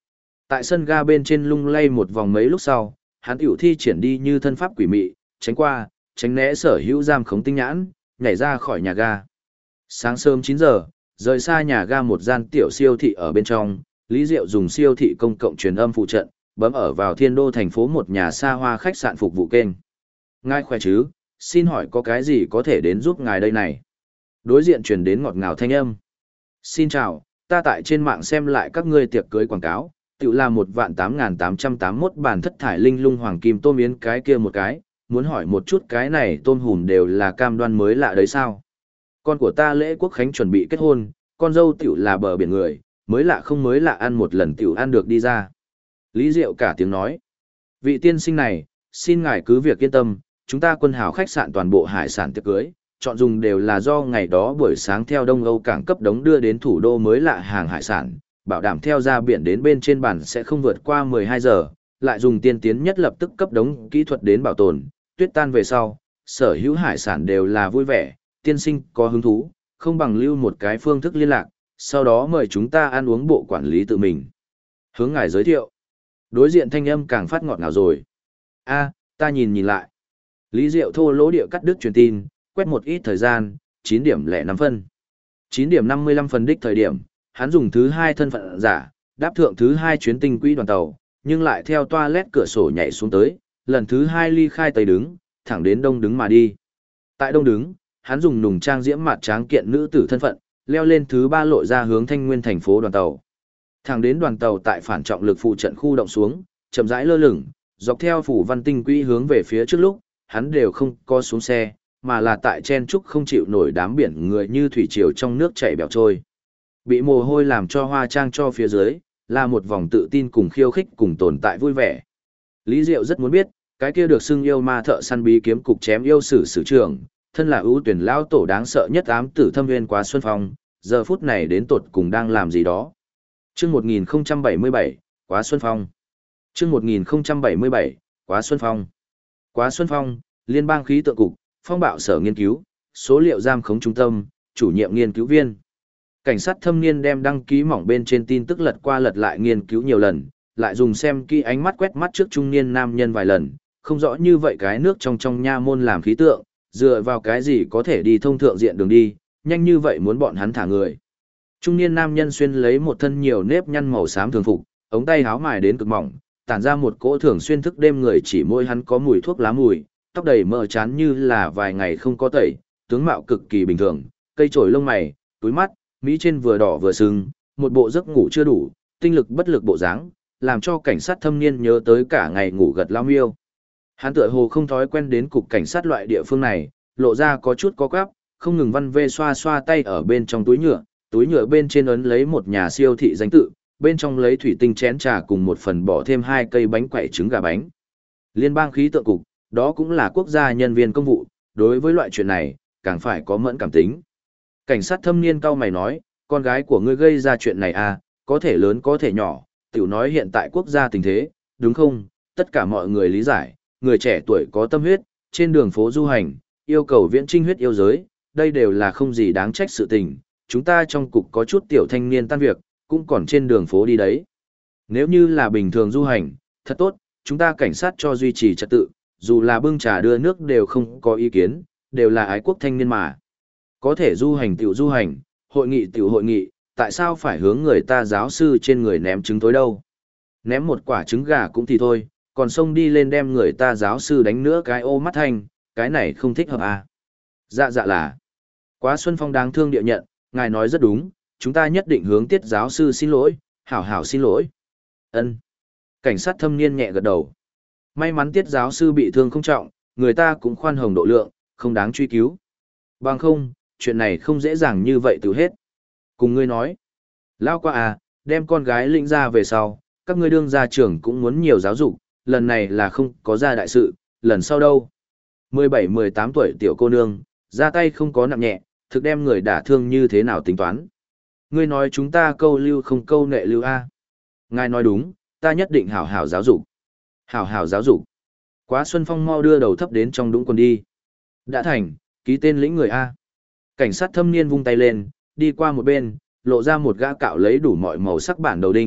Tại sân ga bên trên lung lay một vòng mấy lúc sau, hắn tiểu thi triển đi như thân pháp quỷ mị, tránh qua, tránh né sở hữu giam khống tinh nhãn, nhảy ra khỏi nhà ga. Sáng sớm 9 giờ, rời xa nhà ga một gian tiểu siêu thị ở bên trong, Lý Diệu dùng siêu thị công cộng truyền âm phụ trận, bấm ở vào Thiên Đô thành phố một nhà xa hoa khách sạn phục vụ kênh. Ngài khỏe chứ, xin hỏi có cái gì có thể đến giúp ngài đây này? Đối diện truyền đến ngọt ngào thanh âm. Xin chào, ta tại trên mạng xem lại các ngươi tiệc cưới quảng cáo, tự là 1.8.881 bàn thất thải linh lung hoàng kim tôm yến cái kia một cái, muốn hỏi một chút cái này tôm hùm đều là cam đoan mới lạ đấy sao? Con của ta lễ quốc khánh chuẩn bị kết hôn, con dâu tiểu là bờ biển người, mới lạ không mới lạ ăn một lần tiểu ăn được đi ra. Lý Diệu cả tiếng nói. Vị tiên sinh này, xin ngài cứ việc yên tâm, chúng ta Quân Hào khách sạn toàn bộ hải sản tiệc cưới, chọn dùng đều là do ngày đó buổi sáng theo Đông Âu cảng cấp đống đưa đến thủ đô mới lạ hàng hải sản, bảo đảm theo ra biển đến bên trên bàn sẽ không vượt qua 12 giờ, lại dùng tiên tiến nhất lập tức cấp đống kỹ thuật đến bảo tồn, tuyết tan về sau, sở hữu hải sản đều là vui vẻ, tiên sinh có hứng thú, không bằng lưu một cái phương thức liên lạc, sau đó mời chúng ta ăn uống bộ quản lý tự mình. Hướng ngài giới thiệu. Đối diện thanh âm càng phát ngọt ngào rồi. A, ta nhìn lại. Lý Diệu thô lỗ địa cắt đứt truyền tin, quét một ít thời gian, 9 điểm lẻ 5 phân. 9 điểm 55 phân đích thời điểm, hắn dùng thứ 2 thân phận giả, đáp thượng thứ 2 chuyến tinh quỹ đoàn tàu, nhưng lại theo toilet cửa sổ nhảy xuống tới, lần thứ 2 ly khai tây đứng, thẳng đến đông đứng mà đi. Tại đông đứng, hắn dùng nùng trang diễm mặt tráng kiện nữ tử thân phận, leo lên thứ 3 lộ ra hướng Thanh Nguyên thành phố đoàn tàu. Thẳng đến đoàn tàu tại phản trọng lực phụ trận khu động xuống, chậm rãi lơ lửng, dọc theo phủ văn tinh quỹ hướng về phía trước lúc, hắn đều không có xuống xe, mà là tại chen trúc không chịu nổi đám biển người như thủy triều trong nước chảy bèo trôi. Bị mồ hôi làm cho hoa trang cho phía dưới, là một vòng tự tin cùng khiêu khích cùng tồn tại vui vẻ. Lý Diệu rất muốn biết, cái kia được xưng yêu ma thợ săn bí kiếm cục chém yêu sử trưởng, thân là ưu tuyển lao tổ đáng sợ nhất ám tử thâm nguyên Quá Xuân Phong, giờ phút này đến tột cùng đang làm gì đó. Chương 1077, Quá Xuân Phong. Chương 1077, Quá Xuân Phong. Quá Xuân Phong, Liên bang khí tượng cục, phong bạo sở nghiên cứu, số liệu giam khống trung tâm, chủ nhiệm nghiên cứu viên. Cảnh sát thâm niên đem đăng ký mỏng bên trên tin tức lật qua lật lại nghiên cứu nhiều lần, lại dùng xem kỹ ánh mắt quét mắt trước trung niên nam nhân vài lần, không rõ như vậy cái nước trong nha môn làm khí tượng, dựa vào cái gì có thể đi thông thượng diện đường đi, nhanh như vậy muốn bọn hắn thả người. Trung niên nam nhân xuyên lấy một thân nhiều nếp nhăn màu xám thường phục, ống tay háo mài đến cực mỏng, tản ra một cỗ thường xuyên thức đêm người chỉ môi hắn có mùi thuốc lá mùi, tóc đầy mờ chán như là vài ngày không có tẩy, tướng mạo cực kỳ bình thường, cây chổi lông mày, túi mắt, mỹ trên vừa đỏ vừa sưng, một bộ giấc ngủ chưa đủ, tinh lực bất lực bộ dáng, làm cho cảnh sát thâm niên nhớ tới cả ngày ngủ gật lao miêu. Hắn tựa hồ không thói quen đến cục cảnh sát loại địa phương này, lộ ra có chút có quắp, không ngừng văn vê xoa xoa tay ở bên trong túi nhựa bên trên ấn lấy một nhà siêu thị danh tự, bên trong lấy thủy tinh chén trà cùng một phần bỏ thêm 2 cây bánh quẩy trứng gà bánh. Liên bang khí tượng cục, đó cũng là quốc gia nhân viên công vụ, đối với loại chuyện này, càng phải có mẫn cảm tính. Cảnh sát thâm niên cao mày nói, con gái của ngươi gây ra chuyện này à, có thể lớn có thể nhỏ, tiểu nói hiện tại quốc gia tình thế, đúng không? Tất cả mọi người lý giải, người trẻ tuổi có tâm huyết, trên đường phố du hành, yêu cầu viễn trinh huyết yêu giới, đây đều là không gì đáng trách sự tình, chúng ta trong cục có chút tiểu thanh niên tan việc, cũng còn trên đường phố đi đấy. Nếu như là bình thường du hành, thật tốt, chúng ta cảnh sát cho duy trì trật tự, dù là bưng trà đưa nước đều không có ý kiến, đều là ái quốc thanh niên mà. Có thể du hành tiểu du hành, hội nghị tiểu hội nghị, tại sao phải hướng người ta giáo sư trên người ném trứng tối đâu? Ném một quả trứng gà cũng thì thôi, còn xông đi lên đem người ta giáo sư đánh nữa cái ô mắt thanh, cái này không thích hợp à? Dạ dạ là. Quá Xuân Phong đáng thương địa nhận, ngài nói rất đúng, chúng ta nhất định hướng Tiết giáo sư xin lỗi, hảo hảo xin lỗi. Ân. Cảnh sát thâm niên nhẹ gật đầu. May mắn Tiết giáo sư bị thương không trọng, người ta cũng khoan hồng độ lượng, không đáng truy cứu. Bằng không, chuyện này không dễ dàng như vậy từ hết. Cùng ngươi nói. Lao qua à, đem con gái lĩnh ra về sau, các ngươi đương gia trưởng cũng muốn nhiều giáo dục, lần này là không có ra đại sự, lần sau đâu. 17-18 tuổi tiểu cô nương, ra tay không có nặng nhẹ, thực đem người đả thương như thế nào tính toán. Ngươi nói chúng ta câu lưu không câu nệ lưu a. Ngài nói đúng, ta nhất định hảo hảo giáo dục. Hảo hảo giáo dục. Quá Xuân Phong mau đưa đầu thấp đến trong đũng quần đi. Đã thành, ký tên lĩnh người A. Cảnh sát thâm niên vung tay lên, đi qua một bên, lộ ra một gã cạo lấy đủ mọi màu sắc bản đầu đinh,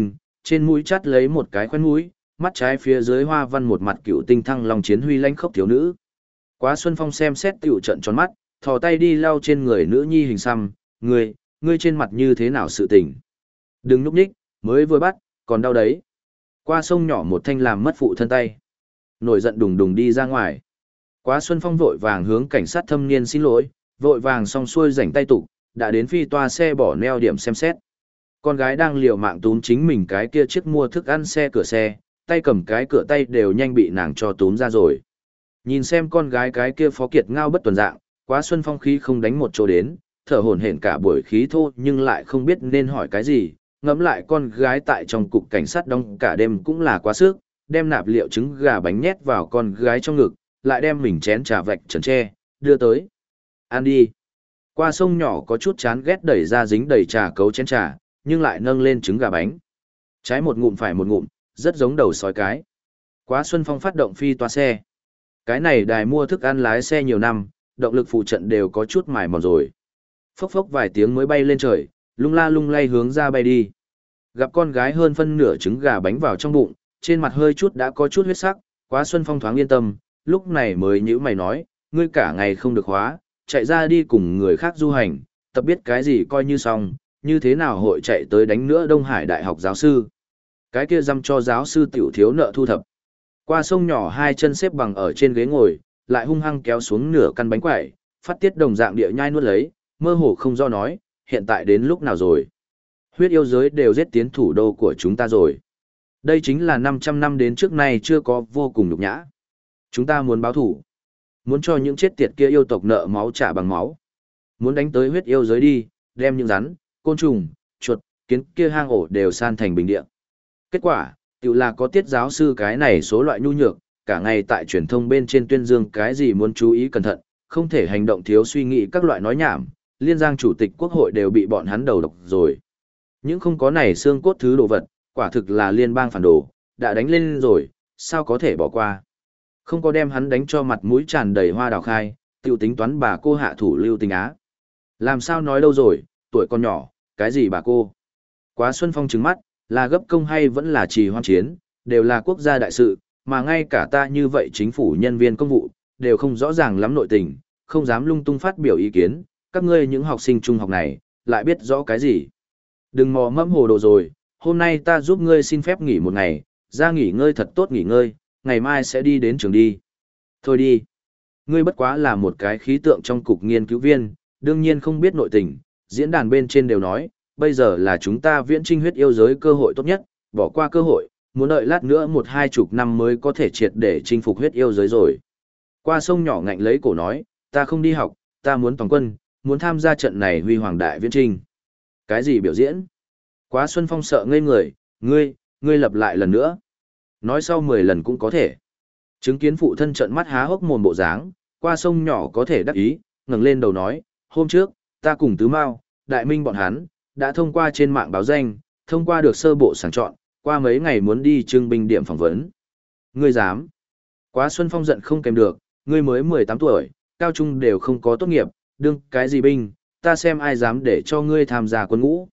trên mũi chắt lấy một cái khoen mũi, mắt trái phía dưới hoa văn một mặt cựu tinh thăng long chiến huy lãnh khốc thiếu nữ. Quá Xuân Phong xem xét tiểu trận tròn mắt, thò tay đi lau trên người nữ nhi hình xăm, ngươi trên mặt như thế nào sự tình? Đừng núp nhích, mới vừa bắt, còn đau đấy. Qua sông nhỏ một thanh làm mất phụ thân tay. Nổi giận đùng đùng đi ra ngoài. Quá Xuân Phong vội vàng hướng cảnh sát thâm niên xin lỗi, vội vàng xong xuôi rảnh tay tục, đã đến phi toa xe bỏ neo điểm xem xét. Con gái đang liều mạng túm chính mình cái kia chiếc mua thức ăn xe cửa xe, tay cầm cái cửa tay đều nhanh bị nàng cho túm ra rồi. Nhìn xem con gái cái kia phó kiệt ngao bất tuần dạng, Quá Xuân Phong khí không đánh một chỗ đến, thở hổn hển cả buổi khí thô nhưng lại không biết nên hỏi cái gì, ngẫm lại con gái tại trong cục cảnh sát đóng cả đêm cũng là quá sức, đem nạp liệu trứng gà bánh nhét vào con gái trong ngực, lại đem mình chén trà vạch trần tre, đưa tới. Ăn đi. Qua sông nhỏ có chút chán ghét đẩy ra dính đầy trà cấu chén trà, nhưng lại nâng lên trứng gà bánh. Trái một ngụm phải một ngụm, rất giống đầu sói cái. Quá Xuân Phong phát động phi toa xe. Cái này đài mua thức ăn lái xe nhiều năm, động lực phụ trận đều có chút mài mòn rồi. Phốc phốc vài tiếng mới bay lên trời, lung la lung lay hướng ra bay đi. Gặp con gái hơn phân nửa trứng gà bánh vào trong bụng, trên mặt hơi chút đã có chút huyết sắc, Quá Xuân Phong thoáng yên tâm, lúc này mới nhíu mày nói, ngươi cả ngày không được hóa, chạy ra đi cùng người khác du hành, tập biết cái gì coi như xong, như thế nào hội chạy tới đánh nữa Đông Hải Đại học giáo sư. Cái kia dăm cho giáo sư tiểu thiếu nợ thu thập. Qua sông nhỏ hai chân xếp bằng ở trên ghế ngồi, lại hung hăng kéo xuống nửa căn bánh quẩy, phát tiết đồng dạng địa nhai nuốt lấy, mơ hồ không do nói, hiện tại đến lúc nào rồi. Huyết yêu giới đều giết tiến thủ đô của chúng ta rồi. Đây chính là 500 năm đến trước nay chưa có vô cùng nhục nhã. Chúng ta muốn báo thủ. Muốn cho những chết tiệt kia yêu tộc nợ máu trả bằng máu. Muốn đánh tới huyết yêu giới đi, đem những rắn, côn trùng, chuột, kiến kia hang ổ đều san thành bình địa. Kết quả, tự là có tiết giáo sư cái này số loại nhu nhược, cả ngày tại truyền thông bên trên tuyên dương cái gì muốn chú ý cẩn thận, không thể hành động thiếu suy nghĩ các loại nói nhảm, liên giang chủ tịch quốc hội đều bị bọn hắn đầu độc rồi. Những không có này xương cốt thứ đồ vật, quả thực là liên bang phản đồ, đã đánh lên rồi, sao có thể bỏ qua. Không có đem hắn đánh cho mặt mũi tràn đầy hoa đào khai, tiểu tính toán bà cô hạ thủ Lưu Tình Á. Làm sao nói đâu rồi, tuổi còn nhỏ, cái gì bà cô. Quá Xuân Phong trừng mắt, là gấp công hay vẫn là trì hoãn chiến, đều là quốc gia đại sự, mà ngay cả ta như vậy chính phủ nhân viên công vụ, đều không rõ ràng lắm nội tình, không dám lung tung phát biểu ý kiến, các ngươi những học sinh trung học này, lại biết rõ cái gì. Đừng mò mẫm hồ đồ rồi, hôm nay ta giúp ngươi xin phép nghỉ một ngày, ra nghỉ ngơi thật tốt nghỉ ngơi, ngày mai sẽ đi đến trường đi. Thôi đi. Ngươi bất quá là một cái khí tượng trong cục nghiên cứu viên, đương nhiên không biết nội tình, diễn đàn bên trên đều nói, bây giờ là chúng ta viễn trinh huyết yêu giới cơ hội tốt nhất, bỏ qua cơ hội, muốn đợi lát nữa 1-20 năm mới có thể triệt để chinh phục huyết yêu giới rồi. Qua sông nhỏ ngạnh lấy cổ nói, ta không đi học, ta muốn toàn quân, muốn tham gia trận này huy hoàng đại viễn trinh. Cái gì biểu diễn? Quá Xuân Phong sợ ngây người, ngươi lặp lại lần nữa. Nói sau 10 lần cũng có thể. Chứng kiến phụ thân trận mắt há hốc mồm bộ dáng, Qua sông nhỏ có thể đắc ý, ngẩng lên đầu nói, hôm trước, ta cùng Tứ Mao, Đại Minh bọn hắn, đã thông qua trên mạng báo danh, thông qua được sơ bộ sàng chọn, qua mấy ngày muốn đi trưng binh điểm phỏng vấn. Ngươi dám? Quá Xuân Phong giận không kèm được, ngươi mới 18 tuổi, cao trung đều không có tốt nghiệp, đương cái gì binh, ta xem ai dám để cho ngươi tham gia quân ngũ.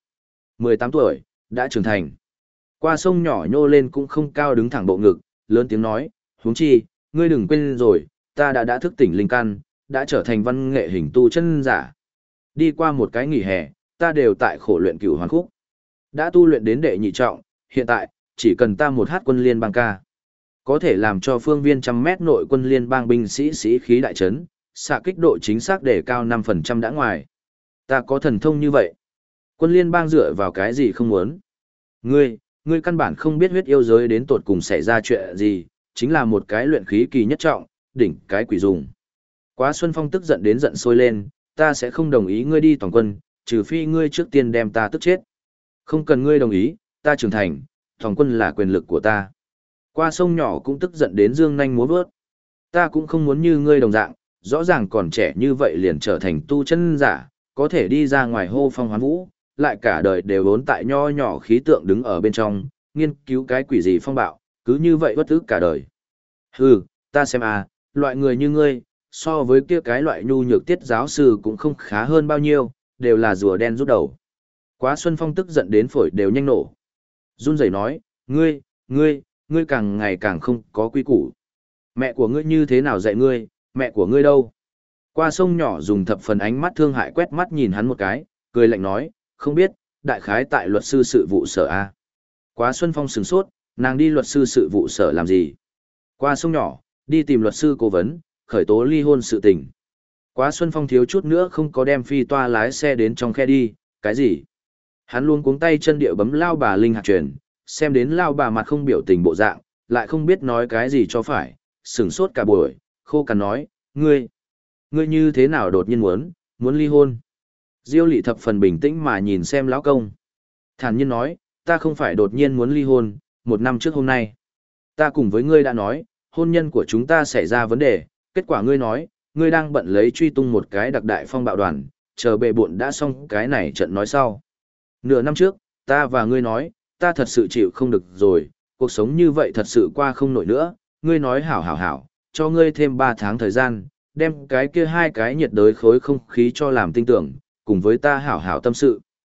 18 tuổi, đã trưởng thành. Qua sông nhỏ nhô lên cũng không cao đứng thẳng bộ ngực, lớn tiếng nói, huống chi, ngươi đừng quên rồi, ta đã thức tỉnh linh căn, đã trở thành văn nghệ hình tu chân giả. Đi qua một cái nghỉ hè, ta đều tại khổ luyện cửu hoàn khúc. Đã tu luyện đến đệ nhị trọng, hiện tại, chỉ cần ta một hát quân liên bang ca. Có thể làm cho phương viên 100 mét nội quân liên bang binh sĩ sĩ khí đại trấn, xạ kích độ chính xác để cao 5% đã ngoài. Ta có thần thông như vậy. Quân liên bang dựa vào cái gì không muốn? Ngươi căn bản không biết huyết yêu giới đến tột cùng xảy ra chuyện gì, chính là một cái luyện khí kỳ nhất trọng, đỉnh cái quỷ dùng. Quá Xuân Phong tức giận đến giận sôi lên, ta sẽ không đồng ý ngươi đi toàn quân, trừ phi ngươi trước tiên đem ta tức chết. Không cần ngươi đồng ý, ta trưởng thành, toàn quân là quyền lực của ta. Qua sông nhỏ cũng tức giận đến dương nanh múa vớt. Ta cũng không muốn như ngươi đồng dạng, rõ ràng còn trẻ như vậy liền trở thành tu chân giả, có thể đi ra ngoài hô phong hoán vũ, lại cả đời đều vốn tại nho nhỏ khí tượng đứng ở bên trong, nghiên cứu cái quỷ gì phong bạo, cứ như vậy bất ức cả đời. Hừ, ta xem à, loại người như ngươi, so với kia cái loại nhu nhược tiết giáo sư cũng không khá hơn bao nhiêu, đều là rùa đen rút đầu. Quá Xuân Phong tức giận đến phổi đều nhanh nổ. Run rẩy nói, ngươi càng ngày càng không có quy củ. Mẹ của ngươi như thế nào dạy ngươi, mẹ của ngươi đâu? Qua sông nhỏ dùng thập phần ánh mắt thương hại quét mắt nhìn hắn một cái, cười lạnh nói, không biết, đại khái tại luật sư sự vụ sở A. Quá Xuân Phong sửng sốt, nàng đi luật sư sự vụ sở làm gì? Qua sông nhỏ, đi tìm luật sư cố vấn, khởi tố ly hôn sự tình. Quá Xuân Phong thiếu chút nữa không có đem phi toa lái xe đến trong khe đi, cái gì? Hắn luôn cuống tay chân địa bấm lao bà Linh Hạc truyền, xem đến lao bà mặt không biểu tình bộ dạng, lại không biết nói cái gì cho phải, sửng sốt cả buổi, khô cằn nói, ngươi như thế nào đột nhiên muốn ly hôn? Diêu Lệ thập phần bình tĩnh mà nhìn xem lão công. Thản nhiên nói, ta không phải đột nhiên muốn ly hôn, 1 năm trước hôm nay. Ta cùng với ngươi đã nói, hôn nhân của chúng ta xảy ra vấn đề, kết quả ngươi nói, ngươi đang bận lấy truy tung một cái đặc đại phong bạo đoàn, chờ bệ bộn đã xong cái này trận nói sau. Nửa năm trước, ta và ngươi nói, ta thật sự chịu không được rồi, cuộc sống như vậy thật sự qua không nổi nữa, ngươi nói hảo, cho ngươi thêm 3 tháng thời gian, đem cái kia 2 cái nhiệt đới khối không khí cho làm tinh tưởng, cùng với ta hảo tâm sự.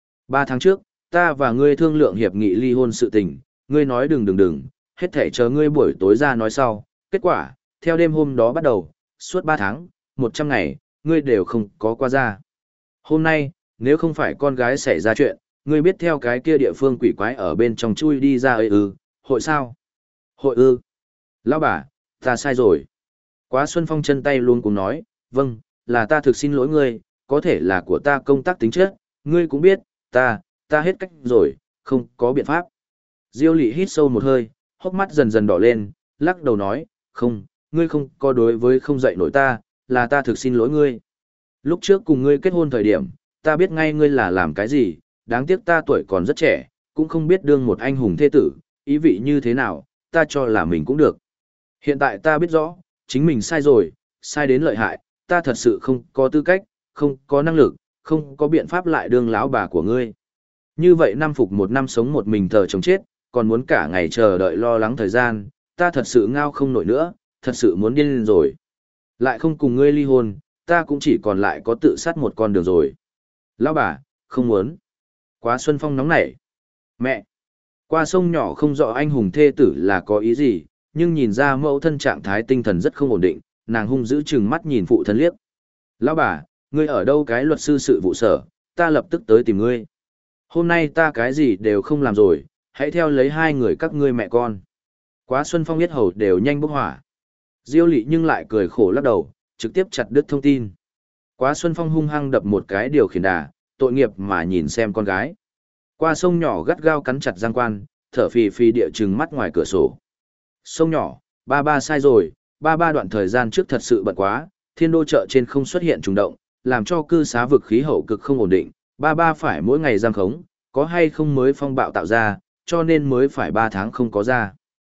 3 tháng trước, ta và ngươi thương lượng hiệp nghị ly hôn sự tình, ngươi nói đừng, hết thể chờ ngươi buổi tối ra nói sau, kết quả, theo đêm hôm đó bắt đầu, suốt 3 tháng, 100 ngày, ngươi đều không có qua ra. Hôm nay, nếu không phải con gái xảy ra chuyện, ngươi biết theo cái kia địa phương quỷ quái ở bên trong chui đi ra hội sao? Hội Lão bà, ta sai rồi. Quá Xuân Phong chân tay luôn cũng nói, vâng, là ta thực xin lỗi ngươi, có thể là của ta công tác tính chất, ngươi cũng biết, ta hết cách rồi, không có biện pháp. Diêu Lệ hít sâu một hơi, hốc mắt dần dần đỏ lên, lắc đầu nói, không, ngươi không có đối với không dạy nổi ta, là ta thực xin lỗi ngươi. Lúc trước cùng ngươi kết hôn thời điểm, ta biết ngay ngươi là làm cái gì, đáng tiếc ta tuổi còn rất trẻ, cũng không biết đương một anh hùng thê tử, ý vị như thế nào, ta cho là mình cũng được. Hiện tại ta biết rõ, chính mình sai rồi, sai đến lợi hại, ta thật sự không có tư cách, không có năng lực, không có biện pháp lại đương lão bà của ngươi. Như vậy 5 phục 1 năm sống một mình thờ chồng chết, còn muốn cả ngày chờ đợi lo lắng thời gian, ta thật sự ngao không nổi nữa, thật sự muốn điên lên rồi. Lại không cùng ngươi ly hôn, ta cũng chỉ còn lại có tự sát một con đường rồi. Lão bà, không muốn. Quá Xuân Phong nóng nảy. Mẹ! Qua sông nhỏ không rõ anh hùng thê tử là có ý gì, nhưng nhìn ra mẫu thân trạng thái tinh thần rất không ổn định, nàng hung dữ chừng mắt nhìn phụ thân liếc. Lão bà, ngươi ở đâu cái luật sư sự vụ sở, ta lập tức tới tìm ngươi. Hôm nay ta cái gì đều không làm rồi, hãy theo lấy 2 người các ngươi mẹ con. Quá Xuân Phong biết hầu đều nhanh bốc hỏa. Diêu Lệ nhưng lại cười khổ lắc đầu, trực tiếp chặt đứt thông tin. Quá Xuân Phong hung hăng đập một cái điều khiển đà, tội nghiệp mà nhìn xem con gái. Qua sông nhỏ gắt gao cắn chặt giang quan, thở phì phì địa chừng mắt ngoài cửa sổ. Sông nhỏ, ba sai rồi, ba đoạn thời gian trước thật sự bận quá, thiên đô chợ trên không xuất hiện trùng động, làm cho cư xá vực khí hậu cực không ổn định, ba phải mỗi ngày giam khống, có hay không mới phong bạo tạo ra, cho nên mới phải 3 tháng không có ra.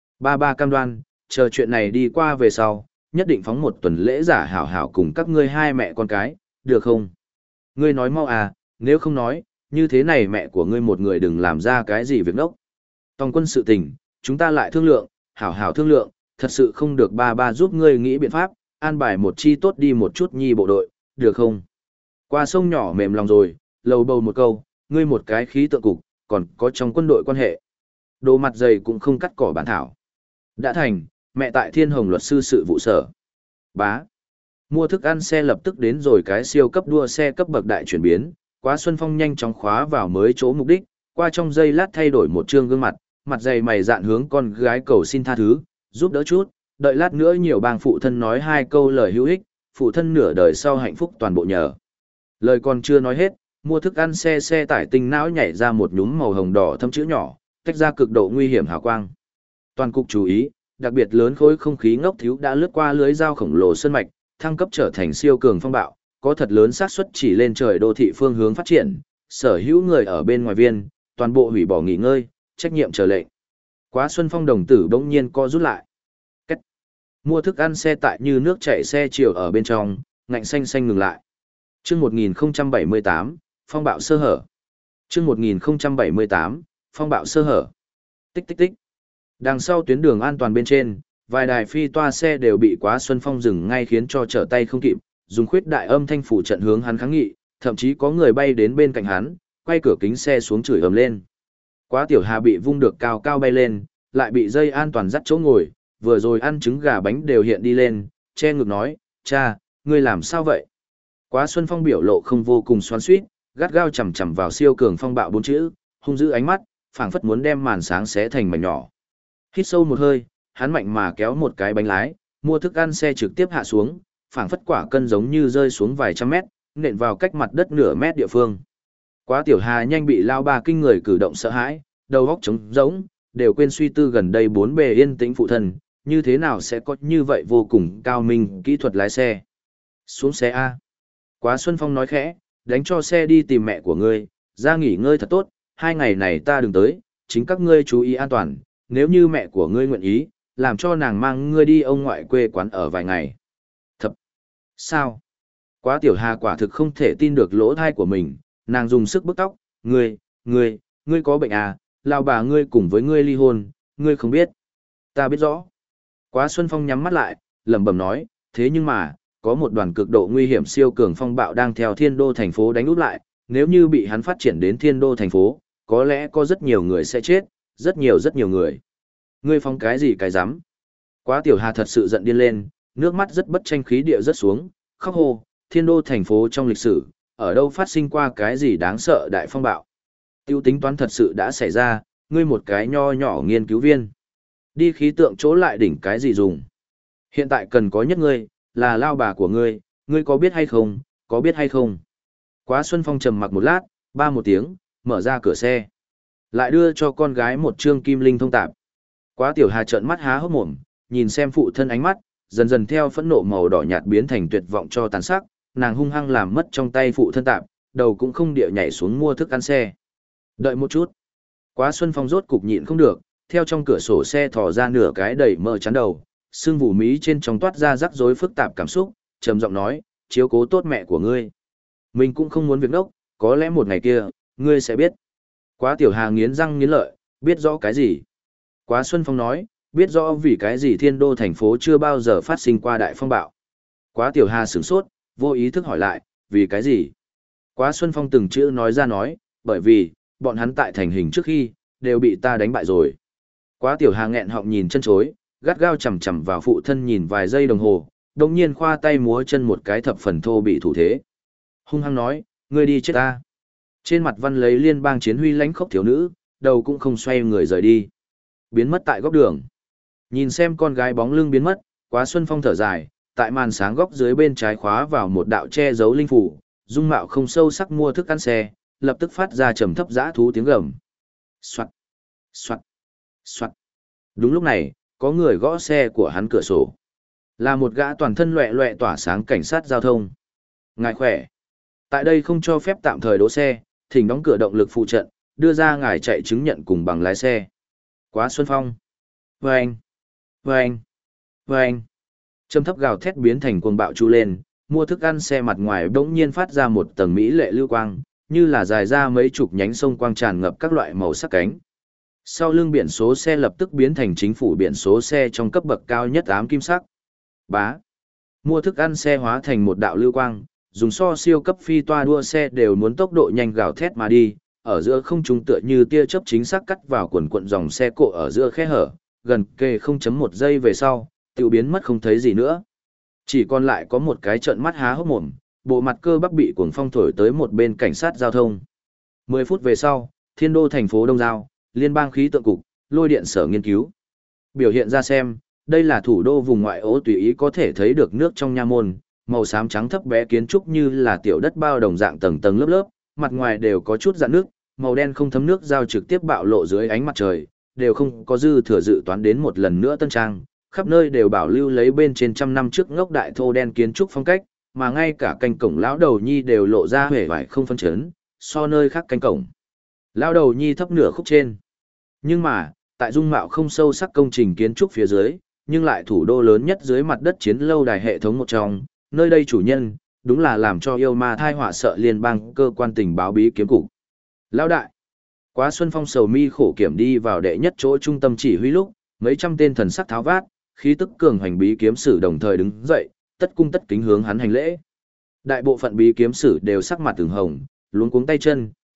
Ba cam đoan, chờ chuyện này đi qua về sau, nhất định phóng một tuần lễ giả hảo cùng các ngươi 2 mẹ con cái, được không? Ngươi nói mau à, nếu không nói, như thế này mẹ của ngươi một người đừng làm ra cái gì việc ngốc. Tòng quân sự tình, chúng ta lại thương lượng, hảo thương lượng, thật sự không được ba giúp ngươi nghĩ biện pháp, an bài một chi tốt đi một chút nhi bộ đội, được không? Qua sông nhỏ mềm lòng rồi, lầu bầu một câu, ngươi một cái khí tượng cục, còn có trong quân đội quan hệ. Đồ mặt dày cũng không cắt cỏ bản thảo. Đã thành, mẹ tại Thiên Hồng luật sư sự vụ sở. Bá. Mua thức ăn xe lập tức đến rồi cái siêu cấp đua xe cấp bậc đại chuyển biến, Quá Xuân Phong nhanh chóng khóa vào mới chỗ mục đích, qua trong giây lát thay đổi một trương gương mặt, mặt dày mày dạn hướng con gái cầu xin tha thứ, giúp đỡ chút, đợi lát nữa nhiều bang phụ thân nói 2 câu lời hữu ích, phụ thân nửa đời sau hạnh phúc toàn bộ nhờ. Lời còn chưa nói hết, mua thức ăn xe tải tinh não nhảy ra một nhúm màu hồng đỏ thâm chữ nhỏ, tách ra cực độ nguy hiểm hào quang. Toàn cục chú ý, đặc biệt lớn khối không khí ngốc thiếu đã lướt qua lưới dao khổng lồ sơn mạch, thăng cấp trở thành siêu cường phong bạo, có thật lớn xác suất chỉ lên trời đô thị phương hướng phát triển, sở hữu người ở bên ngoài viên, toàn bộ hủy bỏ nghỉ ngơi, trách nhiệm chờ lệnh. Quá Xuân Phong đồng tử bỗng nhiên co rút lại. Cách. Mua thức ăn xe tại như nước chảy xe chiều ở bên trong, ngạnh xanh ngừng lại. Chương 1078, phong bạo sơ hở. Chương 1078, phong bạo sơ hở. Tích tích tích. Đằng sau tuyến đường an toàn bên trên, vài đài phi toa xe đều bị Quá Xuân Phong dừng ngay khiến cho trở tay không kịp, dùng khuyết đại âm thanh phủ trận hướng hắn kháng nghị, thậm chí có người bay đến bên cạnh hắn, quay cửa kính xe xuống chửi ầm lên. Quá Tiểu Hà bị vung được cao cao bay lên, lại bị dây an toàn dắt chỗ ngồi, vừa rồi ăn trứng gà bánh đều hiện đi lên, che ngực nói, cha, ngươi làm sao vậy? Quá Xuân Phong biểu lộ không vô cùng xoắn xuýt, gắt gao chầm chầm vào siêu cường phong bạo bốn chữ, hung dữ ánh mắt, phảng phất muốn đem màn sáng xé thành mảnh nhỏ. Hít sâu một hơi, hắn mạnh mà kéo một cái bánh lái, mua thức ăn xe trực tiếp hạ xuống, phảng phất quả cân giống như rơi xuống vài trăm mét, nện vào cách mặt đất nửa mét địa phương. Quá Tiểu Hà nhanh bị lao ba kinh người cử động sợ hãi, đầu óc trống rỗng, đều quên suy tư gần đây bốn bề yên tĩnh phụ thân, như thế nào sẽ có như vậy vô cùng cao minh kỹ thuật lái xe. Xuống xe A. Quá Xuân Phong nói khẽ, đánh cho xe đi tìm mẹ của ngươi, ra nghỉ ngơi thật tốt, 2 ngày này ta đừng tới, chính các ngươi chú ý an toàn, nếu như mẹ của ngươi nguyện ý, làm cho nàng mang ngươi đi ông ngoại quê quán ở vài ngày. Thật! Sao? Quá Tiểu Hà quả thực không thể tin được lỗ thai của mình, nàng dùng sức bức tóc, ngươi có bệnh à, lao bà ngươi cùng với ngươi ly hôn, ngươi không biết. Ta biết rõ. Quá Xuân Phong nhắm mắt lại, lẩm bẩm nói, thế nhưng mà, có một đoàn cực độ nguy hiểm siêu cường phong bạo đang theo thiên đô thành phố đánh úp lại, nếu như bị hắn phát triển đến thiên đô thành phố, có lẽ có rất nhiều người sẽ chết, rất nhiều người. Ngươi phong cái gì cái dám? Quá Tiểu Hà thật sự giận điên lên, nước mắt rất bất tranh khí địa rớt xuống, khóc hô, thiên đô thành phố trong lịch sử, ở đâu phát sinh qua cái gì đáng sợ đại phong bạo. Tiêu tính toán thật sự đã xảy ra, ngươi một cái nho nhỏ nghiên cứu viên. Đi khí tượng chỗ lại đỉnh cái gì dùng. Hiện tại cần có nhất ngươi, là lao bà của ngươi có biết hay không, có biết hay không. Quá Xuân Phong trầm mặc một lát, ba một tiếng, mở ra cửa xe. Lại đưa cho con gái một trương kim linh thông tạp. Quá Tiểu Hà trợn mắt há hốc mồm, nhìn xem phụ thân ánh mắt, dần dần theo phẫn nộ màu đỏ nhạt biến thành tuyệt vọng cho tàn sắc, nàng hung hăng làm mất trong tay phụ thân tạp, đầu cũng không địa nhảy xuống mua thức ăn xe. Đợi một chút. Quá Xuân Phong rốt cục nhịn không được, theo trong cửa sổ xe thò ra nửa cái đầy mỡ chắn đầu, sưng vù mí trên trong toát ra rắc rối phức tạp cảm xúc, trầm giọng nói, chiếu cố tốt mẹ của ngươi. Mình cũng không muốn việc đốc, có lẽ một ngày kia, ngươi sẽ biết. Quá Tiểu Hà nghiến răng nghiến lợi, biết rõ cái gì? Quá Xuân Phong nói, biết rõ vì cái gì thiên đô thành phố chưa bao giờ phát sinh qua đại phong bạo. Quá Tiểu Hà sửng sốt, vô ý thức hỏi lại, vì cái gì? Quá Xuân Phong từng chữ nói ra nói, bởi vì, bọn hắn tại thành hình trước khi, đều bị ta đánh bại rồi. Quá Tiểu Hà nghẹn họng nhìn chân chối, gắt gao chầm chầm vào phụ thân nhìn vài giây đồng hồ, đồng nhiên khoa tay múa chân một cái thập phần thô bị thủ thế. Hung hăng nói, ngươi đi chết ta. Trên mặt văn lấy liên bang chiến huy lãnh khốc thiếu nữ, đầu cũng không xoay người rời đi. Biến mất tại góc đường. Nhìn xem con gái bóng lưng biến mất, Quá Xuân Phong thở dài, tại màn sáng góc dưới bên trái khóa vào một đạo che giấu linh phủ, dung mạo không sâu sắc mua thức ăn xe, lập tức phát ra trầm thấp dã thú tiếng gầm. Soạt, soạt, soạt. Đúng lúc này, có người gõ xe của hắn cửa sổ. Là một gã toàn thân loẹ loẹ tỏa sáng cảnh sát giao thông. Ngài khỏe. Tại đây không cho phép tạm thời đỗ xe, thỉnh đóng cửa động lực phụ trận, đưa ra ngài chạy chứng nhận cùng bằng lái xe. Quá Xuân Phong. Vâng, vâng, vâng. Trầm thấp gào thét biến thành cuồng bạo chu lên, mua thức ăn xe mặt ngoài bỗng nhiên phát ra một tầng mỹ lệ lưu quang, như là dài ra mấy chục nhánh sông quang tràn ngập các loại màu sắc cánh. Sau lưng biển số xe lập tức biến thành chính phủ biển số xe trong cấp bậc cao nhất ám kim sắc. Bá. Mua thức ăn xe hóa thành một đạo lưu quang, dùng so siêu cấp phi toa đua xe đều muốn tốc độ nhanh gào thét mà đi, ở giữa không trung tựa như tia chớp chính xác cắt vào quần quận dòng xe cộ ở giữa khe hở, gần kề 0.1 giây về sau, tiêu biến mất không thấy gì nữa. Chỉ còn lại có một cái trợn mắt há hốc mồm, bộ mặt cơ bắp bị cuồng phong thổi tới một bên cảnh sát giao thông. 10 phút về sau, thiên đô thành phố Đông Giao, liên bang khí tượng cục, lôi điện sở nghiên cứu. Biểu hiện ra xem, đây là thủ đô vùng ngoại ô tùy ý có thể thấy được nước trong nha môn, màu xám trắng thấp bé kiến trúc như là tiểu đất bao đồng dạng tầng tầng lớp lớp, mặt ngoài đều có chút rạn nước, màu đen không thấm nước giao trực tiếp bạo lộ dưới ánh mặt trời, đều không có dư thừa dự toán đến một lần nữa tân trang, khắp nơi đều bảo lưu lấy bên trên trăm năm trước ngốc đại thô đen kiến trúc phong cách, mà ngay cả canh cổng lão đầu nhi đều lộ ra hề vải không phân chấn, so nơi khác canh cổng. Lão đầu nhi thấp nửa khúc trên. Nhưng mà, tại dung mạo không sâu sắc công trình kiến trúc phía dưới, nhưng lại thủ đô lớn nhất dưới mặt đất chiến lâu đài hệ thống một trong, nơi đây chủ nhân, đúng là làm cho yêu ma thai họa sợ liên bang cơ quan tình báo bí kiếm cục. Lão đại. Quá Xuân Phong sầu mi khổ kiểm đi vào đệ nhất chỗ trung tâm chỉ huy lúc, mấy trăm tên thần sắc tháo vát, khí tức cường hành bí kiếm sử đồng thời đứng dậy, tất cung tất kính hướng hắn hành lễ. Đại bộ phận bí kiếm sử đều sắc mặt từng hồng, luống cuống tay chân,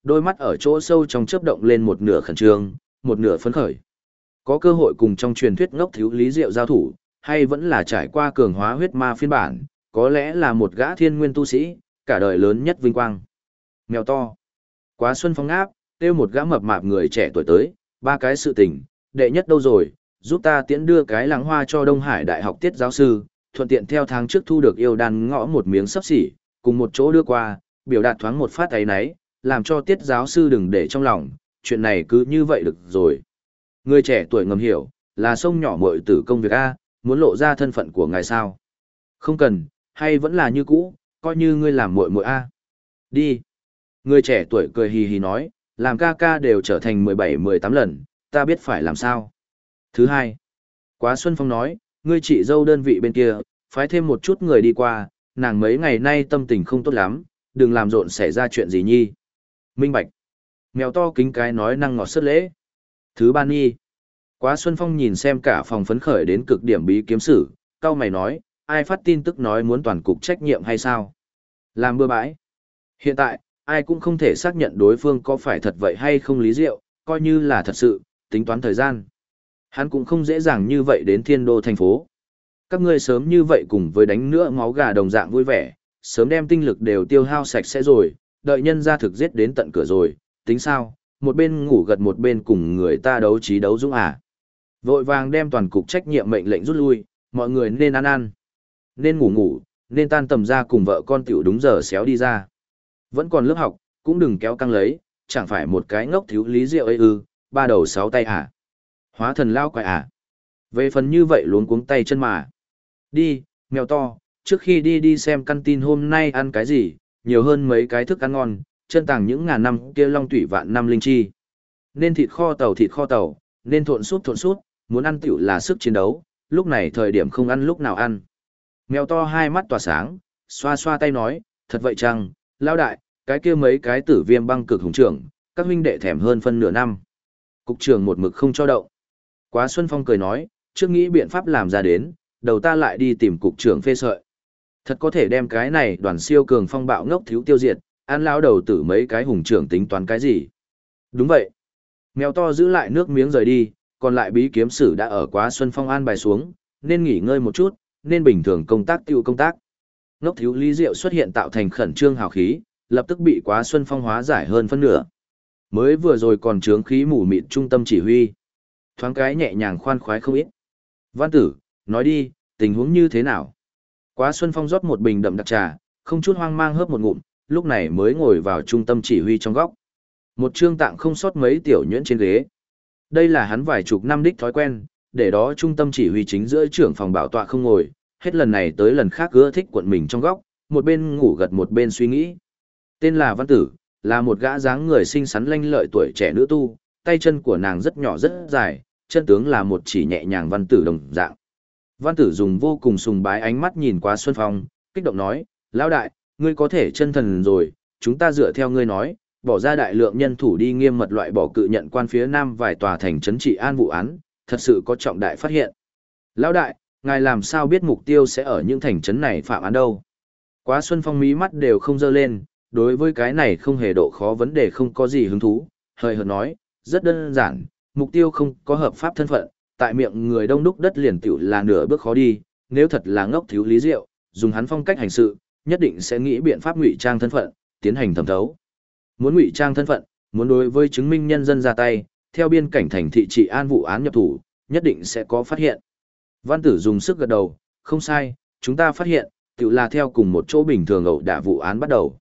đôi mắt ở chỗ sâu trong chớp động lên một nửa khẩn trương, một nửa phấn khởi. Có cơ hội cùng trong truyền thuyết ngốc thiếu Lý Diệu giao thủ, hay vẫn là trải qua cường hóa huyết ma phiên bản, có lẽ là một gã thiên nguyên tu sĩ, cả đời lớn nhất vinh quang. Mèo to. Quá Xuân Phong áp, kêu một gã mập mạp người trẻ tuổi tới, ba cái sự tình, đệ nhất đâu rồi, giúp ta tiễn đưa cái lăng hoa cho Đông Hải Đại học tiết giáo sư, thuận tiện theo tháng trước thu được yêu đan ngõ một miếng sắp xỉ, cùng một chỗ đưa qua, biểu đạt thoáng một phát ấy nấy, làm cho tiết giáo sư đừng để trong lòng, chuyện này cứ như vậy được rồi. Người trẻ tuổi ngầm hiểu, là sông nhỏ muội tử công việc A, muốn lộ ra thân phận của ngài sao. Không cần, hay vẫn là như cũ, coi như ngươi làm muội muội A. Đi. Người trẻ tuổi cười hì hì nói, làm ca ca đều trở thành 17-18 lần, ta biết phải làm sao. Thứ hai, Quá Xuân Phong nói, ngươi chị dâu đơn vị bên kia, phái thêm một chút người đi qua, nàng mấy ngày nay tâm tình không tốt lắm, đừng làm rộn xảy ra chuyện gì nhi. Minh bạch. Mèo to kính cái nói năng ngọt sất lễ. Thứ ba nhi. Quá Xuân Phong nhìn xem cả phòng phấn khởi đến cực điểm bí kiếm sử, cao mày nói, ai phát tin tức nói muốn toàn cục trách nhiệm hay sao? Làm bừa bãi. Hiện tại, ai cũng không thể xác nhận đối phương có phải thật vậy hay không Lý Diệu, coi như là thật sự, tính toán thời gian. Hắn cũng không dễ dàng như vậy đến thiên đô thành phố. Các ngươi sớm như vậy cùng với đánh nữa máu gà đồng dạng vui vẻ, sớm đem tinh lực đều tiêu hao sạch sẽ rồi, đợi nhân ra thực giết đến tận cửa rồi, tính sao, một bên ngủ gật một bên cùng người ta đấu trí đấu dũng à. Vội vàng đem toàn cục trách nhiệm mệnh lệnh rút lui, mọi người nên ăn ăn, nên ngủ ngủ, nên tan tầm ra cùng vợ con tiểu đúng giờ xéo đi ra. Vẫn còn lớp học, cũng đừng kéo căng lấy, chẳng phải một cái ngốc thiếu Lý Diệu ấy ư, ba đầu sáu tay à. Hóa thần lao quại à. Về phần như vậy luống cuống tay chân mà. Đi, mèo to, trước khi đi xem căn tin hôm nay ăn cái gì, nhiều hơn mấy cái thức ăn ngon, chân tàng những ngàn năm kia long tủy vạn năm linh chi. Nên thịt kho tàu, nên thộn sút, muốn ăn tiểu là sức chiến đấu, lúc này thời điểm không ăn lúc nào ăn. Mèo to hai mắt tỏa sáng, xoa xoa tay nói, thật vậy chăng, lao đại, cái kia mấy cái tử viêm băng cực hùng trưởng, các huynh đệ thèm hơn phân nửa năm. Cục trưởng một mực không cho động. Quá Xuân Phong cười nói, trước nghĩ biện pháp làm ra đến, đầu ta lại đi tìm cục trưởng phê sợi. Thật có thể đem cái này đoàn siêu cường phong bạo ngốc thiếu tiêu diệt, ăn lao đầu tử mấy cái hùng trưởng tính toán cái gì. Đúng vậy. Mèo to giữ lại nước miếng rời đi, còn lại bí kiếm sử đã ở Quá Xuân Phong an bài xuống, nên nghỉ ngơi một chút, nên bình thường công tác tiêu công tác. Ngốc thiếu Lý Diệu xuất hiện tạo thành khẩn trương hào khí, lập tức bị Quá Xuân Phong hóa giải hơn phân nửa. Mới vừa rồi còn trướng khí mù mịt trung tâm chỉ huy. Thoáng cái nhẹ nhàng khoan khoái không ít. Văn tử, nói đi, tình huống như thế nào? Quá Xuân Phong rót một bình đậm đặc trà, không chút hoang mang hớp một ngụm, lúc này mới ngồi vào trung tâm chỉ huy trong góc. Một trương tạng không sót mấy tiểu nhuyễn trên ghế. Đây là hắn vài chục năm đích thói quen, để đó trung tâm chỉ huy chính giữa trưởng phòng bảo tọa không ngồi, hết lần này tới lần khác ưa thích cuộn mình trong góc, một bên ngủ gật một bên suy nghĩ. Tên là Văn Tử, là một gã dáng người xinh xắn lanh lợi tuổi trẻ nữ tu, tay chân của nàng rất nhỏ rất dài, chân tướng là một chỉ nhẹ nhàng văn tử đồng dạng. Văn Tử dùng vô cùng sùng bái ánh mắt nhìn qua Xuân Phong, kích động nói, lão đại, ngươi có thể chân thần rồi, chúng ta dựa theo ngươi nói, bỏ ra đại lượng nhân thủ đi nghiêm mật loại bỏ cự nhận quan phía nam vài tòa thành trấn trị an vụ án, thật sự có trọng đại phát hiện. Lão đại, ngài làm sao biết mục tiêu sẽ ở những thành trấn này phạm án đâu? Quá Xuân Phong mí mắt đều không dơ lên, đối với cái này không hề độ khó vấn đề không có gì hứng thú, hơi hợt nói, rất đơn giản, mục tiêu không có hợp pháp thân phận, tại miệng người đông đúc đất liền tiểu là nửa bước khó đi, nếu thật là ngốc thiếu Lý Diệu, dùng hắn phong cách hành sự, nhất định sẽ nghĩ biện pháp ngụy trang thân phận, tiến hành thẩm thấu. Muốn ngụy trang thân phận, muốn đối với chứng minh nhân dân ra tay, theo biên cảnh thành thị trị an vụ án nhập thủ, nhất định sẽ có phát hiện. Văn Tử dùng sức gật đầu, không sai, chúng ta phát hiện, tiểu là theo cùng một chỗ bình thường ẩu đả vụ án bắt đầu.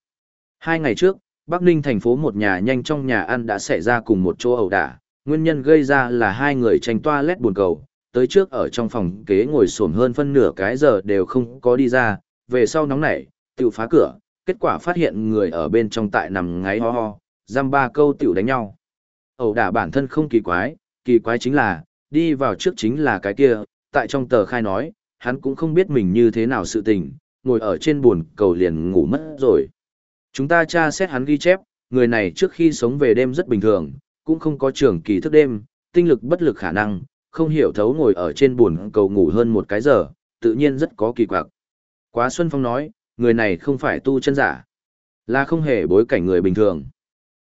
2 ngày trước, Bắc Ninh thành phố một nhà nhanh trong nhà ăn đã xảy ra cùng một chỗ ẩu đả, nguyên nhân gây ra là hai người tranh toilet buồn cầu, tới trước ở trong phòng kế ngồi xổm hơn phân nửa cái giờ đều không có đi ra, về sau nóng nảy, tiểu phá cửa, kết quả phát hiện người ở bên trong tại nằm ngáy ho ho, dăm ba câu tiểu đánh nhau. Ẩu đả bản thân không kỳ quái chính là, đi vào trước chính là cái kia, tại trong tờ khai nói, hắn cũng không biết mình như thế nào sự tình, ngồi ở trên buồn cầu liền ngủ mất rồi. Chúng ta tra xét hắn ghi chép, người này trước khi sống về đêm rất bình thường, cũng không có trường kỳ thức đêm, tinh lực bất lực khả năng, không hiểu thấu ngồi ở trên buồn cầu ngủ hơn một cái giờ, tự nhiên rất có kỳ quặc. Quá Xuân Phong nói, người này không phải tu chân giả, là không hề bối cảnh người bình thường.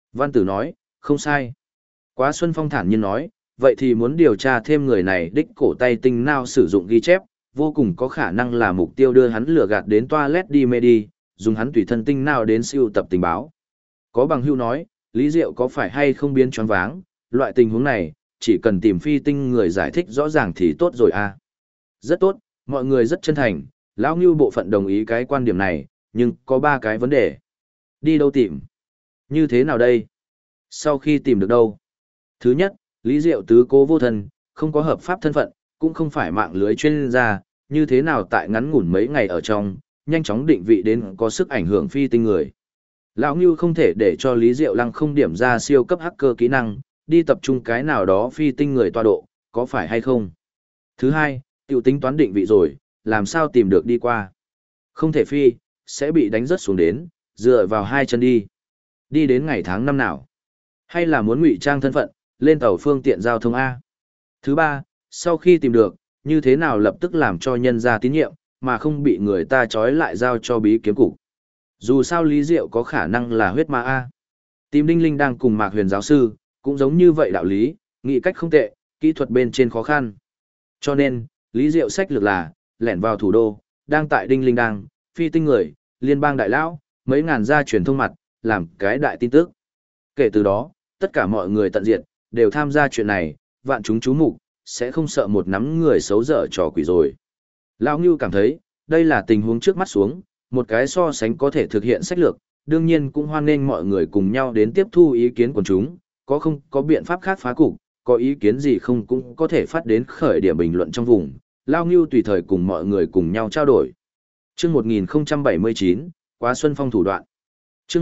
Văn Tử nói, không sai. Quá Xuân Phong thản nhiên nói, vậy thì muốn điều tra thêm người này đích cổ tay tinh nào sử dụng ghi chép, vô cùng có khả năng là mục tiêu đưa hắn lừa gạt đến toilet đi mê đi, dùng hắn tùy thân tinh nào đến siêu tập tình báo. Có bằng hữu nói, Lý Diệu có phải hay không biến choáng váng, loại tình huống này, chỉ cần tìm phi tinh người giải thích rõ ràng thì tốt rồi à. Rất tốt, mọi người rất chân thành, lão Ngưu bộ phận đồng ý cái quan điểm này, nhưng có 3 cái vấn đề. Đi đâu tìm? Như thế nào đây? Sau khi tìm được đâu? Thứ nhất, Lý Diệu tứ cố vô thân, không có hợp pháp thân phận, cũng không phải mạng lưới chuyên gia, như thế nào tại ngắn ngủn mấy ngày ở trong, nhanh chóng định vị đến có sức ảnh hưởng phi tinh người. Lão Ngưu không thể để cho Lý Diệu Lăng không điểm ra siêu cấp hacker kỹ năng, đi tập trung cái nào đó phi tinh người tọa độ, có phải hay không? Thứ hai, tiểu tính toán định vị rồi, làm sao tìm được đi qua? Không thể phi, sẽ bị đánh rớt xuống đến, dựa vào 2 chân đi. Đi đến ngày tháng năm nào? Hay là muốn ngụy trang thân phận, lên tàu phương tiện giao thông A? Thứ ba, sau khi tìm được, như thế nào lập tức làm cho nhân ra tín nhiệm, mà không bị người ta trói lại giao cho bí kiếm cục? Dù sao Lý Diệu có khả năng là huyết ma A. Tìm Đinh Linh đang cùng Mạc Huyền giáo sư, cũng giống như vậy đạo lý, nghĩ cách không tệ, kỹ thuật bên trên khó khăn. Cho nên, Lý Diệu sách lược là, lẻn vào thủ đô, đang tại Đinh Linh đang, phi tinh người, liên bang đại lão, mấy ngàn gia truyền thông mặt, làm cái đại tin tức. Kể từ đó, tất cả mọi người tận diệt, đều tham gia chuyện này, vạn chúng chú mục, sẽ không sợ một nắm người xấu dở trò quỷ rồi. Lão Ngưu cảm thấy, đây là tình huống trước mắt xuống, một cái so sánh có thể thực hiện sách lược, đương nhiên cũng hoan nghênh mọi người cùng nhau đến tiếp thu ý kiến của chúng, có không có biện pháp khác phá cục, có ý kiến gì không cũng có thể phát đến khởi điểm bình luận trong vùng, Lão Ngưu tùy thời cùng mọi người cùng nhau trao đổi. Chương 1079, Quá Xuân Phong thủ đoạn. Chương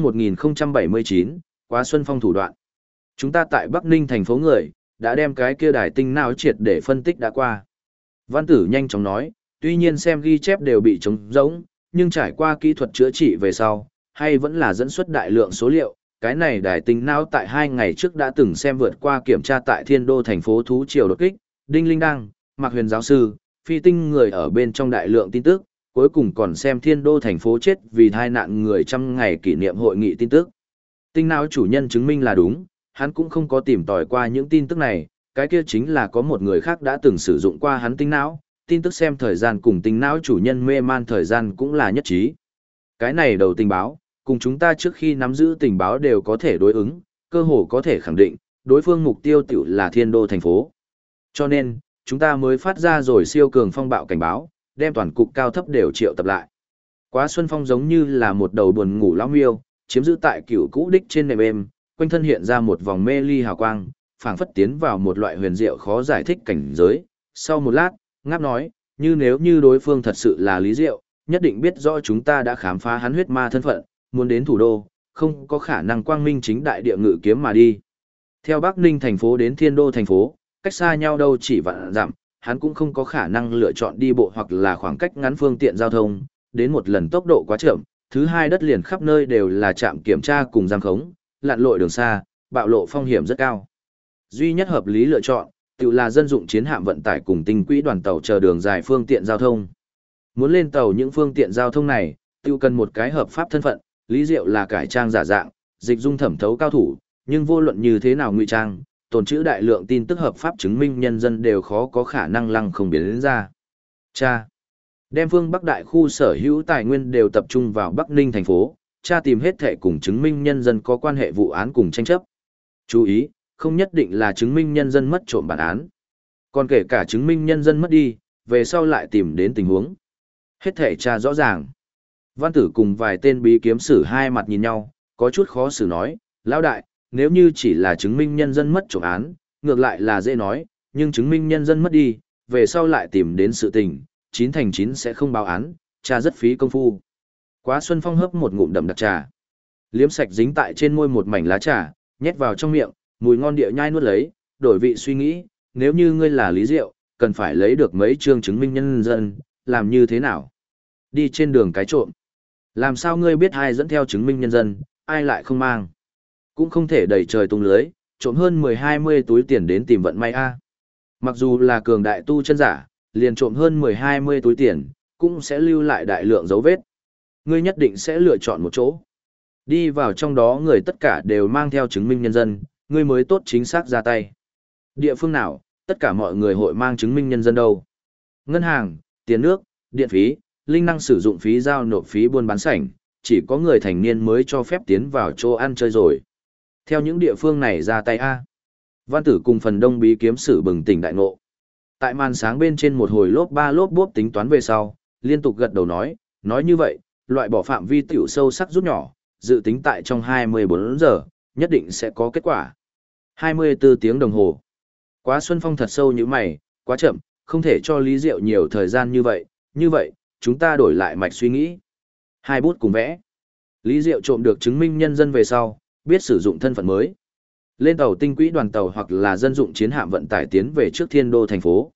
1079, Quá Xuân Phong thủ đoạn. Chúng ta tại Bắc Ninh thành phố người, đã đem cái kia đài tinh não triệt để phân tích đã qua. Văn Tử nhanh chóng nói, tuy nhiên xem ghi chép đều bị trống rỗng, nhưng trải qua kỹ thuật chữa trị về sau, hay vẫn là dẫn xuất đại lượng số liệu. Cái này đài tinh não tại 2 ngày trước đã từng xem vượt qua kiểm tra tại Thiên Đô thành phố thú triều đột kích, Đinh Linh Đăng, Mạc Huyền giáo sư, phi tinh người ở bên trong đại lượng tin tức, cuối cùng còn xem Thiên Đô thành phố chết vì tai nạn người 100 ngày kỷ niệm hội nghị tin tức. Tinh não chủ nhân chứng minh là đúng, hắn cũng không có tìm tòi qua những tin tức này, cái kia chính là có một người khác đã từng sử dụng qua hắn tinh não, tin tức xem thời gian cùng tinh não chủ nhân mê man thời gian cũng là nhất trí. Cái này đầu tình báo, cùng chúng ta trước khi nắm giữ tình báo đều có thể đối ứng, cơ hồ có thể khẳng định, đối phương mục tiêu tiểu là Thiên Đô thành phố. Cho nên, chúng ta mới phát ra rồi siêu cường phong bạo cảnh báo, đem toàn cục cao thấp đều triệu tập lại. Quá Xuân Phong giống như là một đầu buồn ngủ lão miêu, chiếm giữ tại cựu cũ đích trên nệm êm, quanh thân hiện ra một vòng mê ly hào quang, phảng phất tiến vào một loại huyền diệu khó giải thích cảnh giới. Sau một lát, ngáp nói, nếu như đối phương thật sự là Lý Diệu, nhất định biết rõ chúng ta đã khám phá hắn huyết ma thân phận, muốn đến thủ đô, không có khả năng quang minh chính đại địa ngự kiếm mà đi. Theo Bắc Ninh thành phố đến Thiên Đô thành phố, cách xa nhau đâu chỉ vạn dặm, hắn cũng không có khả năng lựa chọn đi bộ hoặc là khoảng cách ngắn phương tiện giao thông, đến một lần tốc độ quá chậm, thứ hai đất liền khắp nơi đều là trạm kiểm tra cùng giam khống, lặn lội đường xa, bạo lộ phong hiểm rất cao. Duy nhất hợp lý lựa chọn, tự là dân dụng chiến hạm vận tải cùng tinh quỹ đoàn tàu chờ đường dài phương tiện giao thông. Muốn lên tàu những phương tiện giao thông này, tự cần một cái hợp pháp thân phận, Lý Diệu là cải trang giả dạng, dịch dung thẩm thấu cao thủ, nhưng vô luận như thế nào ngụy trang, tồn trữ đại lượng tin tức hợp pháp chứng minh nhân dân đều khó có khả năng lăng không biến đến ra. Cha. Đem phương Bắc Đại khu sở hữu tài nguyên đều tập trung vào Bắc Ninh thành phố, tra tìm hết thệ cùng chứng minh nhân dân có quan hệ vụ án cùng tranh chấp. Chú ý, không nhất định là chứng minh nhân dân mất trộm bản án. Còn kể cả chứng minh nhân dân mất đi, về sau lại tìm đến tình huống. Hết thệ tra rõ ràng. Văn Tử cùng vài tên bí kiếm sử hai mặt nhìn nhau, có chút khó xử nói, lão đại, nếu như chỉ là chứng minh nhân dân mất trộm án, ngược lại là dễ nói, nhưng chứng minh nhân dân mất đi, về sau lại tìm đến sự tình, 9 thành 9 sẽ không báo án, tra rất phí công phu. Quá Xuân Phong hấp một ngụm đậm đặc trà. Liếm sạch dính tại trên môi một mảnh lá trà, nhét vào trong miệng, mùi ngon địa nhai nuốt lấy, đổi vị suy nghĩ, nếu như ngươi là Lý Diệu, cần phải lấy được mấy chương chứng minh nhân dân, làm như thế nào? Đi trên đường cái trộm. Làm sao ngươi biết ai dẫn theo chứng minh nhân dân, ai lại không mang? Cũng không thể đẩy trời tung lưới, trộm hơn 10-20 túi tiền đến tìm vận may a. Mặc dù là cường đại tu chân giả, liền trộm hơn 10-20 túi tiền, cũng sẽ lưu lại đại lượng dấu vết. Ngươi nhất định sẽ lựa chọn một chỗ. Đi vào trong đó người tất cả đều mang theo chứng minh nhân dân, ngươi mới tốt chính xác ra tay. Địa phương nào, tất cả mọi người hội mang chứng minh nhân dân đâu. Ngân hàng, tiền nước, điện phí, linh năng sử dụng phí giao nộp phí buôn bán sảnh, chỉ có người thành niên mới cho phép tiến vào chỗ ăn chơi rồi. Theo những địa phương này ra tay A. Văn tử cùng phần đông bí kiếm sử bừng tỉnh đại ngộ. Tại màn sáng bên trên một hồi lốp ba lốp bốp tính toán về sau, liên tục gật đầu nói như vậy, loại bỏ phạm vi tiểu sâu sắc rút nhỏ, dự tính tại trong 24 giờ, nhất định sẽ có kết quả. 24 tiếng đồng hồ. Quá Xuân Phong thật sâu như mày, quá chậm, không thể cho Lý Diệu nhiều thời gian như vậy, chúng ta đổi lại mạch suy nghĩ. 2 bút cùng vẽ. Lý Diệu trộm được chứng minh nhân dân về sau, biết sử dụng thân phận mới. Lên tàu tinh quỹ đoàn tàu hoặc là dân dụng chiến hạm vận tải tiến về trước thiên đô thành phố.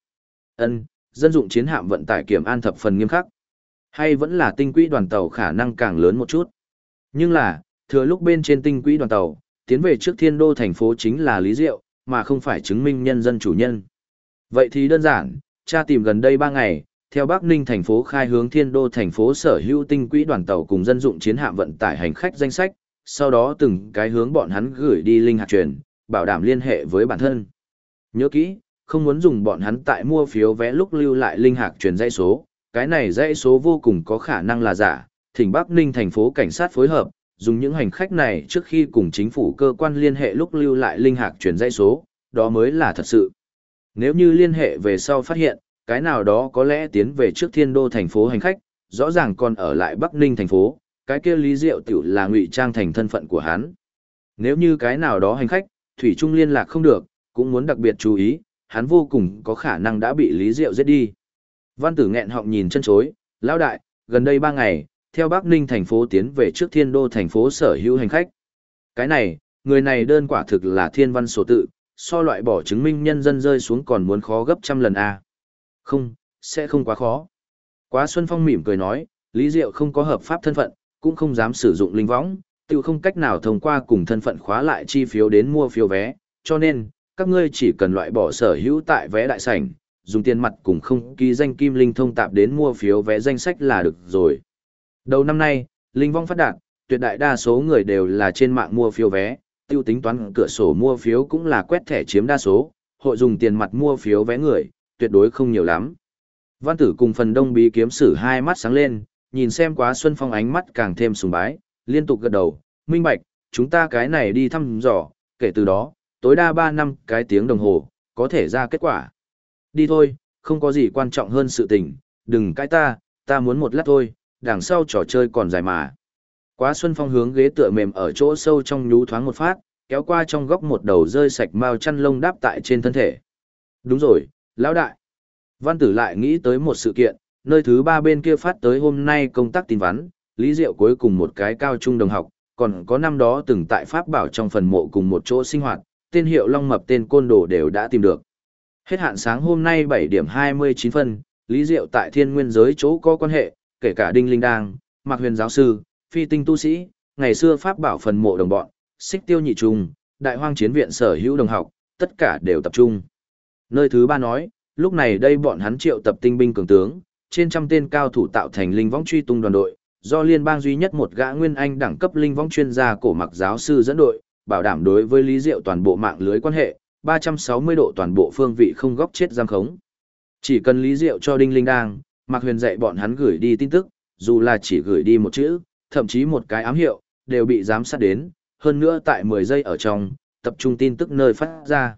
Dân dụng chiến hạm vận tải kiểm an thập phần nghiêm khắc. Hay vẫn là tinh quỹ đoàn tàu khả năng càng lớn một chút. Nhưng là, thừa lúc bên trên tinh quỹ đoàn tàu, tiến về trước thiên đô thành phố chính là Lý Diệu, mà không phải chứng minh nhân dân chủ nhân. Vậy thì đơn giản, tra tìm gần đây 3 ngày, theo Bắc Ninh thành phố khai hướng thiên đô thành phố sở hữu tinh quỹ đoàn tàu cùng dân dụng chiến hạm vận tải hành khách danh sách, sau đó từng cái hướng bọn hắn gửi đi linh hạt truyền, bảo đảm liên hệ với bản thân. Nhớ kỹ, không muốn dùng bọn hắn tại mua phiếu vé lúc lưu lại linh hạt truyền dãy số, cái này dãy số vô cùng có khả năng là giả, thỉnh Bắc Ninh thành phố cảnh sát phối hợp, dùng những hành khách này trước khi cùng chính phủ cơ quan liên hệ lúc lưu lại linh hạt truyền dãy số, đó mới là thật sự. Nếu như liên hệ về sau phát hiện, cái nào đó có lẽ tiến về trước thiên đô thành phố hành khách, rõ ràng còn ở lại Bắc Ninh thành phố, cái kia Lý Diệu tiểu là ngụy trang thành thân phận của hắn. Nếu như cái nào đó hành khách, thủy chung liên lạc không được, cũng muốn đặc biệt chú ý, hắn vô cùng có khả năng đã bị Lý Diệu giết đi. Văn tử nghẹn họng nhìn chân chối, lão đại, gần đây 3 ngày, theo Bắc Ninh thành phố tiến về trước thiên đô thành phố sở hữu hành khách. Cái này, người này đơn quả thực là thiên văn số tự, so loại bỏ chứng minh nhân dân rơi xuống còn muốn khó gấp trăm lần a. Không, sẽ không quá khó. Quá Xuân Phong mỉm cười nói, Lý Diệu không có hợp pháp thân phận, cũng không dám sử dụng linh võng, tự không cách nào thông qua cùng thân phận khóa lại chi phiếu đến mua phiếu vé, cho nên, các ngươi chỉ cần loại bỏ sở hữu tại vé đại sảnh, dùng tiền mặt cùng không ký danh kim linh thông tạp đến mua phiếu vé danh sách là được rồi. Đầu năm nay, linh võng phát đạt, tuyệt đại đa số người đều là trên mạng mua phiếu vé, tiêu tính toán cửa sổ mua phiếu cũng là quét thẻ chiếm đa số, hội dùng tiền mặt mua phiếu vé người, tuyệt đối không nhiều lắm. Văn tử cùng phần đông bí kiếm sử hai mắt sáng lên, nhìn xem Quá Xuân Phong ánh mắt càng thêm sùng bái, liên tục gật đầu, minh bạch, chúng ta cái này đi thăm dò, kể từ đó, tối đa 3 năm cái tiếng đồng hồ, có thể ra kết quả. Đi thôi, không có gì quan trọng hơn sự tình, đừng cãi ta muốn một lát thôi, đằng sau trò chơi còn dài mà. Quá Xuân Phong hướng ghế tựa mềm ở chỗ sâu trong nhú thoáng một phát, kéo qua trong góc một đầu rơi sạch mao chăn lông đáp tại trên thân thể. Đúng rồi, lão đại. Văn tử lại nghĩ tới một sự kiện, nơi thứ 3 bên kia phát tới hôm nay công tác tin vắn, Lý Diệu cuối cùng một cái cao trung đồng học, còn có năm đó từng tại Pháp Bảo trong phần mộ cùng một chỗ sinh hoạt, tên hiệu Long Mập tên côn đồ đều đã tìm được. Hết hạn sáng hôm nay 7 điểm 29 phân, Lý Diệu tại thiên nguyên giới chỗ có quan hệ, kể cả Đinh Linh Đang, Mạc Huyền giáo sư, phi tinh tu sĩ, ngày xưa Pháp Bảo phần mộ đồng bọn, Xích Tiêu nhị trùng, Đại Hoang chiến viện sở hữu đồng học, tất cả đều tập trung. Nơi thứ 3 nói, lúc này đây bọn hắn triệu tập tinh binh cường tướng, trên trăm tên cao thủ tạo thành linh võng truy tung đoàn đội, do liên bang duy nhất một gã nguyên anh đẳng cấp linh võng chuyên gia cổ mặc giáo sư dẫn đội, bảo đảm đối với Lý Diệu toàn bộ mạng lưới quan hệ, 360 độ toàn bộ phương vị không góc chết giam khống. Chỉ cần Lý Diệu cho Đinh Linh Đang, Mạc Huyền dạy bọn hắn gửi đi tin tức, dù là chỉ gửi đi một chữ, thậm chí một cái ám hiệu, đều bị giám sát đến, hơn nữa tại 10 giây ở trong, tập trung tin tức nơi phát ra.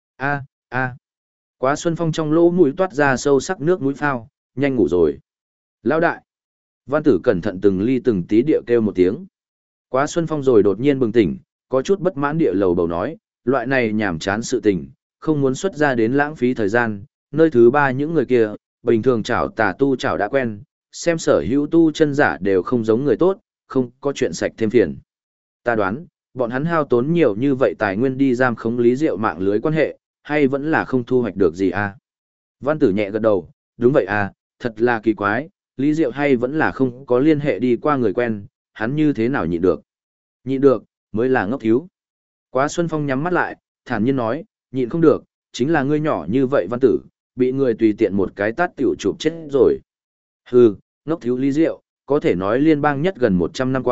Quá Xuân Phong trong lỗ mũi toát ra sâu sắc nước mũi phao, nhanh ngủ rồi. Lão đại. Văn tử cẩn thận từng ly từng tí địa kêu một tiếng. Quá Xuân Phong rồi đột nhiên bừng tỉnh, có chút bất mãn địa lầu bầu nói, loại này nhảm chán sự tình, không muốn xuất ra đến lãng phí thời gian, nơi thứ 3 những người kia, bình thường chảo tà tu chảo đã quen, xem sở hữu tu chân giả đều không giống người tốt, không có chuyện sạch thêm phiền. Ta đoán, bọn hắn hao tốn nhiều như vậy tài nguyên đi giam khống Lý Diệu mạng lưới quan hệ, hay vẫn là không thu hoạch được gì à? Văn tử nhẹ gật đầu, đúng vậy à, thật là kỳ quái, Lý Diệu hay vẫn là không có liên hệ đi qua người quen, hắn như thế nào nhịn được? Nhịn được, mới là ngốc thiếu. Quá Xuân Phong nhắm mắt lại, thản nhiên nói, nhịn không được, chính là ngươi nhỏ như vậy Văn tử, bị người tùy tiện một cái tát tiểu chụp chết rồi. Hừ, ngốc thiếu Lý Diệu, có thể nói liên bang nhất gần 100 năm qua,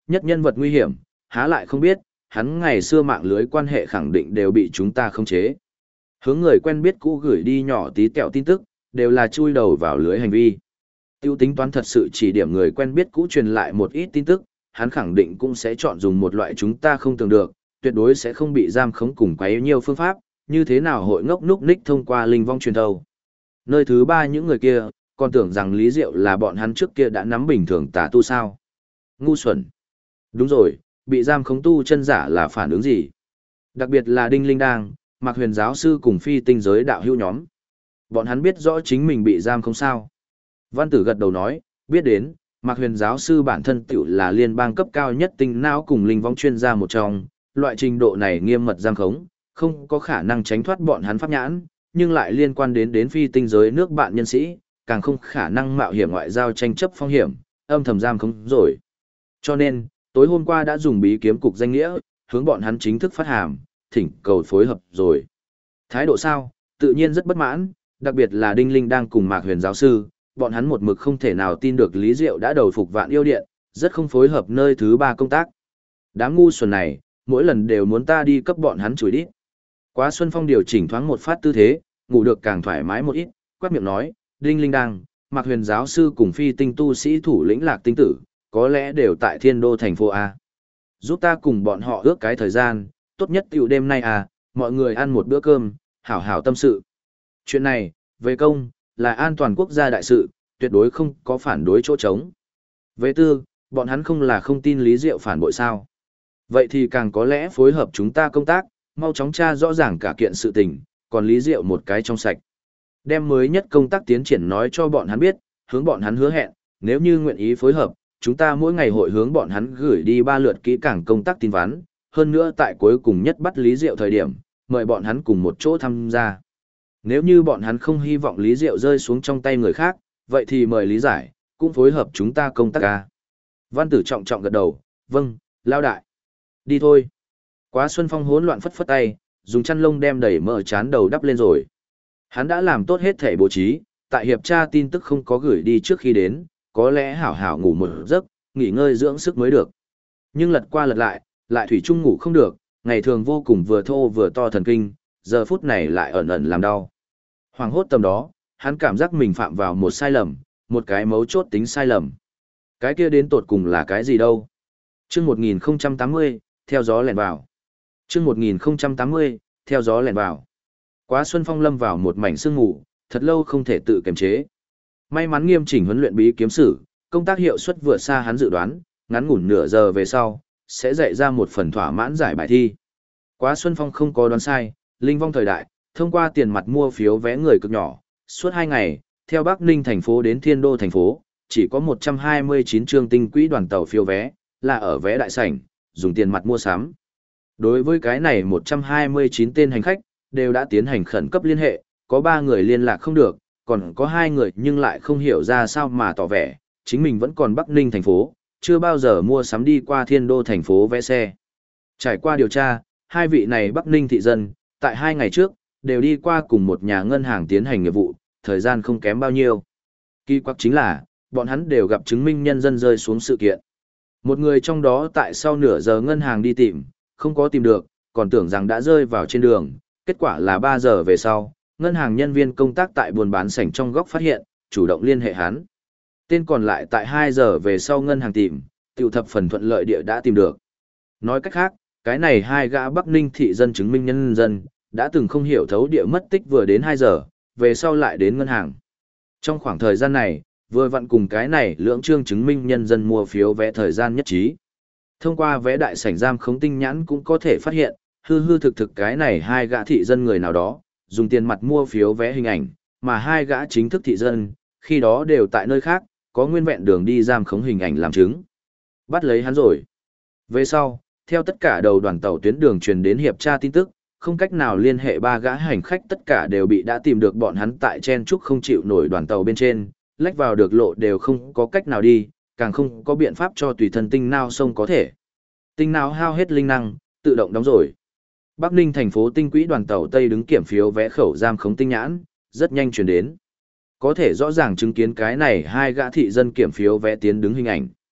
nhất nhân vật nguy hiểm, há lại không biết, hắn ngày xưa mạng lưới quan hệ khẳng định đều bị chúng ta khống chế. Hướng người quen biết cũ gửi đi nhỏ tí tẹo tin tức, đều là chui đầu vào lưới hành vi. Tiêu tính toán thật sự chỉ điểm người quen biết cũ truyền lại một ít tin tức, hắn khẳng định cũng sẽ chọn dùng một loại chúng ta không tưởng được, tuyệt đối sẽ không bị giam khống cùng quấy nhiều phương pháp, như thế nào hội ngốc núc ních thông qua linh vong truyền thâu. Nơi thứ ba những người kia, còn tưởng rằng Lý Diệu là bọn hắn trước kia đã nắm bình thường tà tu sao. Ngu xuẩn. Đúng rồi, bị giam khống tu chân giả là phản ứng gì? Đặc biệt là Đinh Linh Đang, Mạc Huyền giáo sư cùng phi tinh giới đạo hữu nhóm. Bọn hắn biết rõ chính mình bị giam không sao. Văn Tử gật đầu nói, biết đến, Mạc Huyền giáo sư bản thân tiểu là liên bang cấp cao nhất tinh não cùng linh vong chuyên gia một trong, loại trình độ này nghiêm mật giam khống, không có khả năng tránh thoát bọn hắn pháp nhãn, nhưng lại liên quan đến phi tinh giới nước bạn nhân sĩ, càng không khả năng mạo hiểm ngoại giao tranh chấp phong hiểm, âm thầm giam khống rồi. Cho nên, tối hôm qua đã dùng bí kiếm cục danh nghĩa, hướng bọn hắn chính thức phát hàm, thỉnh cầu phối hợp rồi. Thái độ sao, tự nhiên rất bất mãn, đặc biệt là Đinh Linh đang cùng Mạc Huyền giáo sư, bọn hắn một mực không thể nào tin được Lý Diệu đã đầu phục Vạn Yêu Điện, rất không phối hợp nơi thứ ba công tác. Đám ngu xuẩn này, mỗi lần đều muốn ta đi cấp bọn hắn chửi đít. Quá Xuân Phong điều chỉnh thoáng một phát tư thế, ngủ được càng thoải mái một ít, quát miệng nói, Đinh Linh đang, Mạc Huyền giáo sư cùng phi tinh tu sĩ thủ lĩnh Lạc Tinh Tử, có lẽ đều tại Thiên Đô thành phố A. Giúp ta cùng bọn họ ước cái thời gian, tốt nhất tiểu đêm nay à, mọi người ăn một bữa cơm, hảo hảo tâm sự. Chuyện này, về công, là an toàn quốc gia đại sự, tuyệt đối không có phản đối chỗ trống. Về tư, bọn hắn không là không tin Lý Diệu phản bội sao. Vậy thì càng có lẽ phối hợp chúng ta công tác, mau chóng tra rõ ràng cả kiện sự tình, còn Lý Diệu một cái trong sạch. Đem mới nhất công tác tiến triển nói cho bọn hắn biết, hướng bọn hắn hứa hẹn, nếu như nguyện ý phối hợp, chúng ta mỗi ngày hội hướng bọn hắn gửi đi 3 lượt kỹ càng công tác tin vắn, hơn nữa tại cuối cùng nhất bắt Lý Diệu thời điểm, mời bọn hắn cùng một chỗ tham gia. Nếu như bọn hắn không hy vọng Lý Diệu rơi xuống trong tay người khác, vậy thì mời lý giải, cũng phối hợp chúng ta công tác ca. Văn Tử trọng trọng gật đầu, vâng, lao đại. Đi thôi. Quá Xuân Phong hỗn loạn phất phất tay, dùng chăn lông đem đẩy mỡ chán đầu đắp lên rồi. Hắn đã làm tốt hết thể bố trí, tại hiệp tra tin tức không có gửi đi trước khi đến, có lẽ hảo hảo ngủ một giấc, nghỉ ngơi dưỡng sức mới được. Nhưng lật qua lật lại thủy chung ngủ không được, ngày thường vô cùng vừa thô vừa to thần kinh, giờ phút này lại ẩn ẩn làm đau. Hoàng hốt tầm đó, hắn cảm giác mình phạm vào một sai lầm, một cái mấu chốt tính sai lầm. Cái kia đến tột cùng là cái gì đâu? Chương 1080, theo gió lẻn vào. Chương 1080, theo gió lẻn vào. Quá Xuân Phong lâm vào một mảnh sương ngủ, thật lâu không thể tự kiềm chế. May mắn nghiêm chỉnh huấn luyện bí kiếm sử, công tác hiệu suất vượt xa hắn dự đoán, ngắn ngủn nửa giờ về sau, sẽ dạy ra một phần thỏa mãn giải bài thi. Quá Xuân Phong không có đoán sai, linh vong thời đại, thông qua tiền mặt mua phiếu vé người cực nhỏ, suốt 2 ngày, theo Bắc Ninh thành phố đến Thiên Đô thành phố, chỉ có 129 chương tinh quỹ đoàn tàu phiếu vé, là ở vé đại sảnh, dùng tiền mặt mua sắm. Đối với cái này 129 tên hành khách, đều đã tiến hành khẩn cấp liên hệ, có 3 người liên lạc không được, còn có 2 người nhưng lại không hiểu ra sao mà tỏ vẻ, chính mình vẫn còn Bắc Ninh thành phố, chưa bao giờ mua sắm đi qua Thiên Đô thành phố vé xe. Trải qua điều tra, 2 vị này Bắc Ninh thị dân, tại 2 ngày trước, đều đi qua cùng một nhà ngân hàng tiến hành nghiệp vụ, thời gian không kém bao nhiêu. Kỳ quặc chính là, bọn hắn đều gặp chứng minh nhân dân rơi xuống sự kiện. Một người trong đó tại sau nửa giờ ngân hàng đi tìm, không có tìm được, còn tưởng rằng đã rơi vào trên đường, kết quả là 3 giờ về sau, ngân hàng nhân viên công tác tại buôn bán sảnh trong góc phát hiện, chủ động liên hệ hắn. Tên còn lại tại 2 giờ về sau ngân hàng tìm, tiểu thập phần thuận lợi địa đã tìm được. Nói cách khác, cái này 2 gã Bắc Ninh thị dân chứng minh nhân dân, đã từng không hiểu thấu địa mất tích vừa đến 2 giờ, về sau lại đến ngân hàng. Trong khoảng thời gian này, vừa vặn cùng cái này lưỡng trương chứng minh nhân dân mua phiếu vé thời gian nhất trí. Thông qua vé đại sảnh giam khống tinh nhãn cũng có thể phát hiện, hư hư thực thực cái này 2 gã thị dân người nào đó, dùng tiền mặt mua phiếu vé hình ảnh, mà 2 gã chính thức thị dân, khi đó đều tại nơi khác, có nguyên vẹn đường đi giam khống hình ảnh làm chứng. Bắt lấy hắn rồi. Về sau, theo tất cả đầu đoàn tàu tuyến đường truyền đến hiệp tra tin tức, không cách nào liên hệ 3 gã hành khách, tất cả đều bị đã tìm được bọn hắn tại chen trúc không chịu nổi đoàn tàu bên trên, lách vào được lộ đều không có cách nào đi, càng không có biện pháp cho tùy thân tinh não sông có thể. Tinh não hao hết linh năng, tự động đóng rồi. Bắc Ninh thành phố tinh quỹ đoàn tàu Tây đứng kiểm phiếu vé khẩu giam khống tinh nhãn, rất nhanh truyền đến. Có thể rõ ràng chứng kiến cái này 2 gã thị dân kiểm phiếu vé tiến đứng hình ảnh.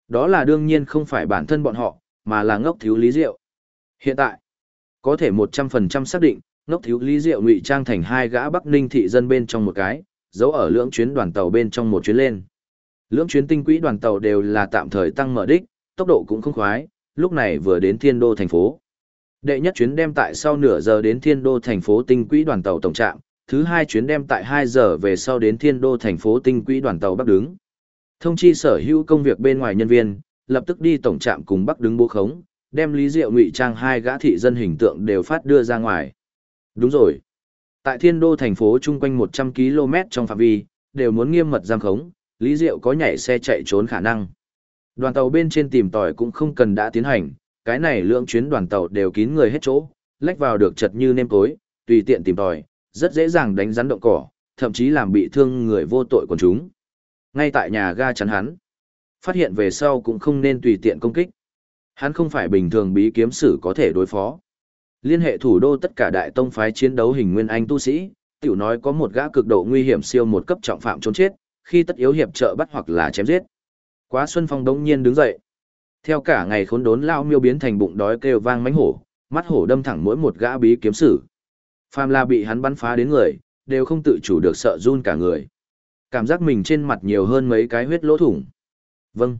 Đó là đương nhiên không phải bản thân bọn họ, mà là ngốc thiếu Lý Diệu. Hiện tại, có thể 100% xác định, ngốc thiếu Lý Diệu ngụy trang thành hai gã Bắc Ninh thị dân bên trong một cái, giấu ở lưỡng chuyến đoàn tàu bên trong một chuyến lên. Lưỡng chuyến tinh quỹ đoàn tàu đều là tạm thời tăng mở đích, tốc độ cũng không khoái, lúc này vừa đến Thiên Đô thành phố. Đệ nhất chuyến đem tại sau nửa giờ đến Thiên Đô thành phố tinh quỹ đoàn tàu tổng trạm, thứ hai chuyến đem tại 2 giờ về sau đến Thiên Đô thành phố tinh quỹ đoàn tàu Bắc đứng. Thông chi sở hữu công việc bên ngoài nhân viên, lập tức đi tổng trạm cùng Bắc đứng bố khống, đem Lý Diệu ngụy trang hai gã thị dân hình tượng đều phát đưa ra ngoài. Đúng rồi. Tại Thiên Đô thành phố chung quanh 100 km trong phạm vi, đều muốn nghiêm mật giam khống, Lý Diệu có nhảy xe chạy trốn khả năng. Đoàn tàu bên trên tìm tòi cũng không cần đã tiến hành, cái này lượng chuyến đoàn tàu đều kín người hết chỗ, lách vào được chật như nêm tối, tùy tiện tìm tòi, rất dễ dàng đánh rắn động cỏ, thậm chí làm bị thương người vô tội của chúng. Ngay tại nhà ga chắn hắn, phát hiện về sau cũng không nên tùy tiện công kích. Hắn không phải bình thường bí kiếm sử có thể đối phó. Liên hệ thủ đô tất cả đại tông phái chiến đấu hình nguyên anh tu sĩ, tiểu nói có một gã cực độ nguy hiểm siêu một cấp trọng phạm trốn chết, khi tất yếu hiệp trợ bắt hoặc là chém giết. Quá Xuân Phong đống nhiên đứng dậy. Theo cả ngày khốn đốn lao miêu biến thành bụng đói kêu vang mánh hổ, mắt hổ đâm thẳng mỗi một gã bí kiếm sử. Phàm là bị hắn bắn phá đến người, đều không tự chủ được sợ run cả người. Cảm giác mình trên mặt nhiều hơn mấy cái huyết lỗ thủng. Vâng.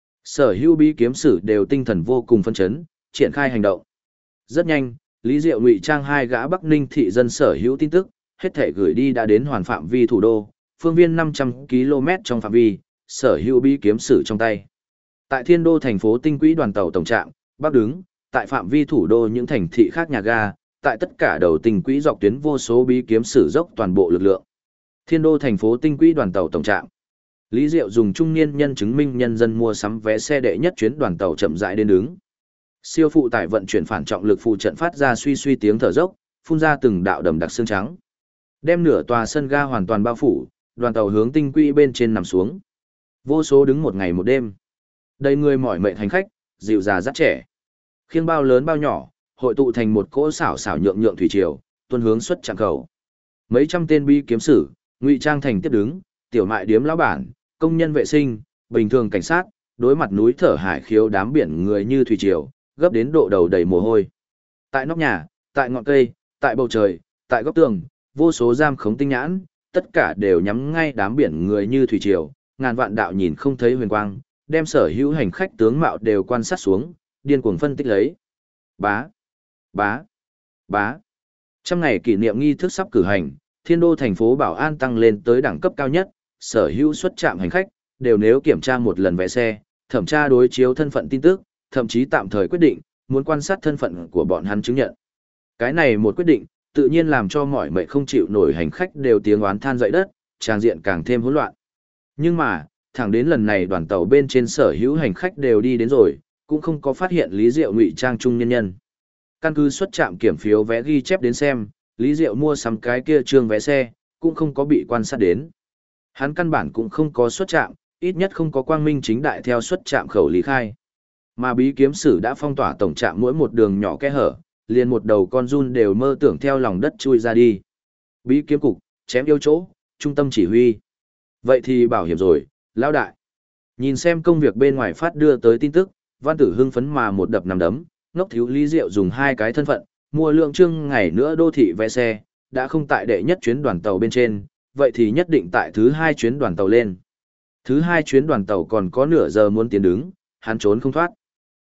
Sở hữu bí kiếm sử đều tinh thần vô cùng phấn chấn, triển khai hành động. Rất nhanh, Lý Diệu ngụy trang hai gã Bắc Ninh thị dân sở hữu tin tức, hết thể gửi đi đã đến hoàn phạm vi thủ đô, phương viên 500 km trong phạm vi, sở hữu bí kiếm sử trong tay. Tại Thiên Đô thành phố tinh quỹ đoàn tàu tổng trạm, Bắc đứng, tại phạm vi thủ đô những thành thị khác nhà ga, tại tất cả đầu tinh quỹ dọc tuyến vô số bí kiếm sử dốc toàn bộ lực lượng. Thiên Đô thành phố tinh quỹ đoàn tàu tổng trạm. Lý Diệu dùng trung niên nhân chứng minh nhân dân mua sắm vé xe đệ nhất chuyến đoàn tàu chậm rãi đến đứng. Siêu phụ tải vận chuyển phản trọng lực phụ trận phát ra suy suy tiếng thở dốc, phun ra từng đạo đầm đặc xương trắng. Đem nửa tòa sân ga hoàn toàn bao phủ, đoàn tàu hướng tinh quỹ bên trên nằm xuống. Vô số đứng một ngày một đêm. Đầy người mỏi mệt hành khách, dịu già dắt trẻ. Khiêng bao lớn bao nhỏ, hội tụ thành một cỗ xảo xảo nhượng nhượng thủy triều, tuôn hướng xuất trạm khẩu. Mấy trăm tên bi kiếm sử, ngụy trang thành tiếp đứng, tiểu mại điếm lão bản, công nhân vệ sinh, bình thường cảnh sát, đối mặt núi thở hải khiếu đám biển người như thủy triều, gấp đến độ đầu đầy mồ hôi. Tại nóc nhà, tại ngọn cây, tại bầu trời, tại góc tường, vô số giam khống tinh nhãn, tất cả đều nhắm ngay đám biển người như thủy triều, ngàn vạn đạo nhìn không thấy huyền quang, đem sở hữu hành khách tướng mạo đều quan sát xuống, điên cuồng phân tích lấy. Bá, bá, bá. Trăm ngày kỷ niệm nghi thức sắp cử hành, Thiên Đô thành phố bảo an tăng lên tới đẳng cấp cao nhất, sở hữu xuất trạm hành khách đều nếu kiểm tra một lần vé xe, thẩm tra đối chiếu thân phận tin tức, thậm chí tạm thời quyết định muốn quan sát thân phận của bọn hắn chứng nhận. Cái này một quyết định, tự nhiên làm cho mọi mệnh không chịu nổi hành khách đều tiếng oán than dậy đất, tràng diện càng thêm hỗn loạn. Nhưng mà, thẳng đến lần này đoàn tàu bên trên sở hữu hành khách đều đi đến rồi, cũng không có phát hiện Lý Diệu ngụy trang trung nhân nhân. Căn cứ xuất trạm kiểm phiếu vé ghi chép đến xem, Lý Diệu mua sắm cái kia trương vé xe, cũng không có bị quan sát đến. Hắn căn bản cũng không có xuất trạm, ít nhất không có quang minh chính đại theo xuất trạm khẩu lý khai. Mà bí kiếm sử đã phong tỏa tổng trạm mỗi một đường nhỏ kẽ hở, liền một đầu con giun đều mơ tưởng theo lòng đất chui ra đi. Bí kiếm cục, chém yêu chỗ, trung tâm chỉ huy. Vậy thì bảo hiểm rồi, lão đại. Nhìn xem công việc bên ngoài phát đưa tới tin tức, Văn Tử hưng phấn mà một đập nằm đấm, ngốc thiếu Lý Diệu dùng hai cái thân phận, mua lượng trưng ngày nữa đô thị vé xe, đã không tại đệ nhất chuyến đoàn tàu bên trên, vậy thì nhất định tại thứ hai chuyến đoàn tàu lên. Thứ hai chuyến đoàn tàu còn có nửa giờ muốn tiến đứng, hắn trốn không thoát.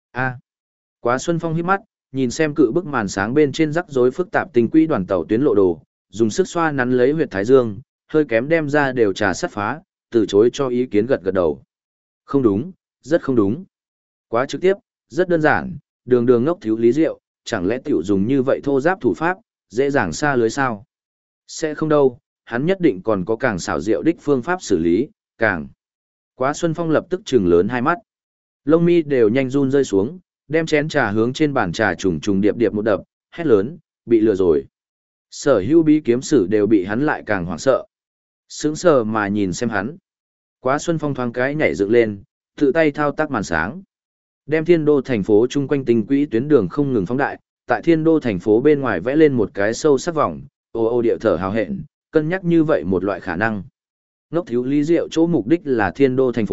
Quá Xuân Phong hít mắt, nhìn xem cự bức màn sáng bên trên rắc rối phức tạp tinh quỹ đoàn tàu tuyến lộ đồ, dùng sức xoa nắn lấy huyệt thái dương, hơi kém đem ra đều trà sắt phá, từ chối cho ý kiến gật gật đầu. Không đúng, rất không đúng. Quá trực tiếp, rất đơn giản, đường đường ngốc thiếu Lý Diệu, chẳng lẽ tiểu dùng như vậy thô giáp thủ pháp, dễ dàng xa lưới sao? Sẽ không đâu, hắn nhất định còn có càng xảo diệu đích phương pháp xử lý, càng. Quá Xuân Phong lập tức trừng lớn hai mắt. Lông mi đều nhanh run rơi xuống, đem chén trà hướng trên bàn trà trùng trùng điệp điệp một đập, hét lớn, bị lừa rồi. Sở hữu bí kiếm sử đều bị hắn lại càng hoảng sợ. Sững sờ mà nhìn xem hắn. Quá Xuân Phong thoáng cái nhảy dựng lên, tự tay thao tác màn sáng. Đem Thiên Đô thành phố chung quanh tinh quỹ tuyến đường không ngừng phóng đại, tại Thiên Đô thành phố bên ngoài vẽ lên một cái sâu sắc vòng, ô ô điệu thở hào hẹn, cân nhắc như vậy một loại khả năng. Ngốc thiếu Lý Diệu chỗ mục đích là Thiên Đô thành phố,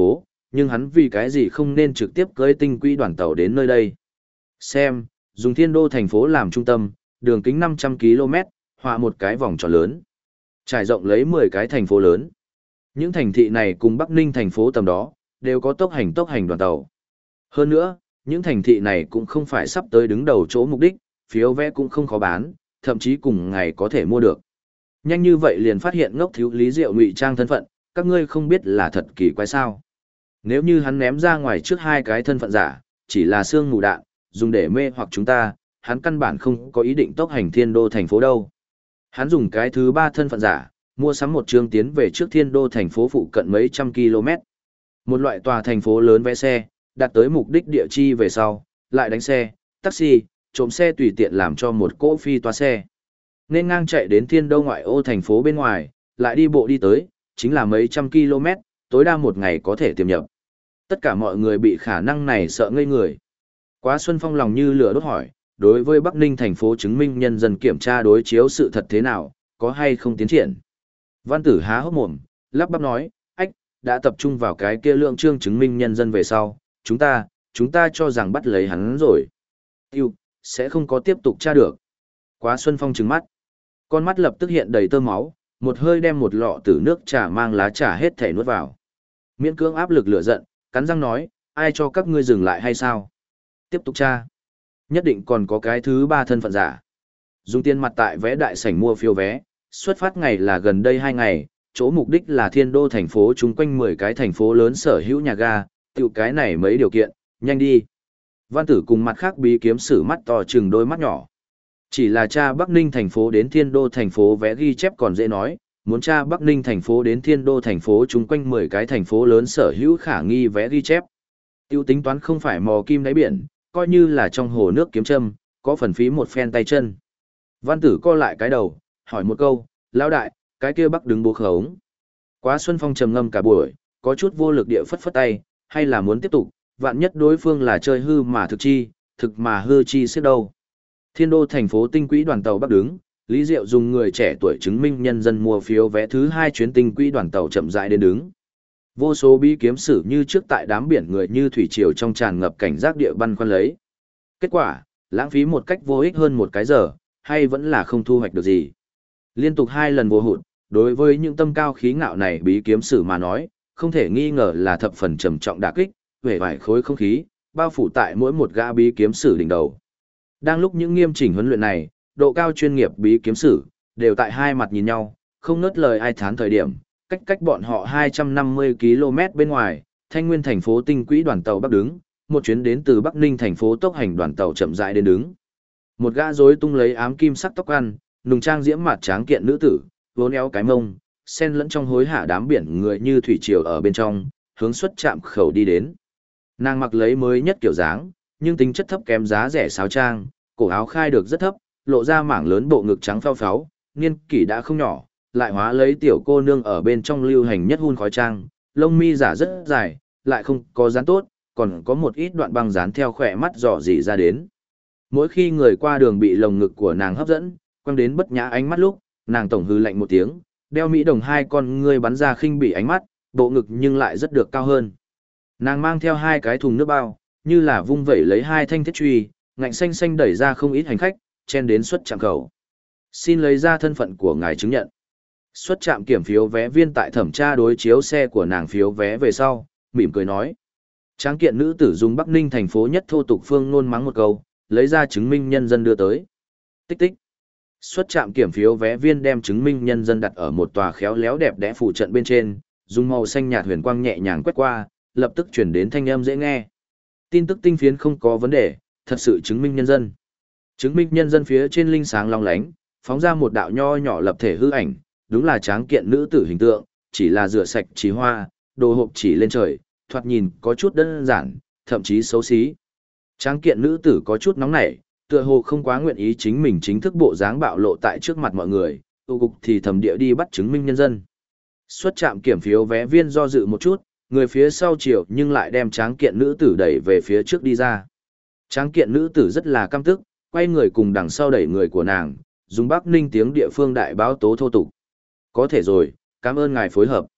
nhưng hắn vì cái gì không nên trực tiếp cưỡi tinh quỹ đoàn tàu đến nơi đây. Xem, dùng thiên đô thành phố làm trung tâm, đường kính 500 km, họa một cái vòng tròn lớn. Trải rộng lấy 10 cái thành phố lớn. Những thành thị này cùng Bắc Ninh thành phố tầm đó, đều có tốc hành đoàn tàu. Hơn nữa, những thành thị này cũng không phải sắp tới đứng đầu chỗ mục đích, phiếu vé cũng không khó bán, thậm chí cùng ngày có thể mua được. Nhanh như vậy liền phát hiện ngốc thiếu Lý Diệu ngụy trang thân phận, các ngươi không biết là thật kỳ quái sao. Nếu như hắn ném ra ngoài trước hai cái thân phận giả, chỉ là xương mù đạn, dùng để mê hoặc chúng ta, hắn căn bản không có ý định tốc hành thiên đô thành phố đâu. Hắn dùng cái thứ ba thân phận giả, mua sắm một trường tiến về trước thiên đô thành phố phụ cận mấy trăm km. Một loại tòa thành phố lớn vé xe, đạt tới mục đích địa chi về sau, lại đánh xe, taxi, trộm xe tùy tiện làm cho một cỗ phi toa xe. Nên ngang chạy đến thiên đô ngoại ô thành phố bên ngoài, lại đi bộ đi tới, chính là mấy trăm km, tối đa một ngày có thể tiềm nhập. Tất cả mọi người bị khả năng này sợ ngây người. Quá Xuân Phong lòng như lửa đốt hỏi, đối với Bắc Ninh thành phố chứng minh nhân dân kiểm tra đối chiếu sự thật thế nào, có hay không tiến triển. Văn Tử há hốc mồm, lắp bắp nói, ách, đã tập trung vào cái kia lượng trương chứng minh nhân dân về sau, chúng ta cho rằng bắt lấy hắn rồi. Yêu, sẽ không có tiếp tục tra được. Quá Xuân Phong trừng mắt. Con mắt lập tức hiện đầy tơ máu, một hơi đem một lọ tử nước trà mang lá trà hết thể nuốt vào. Miễn cưỡng áp lực lửa giận, cắn răng nói, ai cho các ngươi dừng lại hay sao? Tiếp tục tra. Nhất định còn có cái thứ ba thân phận giả. Dùng tiền mặt tại vé đại sảnh mua phiếu vé, xuất phát ngày là gần đây 2 ngày, chỗ mục đích là thiên đô thành phố chung quanh 10 cái thành phố lớn sở hữu nhà ga, tiểu cái này mấy điều kiện, nhanh đi. Văn Tử cùng mặt khác bí kiếm sử mắt to chừng đôi mắt nhỏ. Chỉ là tra Bắc Ninh thành phố đến thiên đô thành phố vé ghi chép còn dễ nói, muốn tra Bắc Ninh thành phố đến thiên đô thành phố chung quanh 10 cái thành phố lớn sở hữu khả nghi vé ghi chép. Tiêu tính toán không phải mò kim đáy biển, coi như là trong hồ nước kiếm châm, có phần phí một phen tay chân. Văn Tử co lại cái đầu, hỏi một câu, lão đại, cái kia Bắc đứng bố khống. Quá Xuân Phong trầm ngâm cả buổi, có chút vô lực địa phất phất tay, hay là muốn tiếp tục, vạn nhất đối phương là chơi hư mà thực chi, thực mà hư chi xếp đâu. Thiên đô thành phố tinh quỹ đoàn tàu Bắc đứng, Lý Diệu dùng người trẻ tuổi chứng minh nhân dân mua phiếu vé thứ 2 chuyến tinh quỹ đoàn tàu chậm rãi đến đứng. Vô số bí kiếm sử như trước tại đám biển người như thủy triều trong tràn ngập cảnh giác địa băn khoăn lấy. Kết quả, lãng phí một cách vô ích hơn một cái giờ, hay vẫn là không thu hoạch được gì. Liên tục 2 lần vô hụt, đối với những tâm cao khí ngạo này bí kiếm sử mà nói, không thể nghi ngờ là thập phần trầm trọng đả kích, vẻ vải khối không khí, bao phủ tại mỗi một gã bí kiếm sử đỉnh đầu. Đang lúc những nghiêm chỉnh huấn luyện này, độ cao chuyên nghiệp bí kiếm sử, đều tại hai mặt nhìn nhau, không ngớt lời ai thán thời điểm, cách bọn họ 250 km bên ngoài, Thanh Nguyên thành phố tinh quỹ đoàn tàu Bắc đứng, một chuyến đến từ Bắc Ninh thành phố tốc hành đoàn tàu chậm rãi đến đứng. Một gã rối tung lấy ám kim sắc tóc ăn, nùng trang diễm mặt tráng kiện nữ tử, vốn éo cái mông, xen lẫn trong hối hả đám biển người như thủy triều ở bên trong, hướng xuất trạm khẩu đi đến. Nàng mặc lấy mới nhất kiểu dáng, nhưng tính chất thấp kém giá rẻ sáo trang, cổ áo khai được rất thấp, lộ ra mảng lớn bộ ngực trắng phao pháo, niên kỷ đã không nhỏ, lại hóa lấy tiểu cô nương ở bên trong lưu hành nhất hun khói trang, lông mi giả rất dài, lại không có dán tốt, còn có một ít đoạn băng dán theo khỏe mắt dò dỉ ra đến. Mỗi khi người qua đường bị lồng ngực của nàng hấp dẫn, quăng đến bất nhã ánh mắt lúc, nàng tổng hư lạnh một tiếng, đeo mỹ đồng hai con ngươi bắn ra khinh bỉ ánh mắt, bộ ngực nhưng lại rất được cao hơn. Nàng mang theo 2 cái thùng nước bao, như là vung vẩy lấy 2 thanh thiết truy, ngạnh xanh xanh đẩy ra không ít hành khách, chen đến xuất trạm khẩu. Xin lấy ra thân phận của ngài chứng nhận. Xuất trạm kiểm phiếu vé viên tại thẩm tra đối chiếu xe của nàng phiếu vé về sau, mỉm cười nói. Tráng kiện nữ tử dùng Bắc Ninh thành phố nhất thô tục phương nôn mắng một câu, lấy ra chứng minh nhân dân đưa tới. Tích tích. Xuất trạm kiểm phiếu vé viên đem chứng minh nhân dân đặt ở một tòa khéo léo đẹp đẽ phủ trận bên trên, dùng màu xanh nhạt huyền quang nhẹ nhàng quét qua, lập tức chuyển đến thanh âm dễ nghe. Tin tức tinh phiến không có vấn đề, thật sự chứng minh nhân dân. Chứng minh nhân dân phía trên linh sáng long lánh, phóng ra một đạo nho nhỏ lập thể hư ảnh, đúng là tráng kiện nữ tử hình tượng, chỉ là rửa sạch trí hoa, đồ hộp chỉ lên trời, thoạt nhìn có chút đơn giản, thậm chí xấu xí. Tráng kiện nữ tử có chút nóng nảy, tựa hồ không quá nguyện ý chính mình chính thức bộ dáng bạo lộ tại trước mặt mọi người, tụ cục thì thầm địa đi bắt chứng minh nhân dân. Xuất trạm kiểm phiếu vé viên do dự một chút, người phía sau chiều nhưng lại đem tráng kiện nữ tử đẩy về phía trước đi ra. Tráng kiện nữ tử rất là căm tức, quay người cùng đằng sau đẩy người của nàng, dùng Bắc Ninh tiếng địa phương đại báo tố thô tục. Có thể rồi, cảm ơn ngài phối hợp.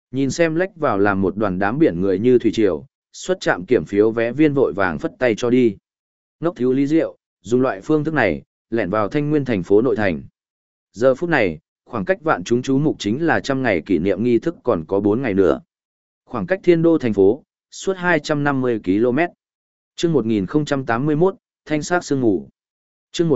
Nhìn xem lách vào làm một đoàn đám biển người như thủy triều, xuất trạm kiểm phiếu vé viên vội vàng phất tay cho đi. Ngốc thiếu Lý Diệu, dùng loại phương thức này, lẻn vào Thanh Nguyên thành phố nội thành. Giờ phút này, khoảng cách vạn chúng chú mục chính là 100 ngày kỷ niệm nghi thức còn có 4 ngày nữa. Khoảng cách thiên đô thành phố, suốt 250 km. Chương 1081, thanh sắc sương ngủ. Chương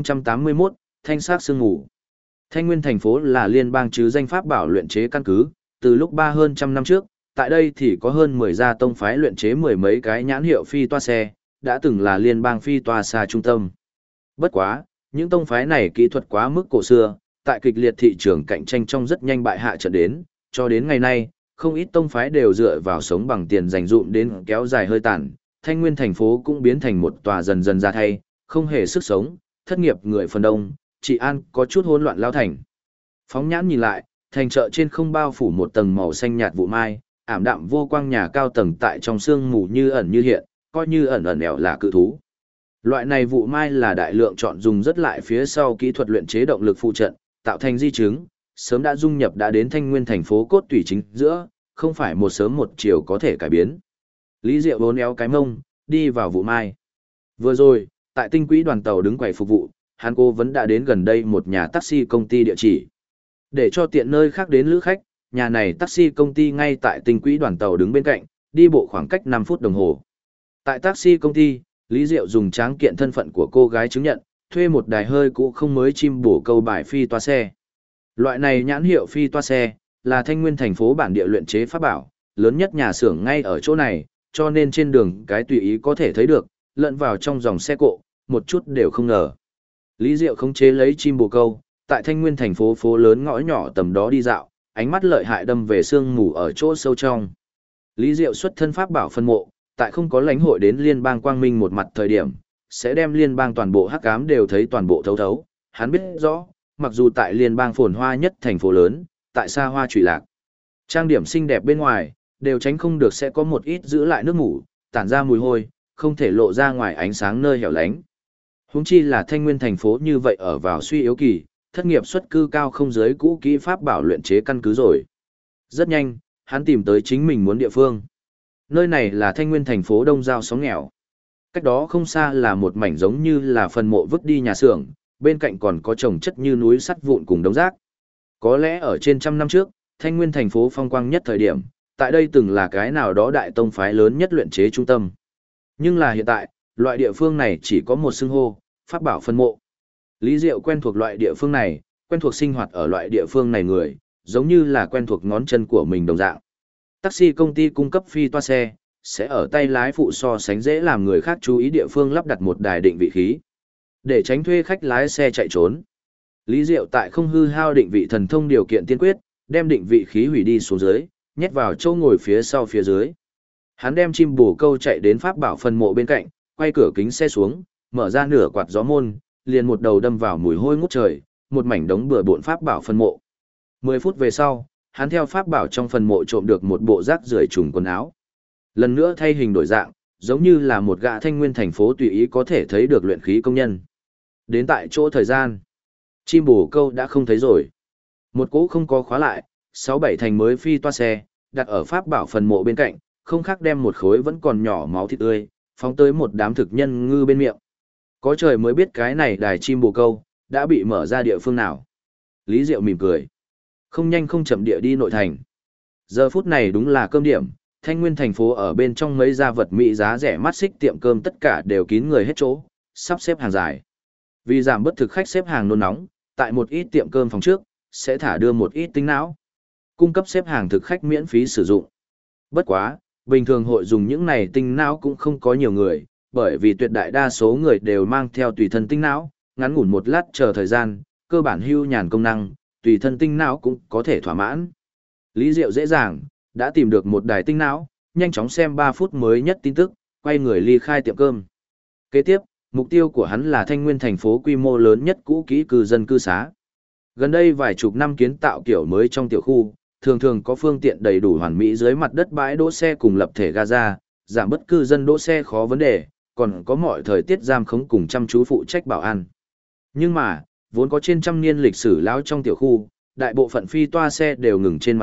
1081, thanh sắc sương ngủ. Thanh Nguyên thành phố là liên bang chứ danh pháp bảo luyện chế căn cứ, từ lúc hơn trăm năm trước, tại đây thì có hơn 10 gia tông phái luyện chế mười mấy cái nhãn hiệu phi toa xe, đã từng là liên bang phi toa xa trung tâm. Bất quá, những tông phái này kỹ thuật quá mức cổ xưa, tại kịch liệt thị trường cạnh tranh trong rất nhanh bại hạ trận đến, cho đến ngày nay, không ít tông phái đều dựa vào sống bằng tiền dành dụm đến kéo dài hơi tàn, Thanh Nguyên thành phố cũng biến thành một tòa dần dần ra thay, không hề sức sống, thất nghiệp người phần đông, trị an có chút hỗn loạn lao thành. Phóng nhãn nhìn lại, thành chợ trên không bao phủ một tầng màu xanh nhạt vụ mai, ảm đạm vô quang nhà cao tầng tại trong sương mù như ẩn như hiện, coi như ẩn ẩn ẻo là cự thú. Loại này vụ mai là đại lượng chọn dùng rất lại phía sau kỹ thuật luyện chế động lực phụ trận, tạo thành di chứng, sớm đã dung nhập đã đến Thanh Nguyên thành phố cốt tủy chính giữa, không phải một sớm một chiều có thể cải biến. Lý Diệu bốn éo cái mông, đi vào vụ mai. Vừa rồi, tại tinh quỹ đoàn tàu đứng quầy phục vụ, hắn cô vẫn đã đến gần đây một nhà taxi công ty địa chỉ. Để cho tiện nơi khác đến lữ khách, nhà này taxi công ty ngay tại tinh quỹ đoàn tàu đứng bên cạnh, đi bộ khoảng cách 5 phút đồng hồ. Tại taxi công ty, Lý Diệu dùng tráng kiện thân phận của cô gái chứng nhận, thuê một đài hơi cũ không mới chim bổ câu bài phi toa xe. Loại này nhãn hiệu phi toa xe, là Thanh Nguyên thành phố bản địa luyện chế pháp bảo, lớn nhất nhà xưởng ngay ở chỗ này, cho nên trên đường cái tùy ý có thể thấy được, lẫn vào trong dòng xe cộ, một chút đều không ngờ. Lý Diệu khống chế lấy chim bồ câu, tại Thanh Nguyên thành phố phố lớn ngõ nhỏ tầm đó đi dạo, ánh mắt lợi hại đâm về sương mù ở chỗ sâu trong. Lý Diệu xuất thân pháp bảo phân mộ, tại không có lãnh hội đến liên bang quang minh một mặt thời điểm, sẽ đem liên bang toàn bộ hắc ám đều thấy toàn bộ thấu thấu. Hắn biết rõ, mặc dù tại liên bang phồn hoa nhất thành phố lớn, tại xa hoa trụy lạc, trang điểm xinh đẹp bên ngoài, đều tránh không được sẽ có một ít giữ lại nước ngủ, tản ra mùi hôi, không thể lộ ra ngoài ánh sáng nơi hẻo lánh. Huống chi là Thanh Nguyên thành phố như vậy ở vào suy yếu kỳ, thất nghiệp xuất cư cao không giới cũ kỹ pháp bảo luyện chế căn cứ rồi. Rất nhanh, hắn tìm tới chính mình muốn địa phương. Nơi này là Thanh Nguyên thành phố đông giao sóng nghèo. Cách đó không xa là một mảnh giống như là phần mộ vứt đi nhà xưởng, bên cạnh còn có chồng chất như núi sắt vụn cùng đống rác. Có lẽ ở trên 100 năm trước, Thanh Nguyên thành phố phong quang nhất thời điểm, tại đây từng là cái nào đó đại tông phái lớn nhất luyện chế trung tâm. Nhưng là hiện tại, loại địa phương này chỉ có một xưng hô, pháp bảo phân mộ. Lý Diệu quen thuộc loại địa phương này, quen thuộc sinh hoạt ở loại địa phương này người, giống như là quen thuộc ngón chân của mình đồng dạng. Taxi công ty cung cấp phi toa xe, sẽ ở tay lái phụ so sánh dễ làm người khác chú ý địa phương lắp đặt một đài định vị khí. Để tránh thuê khách lái xe chạy trốn. Lý Diệu tại không hư hao định vị thần thông điều kiện tiên quyết, đem định vị khí hủy đi xuống dưới, nhét vào chỗ ngồi phía sau phía dưới. Hắn đem chim bồ câu chạy đến pháp bảo phân mộ bên cạnh, quay cửa kính xe xuống, mở ra nửa quạt gió môn, liền một đầu đâm vào mùi hôi ngút trời, một mảnh đống bừa bộn pháp bảo phân mộ. 10 phút về sau, hắn theo pháp bảo trong phần mộ trộm được một bộ rác rưởi trùng quần áo. Lần nữa thay hình đổi dạng, giống như là một gã Thanh Nguyên thành phố tùy ý có thể thấy được luyện khí công nhân. Đến tại chỗ thời gian, chim bồ câu đã không thấy rồi. Một cỗ không có khóa lại, 6-7 thành mới phi toa xe, đặt ở pháp bảo phần mộ bên cạnh, không khác đem một khối vẫn còn nhỏ máu thịt tươi, phóng tới một đám thực nhân ngư bên miệng. Có trời mới biết cái này đài chim bồ câu, đã bị mở ra địa phương nào. Lý Diệu mỉm cười. Không nhanh không chậm địa đi nội thành. Giờ phút này đúng là cơm điểm, Thanh Nguyên thành phố ở bên trong mấy gia vật mỹ giá rẻ mắt xích tiệm cơm tất cả đều kín người hết chỗ, sắp xếp hàng dài. Vì giảm bất thực khách xếp hàng nôn nóng, tại một ít tiệm cơm phòng trước, sẽ thả đưa một ít tinh não. Cung cấp xếp hàng thực khách miễn phí sử dụng. Bất quá, bình thường hội dùng những này tinh não cũng không có nhiều người, bởi vì tuyệt đại đa số người đều mang theo tùy thân tinh não, ngắn ngủn một lát chờ thời gian, cơ bản hưu nhàn công năng, tùy thân tinh não cũng có thể thỏa mãn. Lý Diệu dễ dàng, đã tìm được một đài tinh não, nhanh chóng xem 3 phút mới nhất tin tức, quay người ly khai tiệm cơm. Kế tiếp, mục tiêu của hắn là Thanh Nguyên thành phố quy mô lớn nhất cũ kỹ cư dân cư xá. Gần đây vài chục năm kiến tạo kiểu mới trong tiểu khu, thường thường có phương tiện đầy đủ hoàn mỹ dưới mặt đất bãi đỗ xe cùng lập thể gaza, giảm bất cư dân đỗ xe khó vấn đề, còn có mọi thời tiết giam khống cùng chăm chú phụ trách bảo an. Nhưng mà, vốn có trên trăm niên lịch sử lão trong tiểu khu, đại bộ phận phi toa xe đều ngừng trên mặt đất,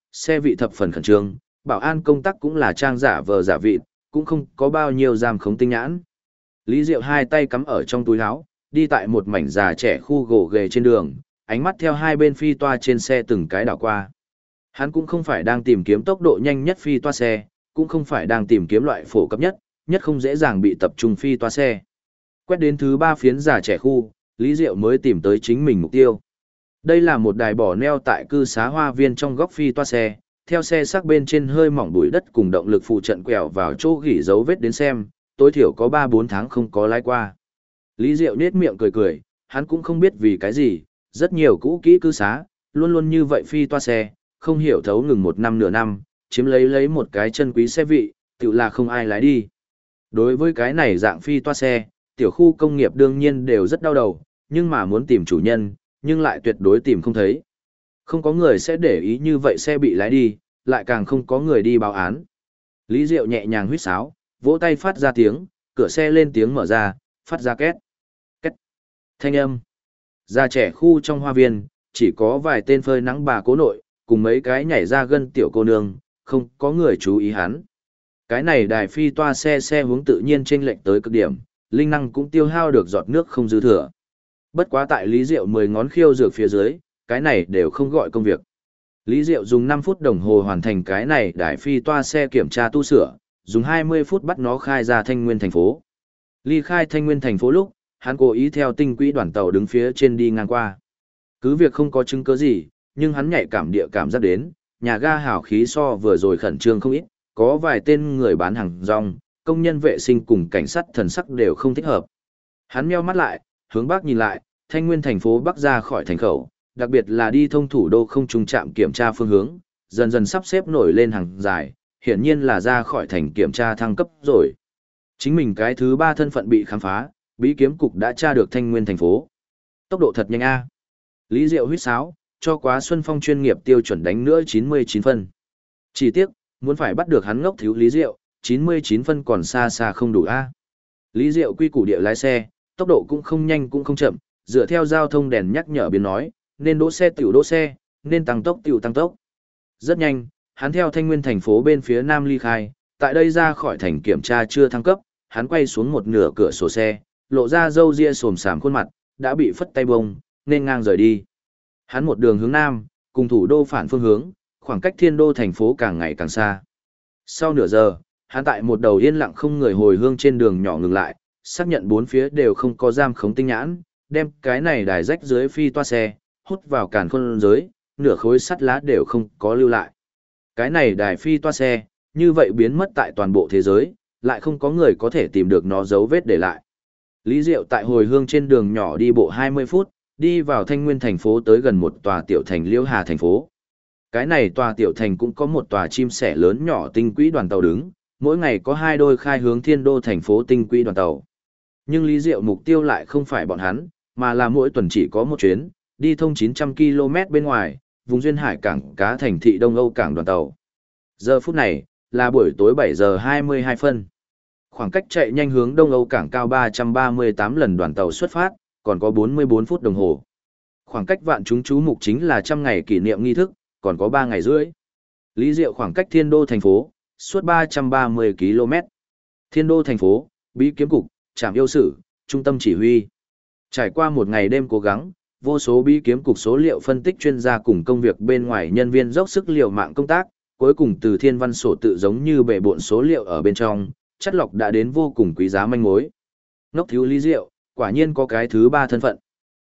xe vị thập phần khẩn trương, bảo an công tác cũng là trang giả vờ giả vịt, cũng không có bao nhiêu giam khống tinh nhãn. Lý Diệu hai tay cắm ở trong túi áo, đi tại một mảnh già trẻ khu gỗ ghề trên đường, ánh mắt theo hai bên phi toa trên xe từng cái đảo qua. Hắn cũng không phải đang tìm kiếm tốc độ nhanh nhất phi toa xe, cũng không phải đang tìm kiếm loại phổ cấp nhất, nhất không dễ dàng bị tập trung phi toa xe. Quét đến thứ 3 phiến già trẻ khu, Lý Diệu mới tìm tới chính mình mục tiêu. Đây là một đài bỏ neo tại cư xá hoa viên trong góc phi toa xe, theo xe sắc bên trên hơi mỏng bụi đất cùng động lực phụ trận quẹo vào chỗ gỉ dấu vết đến xem, tối thiểu có 3-4 tháng không có lái qua. Lý Diệu nhếch miệng cười cười, hắn cũng không biết vì cái gì, rất nhiều cũ kỹ cư xá, luôn luôn như vậy phi toa xe, không hiểu thấu ngừng 1 năm nửa năm, chiếm lấy một cái chân quý xe vị, tự là không ai lái đi. Đối với cái này dạng phi toa xe, tiểu khu công nghiệp đương nhiên đều rất đau đầu, nhưng mà muốn tìm chủ nhân, nhưng lại tuyệt đối tìm không thấy. Không có người sẽ để ý như vậy xe bị lái đi, lại càng không có người đi báo án. Lý Diệu nhẹ nhàng huýt sáo, vỗ tay phát ra tiếng, cửa xe lên tiếng mở ra, phát ra két. Két. Thanh âm. Ra trẻ khu trong hoa viên, chỉ có vài tên phơi nắng bà cố nội, cùng mấy cái nhảy ra gân tiểu cô nương, không có người chú ý hắn. Cái này đài phi toa xe hướng tự nhiên chênh lệch tới cực điểm, linh năng cũng tiêu hao được giọt nước không dư thừa. Bất quá tại Lý Diệu 10 ngón khiêu dược phía dưới, cái này đều không gọi công việc. Lý Diệu dùng 5 phút đồng hồ hoàn thành cái này đài phi toa xe kiểm tra tu sửa, dùng 20 phút bắt nó khai ra Thanh Nguyên thành phố. Ly khai Thanh Nguyên thành phố lúc, hắn cố ý theo tinh quỹ đoàn tàu đứng phía trên đi ngang qua. Cứ việc không có chứng cứ gì, nhưng hắn nhạy cảm địa cảm giác đến, nhà ga hào khí so vừa rồi khẩn trương không ít, có vài tên người bán hàng rong, công nhân vệ sinh cùng cảnh sát thần sắc đều không thích hợp. Hắn meo mắt lại, hướng bắc nhìn lại, Thanh Nguyên thành phố bắc ra khỏi thành khẩu, đặc biệt là đi thông thủ đô không trùng trạm kiểm tra phương hướng, dần dần sắp xếp nổi lên hàng dài, hiển nhiên là ra khỏi thành kiểm tra thăng cấp rồi. Chính mình cái thứ 3 thân phận bị khám phá, bí kiếm cục đã tra được Thanh Nguyên thành phố. Tốc độ thật nhanh a. Lý Diệu huýt sáo, cho quá Xuân Phong chuyên nghiệp tiêu chuẩn đánh nữa 99 phân. Chỉ tiếc, muốn phải bắt được hắn ngốc thiếu Lý Diệu, 99 phân còn xa xa không đủ a. Lý Diệu quy củ địa lái xe, tốc độ cũng không nhanh cũng không chậm, dựa theo giao thông đèn nhắc nhở biến nói, nên đỗ xe tiểu đỗ xe, nên tăng tốc tiểu tăng tốc. Rất nhanh, hắn theo Thanh Nguyên thành phố bên phía nam ly khai, tại đây ra khỏi thành kiểm tra chưa thăng cấp, hắn quay xuống một nửa cửa sổ xe, lộ ra râu ria xồm xàm khuôn mặt, đã bị phất tay bông, nên ngang rời đi. Hắn một đường hướng nam, cùng thủ đô phản phương hướng, khoảng cách thiên đô thành phố càng ngày càng xa. Sau nửa giờ, hắn tại một đầu yên lặng không người hồi hương trên đường nhỏ ngừng lại, xác nhận 4 phía đều không có giam khống tinh nhãn, đem cái này đài rách dưới phi toa xe, hút vào càn khôn giới, nửa khối sắt lá đều không có lưu lại. Cái này đài phi toa xe, như vậy biến mất tại toàn bộ thế giới, lại không có người có thể tìm được nó dấu vết để lại. Lý Diệu tại hồi hương trên đường nhỏ đi bộ 20 phút, đi vào Thanh Nguyên thành phố tới gần một tòa tiểu thành Liễu Hà thành phố. Cái này tòa tiểu thành cũng có một tòa chim sẻ lớn nhỏ tinh quỹ đoàn tàu đứng, mỗi ngày có 2 đôi khai hướng thiên đô thành phố tinh quỹ đoàn tàu. Nhưng Lý Diệu mục tiêu lại không phải bọn hắn, mà là mỗi tuần chỉ có một chuyến, đi thông 900 km bên ngoài, vùng duyên hải cảng cá thành thị Đông Âu cảng đoàn tàu. Giờ phút này, là buổi tối 7 giờ 22 phân. Khoảng cách chạy nhanh hướng Đông Âu cảng cao 338 lần đoàn tàu xuất phát, còn có 44 phút đồng hồ. Khoảng cách vạn chúng chú mục chính là 100 ngày kỷ niệm nghi thức, còn có 3 ngày rưỡi. Lý Diệu khoảng cách thiên đô thành phố, suốt 330 km. Thiên đô thành phố, bí kiếm cục, trạm yêu sử, trung tâm chỉ huy. Trải qua một ngày đêm cố gắng, vô số bí kiếm cục số liệu phân tích chuyên gia cùng công việc bên ngoài nhân viên dốc sức liều mạng công tác, cuối cùng từ thiên văn sổ tự giống như bệ bộn số liệu ở bên trong, chất lọc đã đến vô cùng quý giá manh mối. Ngốc thiếu Lý Diệu, quả nhiên có cái thứ 3 thân phận.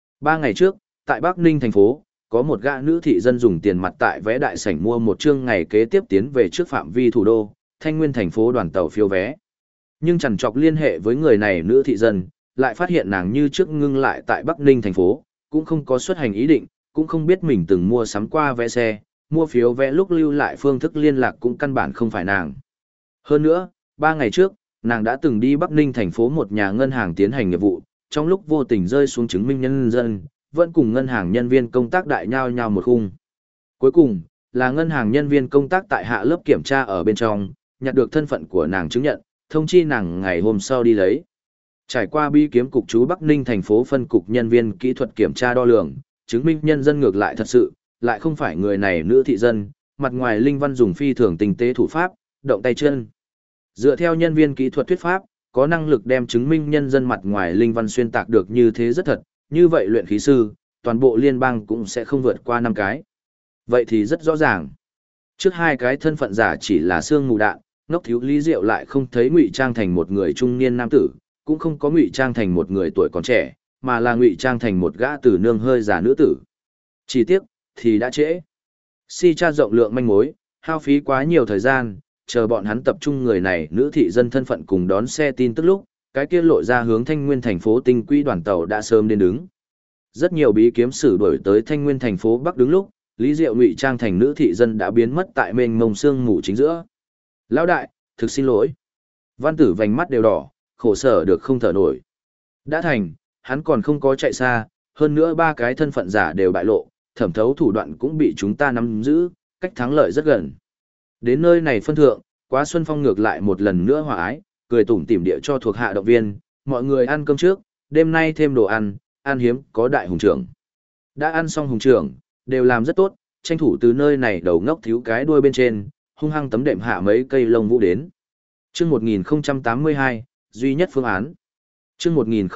3 ngày trước, tại Bắc Ninh thành phố, có một gã nữ thị dân dùng tiền mặt tại vé đại sảnh mua một chương ngày kế tiếp tiến về trước phạm vi thủ đô, Thanh Nguyên thành phố đoàn tàu phiếu vé. Nhưng chằn chọc liên hệ với người này nữ thị dân, lại phát hiện nàng như trước ngưng lại tại Bắc Ninh thành phố, cũng không có xuất hành ý định, cũng không biết mình từng mua sắm qua vé xe, mua phiếu vé lúc lưu lại phương thức liên lạc cũng căn bản không phải nàng. Hơn nữa, 3 ngày trước, nàng đã từng đi Bắc Ninh thành phố một nhà ngân hàng tiến hành nghiệp vụ, trong lúc vô tình rơi xuống chứng minh nhân dân, vẫn cùng ngân hàng nhân viên công tác đại nhau nhau một khung. Cuối cùng, là ngân hàng nhân viên công tác tại hạ lớp kiểm tra ở bên trong, nhặt được thân phận của nàng chứng nhận, thông chi nàng ngày hôm sau đi lấy. Trải qua bí kiếm cục chú Bắc Ninh thành phố phân cục nhân viên kỹ thuật kiểm tra đo lường, chứng minh nhân dân ngược lại thật sự, lại không phải người này nữ thị dân, mặt ngoài linh văn dùng phi thường tinh tế thủ pháp, động tay chân. Dựa theo nhân viên kỹ thuật thuyết pháp, có năng lực đem chứng minh nhân dân mặt ngoài linh văn xuyên tạc được như thế rất thật, như vậy luyện khí sư, toàn bộ liên bang cũng sẽ không vượt qua 5 cái. Vậy thì rất rõ ràng. Trước 2 cái thân phận giả chỉ là xương mù đạn, ngốc thiếu Lý Diệu lại không thấy ngụy trang thành một người trung niên nam tử, cũng không có ngụy trang thành một người tuổi còn trẻ, mà là ngụy trang thành một gã tử nương hơi già nữ tử. Chỉ tiếc, thì đã trễ. Si tra rộng lượng manh mối, hao phí quá nhiều thời gian, chờ bọn hắn tập trung người này nữ thị dân thân phận cùng đón xe tin tức lúc, cái kia lộ ra hướng Thanh Nguyên thành phố tinh quỹ đoàn tàu đã sớm đến đứng. Rất nhiều bí kiếm sử đuổi tới Thanh Nguyên thành phố Bắc đứng lúc, Lý Diệu ngụy trang thành nữ thị dân đã biến mất tại mênh mông sương mù chính giữa. Lão đại, thực xin lỗi. Văn Tử vành mắt đều đỏ, khổ sở được không thở nổi. Đã thành, hắn còn không có chạy xa, hơn nữa 3 cái thân phận giả đều bại lộ, thẩm thấu thủ đoạn cũng bị chúng ta nắm giữ, cách thắng lợi rất gần. Đến nơi này phân thượng, Quá Xuân Phong ngược lại một lần nữa hòa ái, cười tủm tỉm địa cho thuộc hạ động viên, mọi người ăn cơm trước, đêm nay thêm đồ ăn, ăn hiếm có đại hùng trưởng. Đã ăn xong hùng trưởng, đều làm rất tốt, tranh thủ từ nơi này đầu ngốc thiếu cái đuôi bên trên, hung hăng tấm đệm hạ mấy cây lông vũ đến. Chương 1082, duy nhất phương án. Chương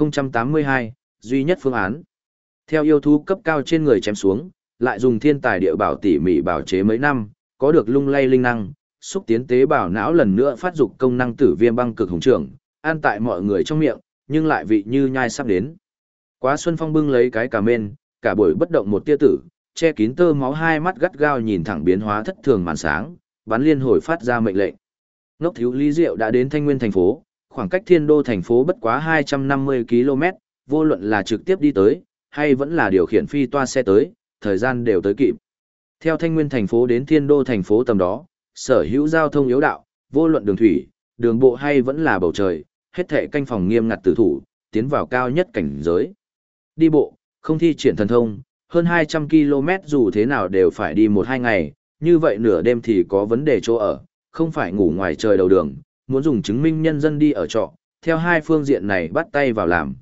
1082, duy nhất phương án. Theo yêu thú cấp cao trên người chém xuống, lại dùng thiên tài địa bảo tỉ mỉ bảo chế mấy năm, có được lung lay linh năng, xúc tiến tế bào não lần nữa phát dục công năng tử viêm băng cực hùng trưởng, ăn tại mọi người trong miệng, nhưng lại vị như nhai sắp đến. Quá Xuân Phong bưng lấy cái cà mên, cả buổi bất động một tia tử, che kín tơ máu, hai mắt gắt gao nhìn thẳng biến hóa thất thường màn sáng, bắn liên hồi phát ra mệnh lệnh. Ngốc thiếu Lý Diệu đã đến Thanh Nguyên thành phố, khoảng cách Thiên Đô thành phố bất quá 250 km, vô luận là trực tiếp đi tới, hay vẫn là điều khiển phi toa xe tới, thời gian đều tới kịp. Theo Thanh Nguyên thành phố đến Thiên Đô thành phố tầm đó, sở hữu giao thông yếu đạo, vô luận đường thủy, đường bộ hay vẫn là bầu trời, hết thảy canh phòng nghiêm ngặt tử thủ, tiến vào cao nhất cảnh giới. Đi bộ, không thi triển thần thông, hơn 200 km dù thế nào đều phải đi 1-2 ngày, như vậy nửa đêm thì có vấn đề chỗ ở, không phải ngủ ngoài trời đầu đường, muốn dùng chứng minh nhân dân đi ở trọ, theo hai phương diện này bắt tay vào làm,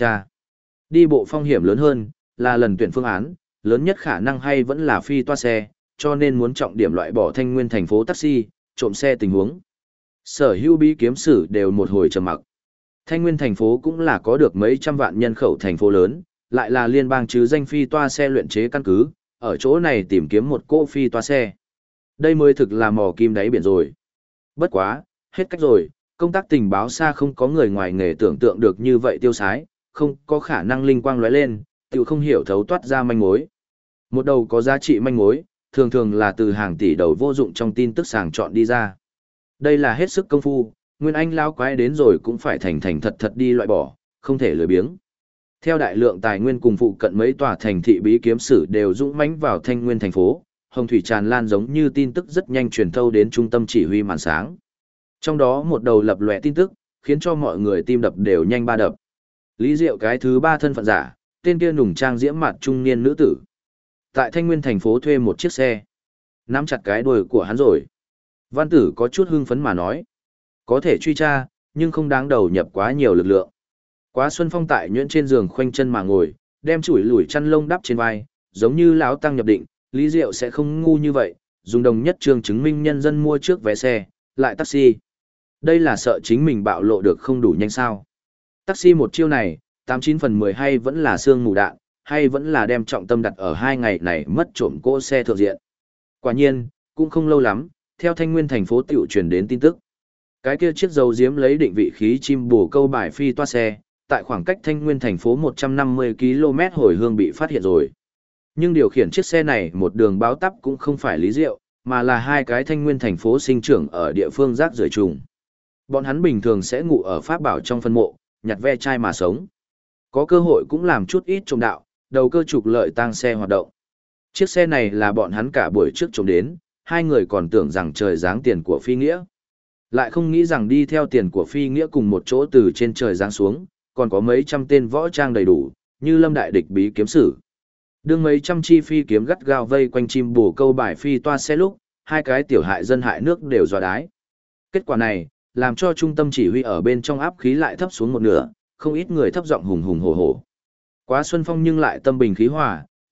đi bộ phong hiểm lớn hơn, là lần tuyển phương án, lớn nhất khả năng hay vẫn là phi toa xe, cho nên muốn trọng điểm loại bỏ Thanh Nguyên thành phố taxi, trộm xe tình huống. Sở hữu bí kiếm sử đều một hồi trầm mặc. Thanh Nguyên thành phố cũng là có được mấy trăm vạn nhân khẩu thành phố lớn, lại là liên bang chứ danh phi toa xe luyện chế căn cứ, ở chỗ này tìm kiếm một cỗ phi toa xe. Đây mới thực là mò kim đáy biển rồi. Bất quá, hết cách rồi, công tác tình báo xa không có người ngoài nghề tưởng tượng được như vậy tiêu sái, không có khả năng linh quang lóe lên, tự không hiểu thấu toát ra manh mối. Một đầu có giá trị manh mối, thường thường là từ hàng tỷ đầu vô dụng trong tin tức sàng chọn đi ra. Đây là hết sức công phu, Nguyên Anh lao quái đến rồi cũng phải thành thành thật thật đi loại bỏ, không thể lười biếng. Theo đại lượng tài nguyên cùng phụ cận mấy tòa thành thị bí kiếm sử đều dũng mãnh vào Thanh Nguyên thành phố, hồng thủy tràn lan giống như tin tức rất nhanh truyền thâu đến trung tâm chỉ huy màn sáng. Trong đó một đầu lập lòe tin tức, khiến cho mọi người tim đập đều nhanh ba đập. Lý Diệu cái thứ 3 thân phận giả, tên kia nùng trang diễm mặt trung niên nữ tử. Tại Thanh Nguyên thành phố thuê một chiếc xe. Nắm chặt cái đuôi của hắn rồi. Văn Tử có chút hưng phấn mà nói. Có thể truy tra, nhưng không đáng đầu nhập quá nhiều lực lượng. Quá Xuân Phong tại nhuyễn trên giường khoanh chân mà ngồi, đem chủi lủi chăn lông đắp trên vai, giống như lão tăng nhập định, Lý Diệu sẽ không ngu như vậy, dùng đồng nhất trường chứng minh nhân dân mua trước vé xe, lại taxi. Đây là sợ chính mình bạo lộ được không đủ nhanh sao. Taxi một chiêu này, 89 phần 10 hay vẫn là xương mù đạn, hay vẫn là đem trọng tâm đặt ở 2 ngày này mất trộm cỗ xe thượng diện. Quả nhiên, cũng không lâu lắm, theo Thanh Nguyên thành phố tiểu truyền đến tin tức. Cái kia chiếc dầu diếm lấy định vị khí chim bồ câu bài phi toa xe, tại khoảng cách Thanh Nguyên thành phố 150 km hồi hương bị phát hiện rồi. Nhưng điều khiển chiếc xe này một đường báo tắp cũng không phải Lý Diệu, mà là 2 cái Thanh Nguyên thành phố sinh trưởng ở địa phương rác rưởi trùng. Bọn hắn bình thường sẽ ngủ ở pháp bảo trong phân mộ, nhặt ve chai mà sống. Có cơ hội cũng làm chút ít trộm đạo, đầu cơ trục lợi tang xe hoạt động. Chiếc xe này là bọn hắn cả buổi trước trộm đến, 2 người còn tưởng rằng trời giáng tiền của Phi Nghĩa. Lại không nghĩ rằng đi theo tiền của Phi Nghĩa cùng một chỗ từ trên trời giáng xuống, còn có mấy trăm tên võ trang đầy đủ, như lâm đại địch bí kiếm sử. Đương mấy trăm chi phi kiếm gắt gao vây quanh chim bồ câu bài phi toa xe lúc, 2 cái tiểu hại dân hại nước đều dọa đái. Kết quả này, làm cho trung tâm chỉ huy ở bên trong áp khí lại thấp xuống một nửa, không ít người thấp giọng hùng hùng hổ hổ. Quá Xuân Phong nhưng lại tâm bình khí hòa,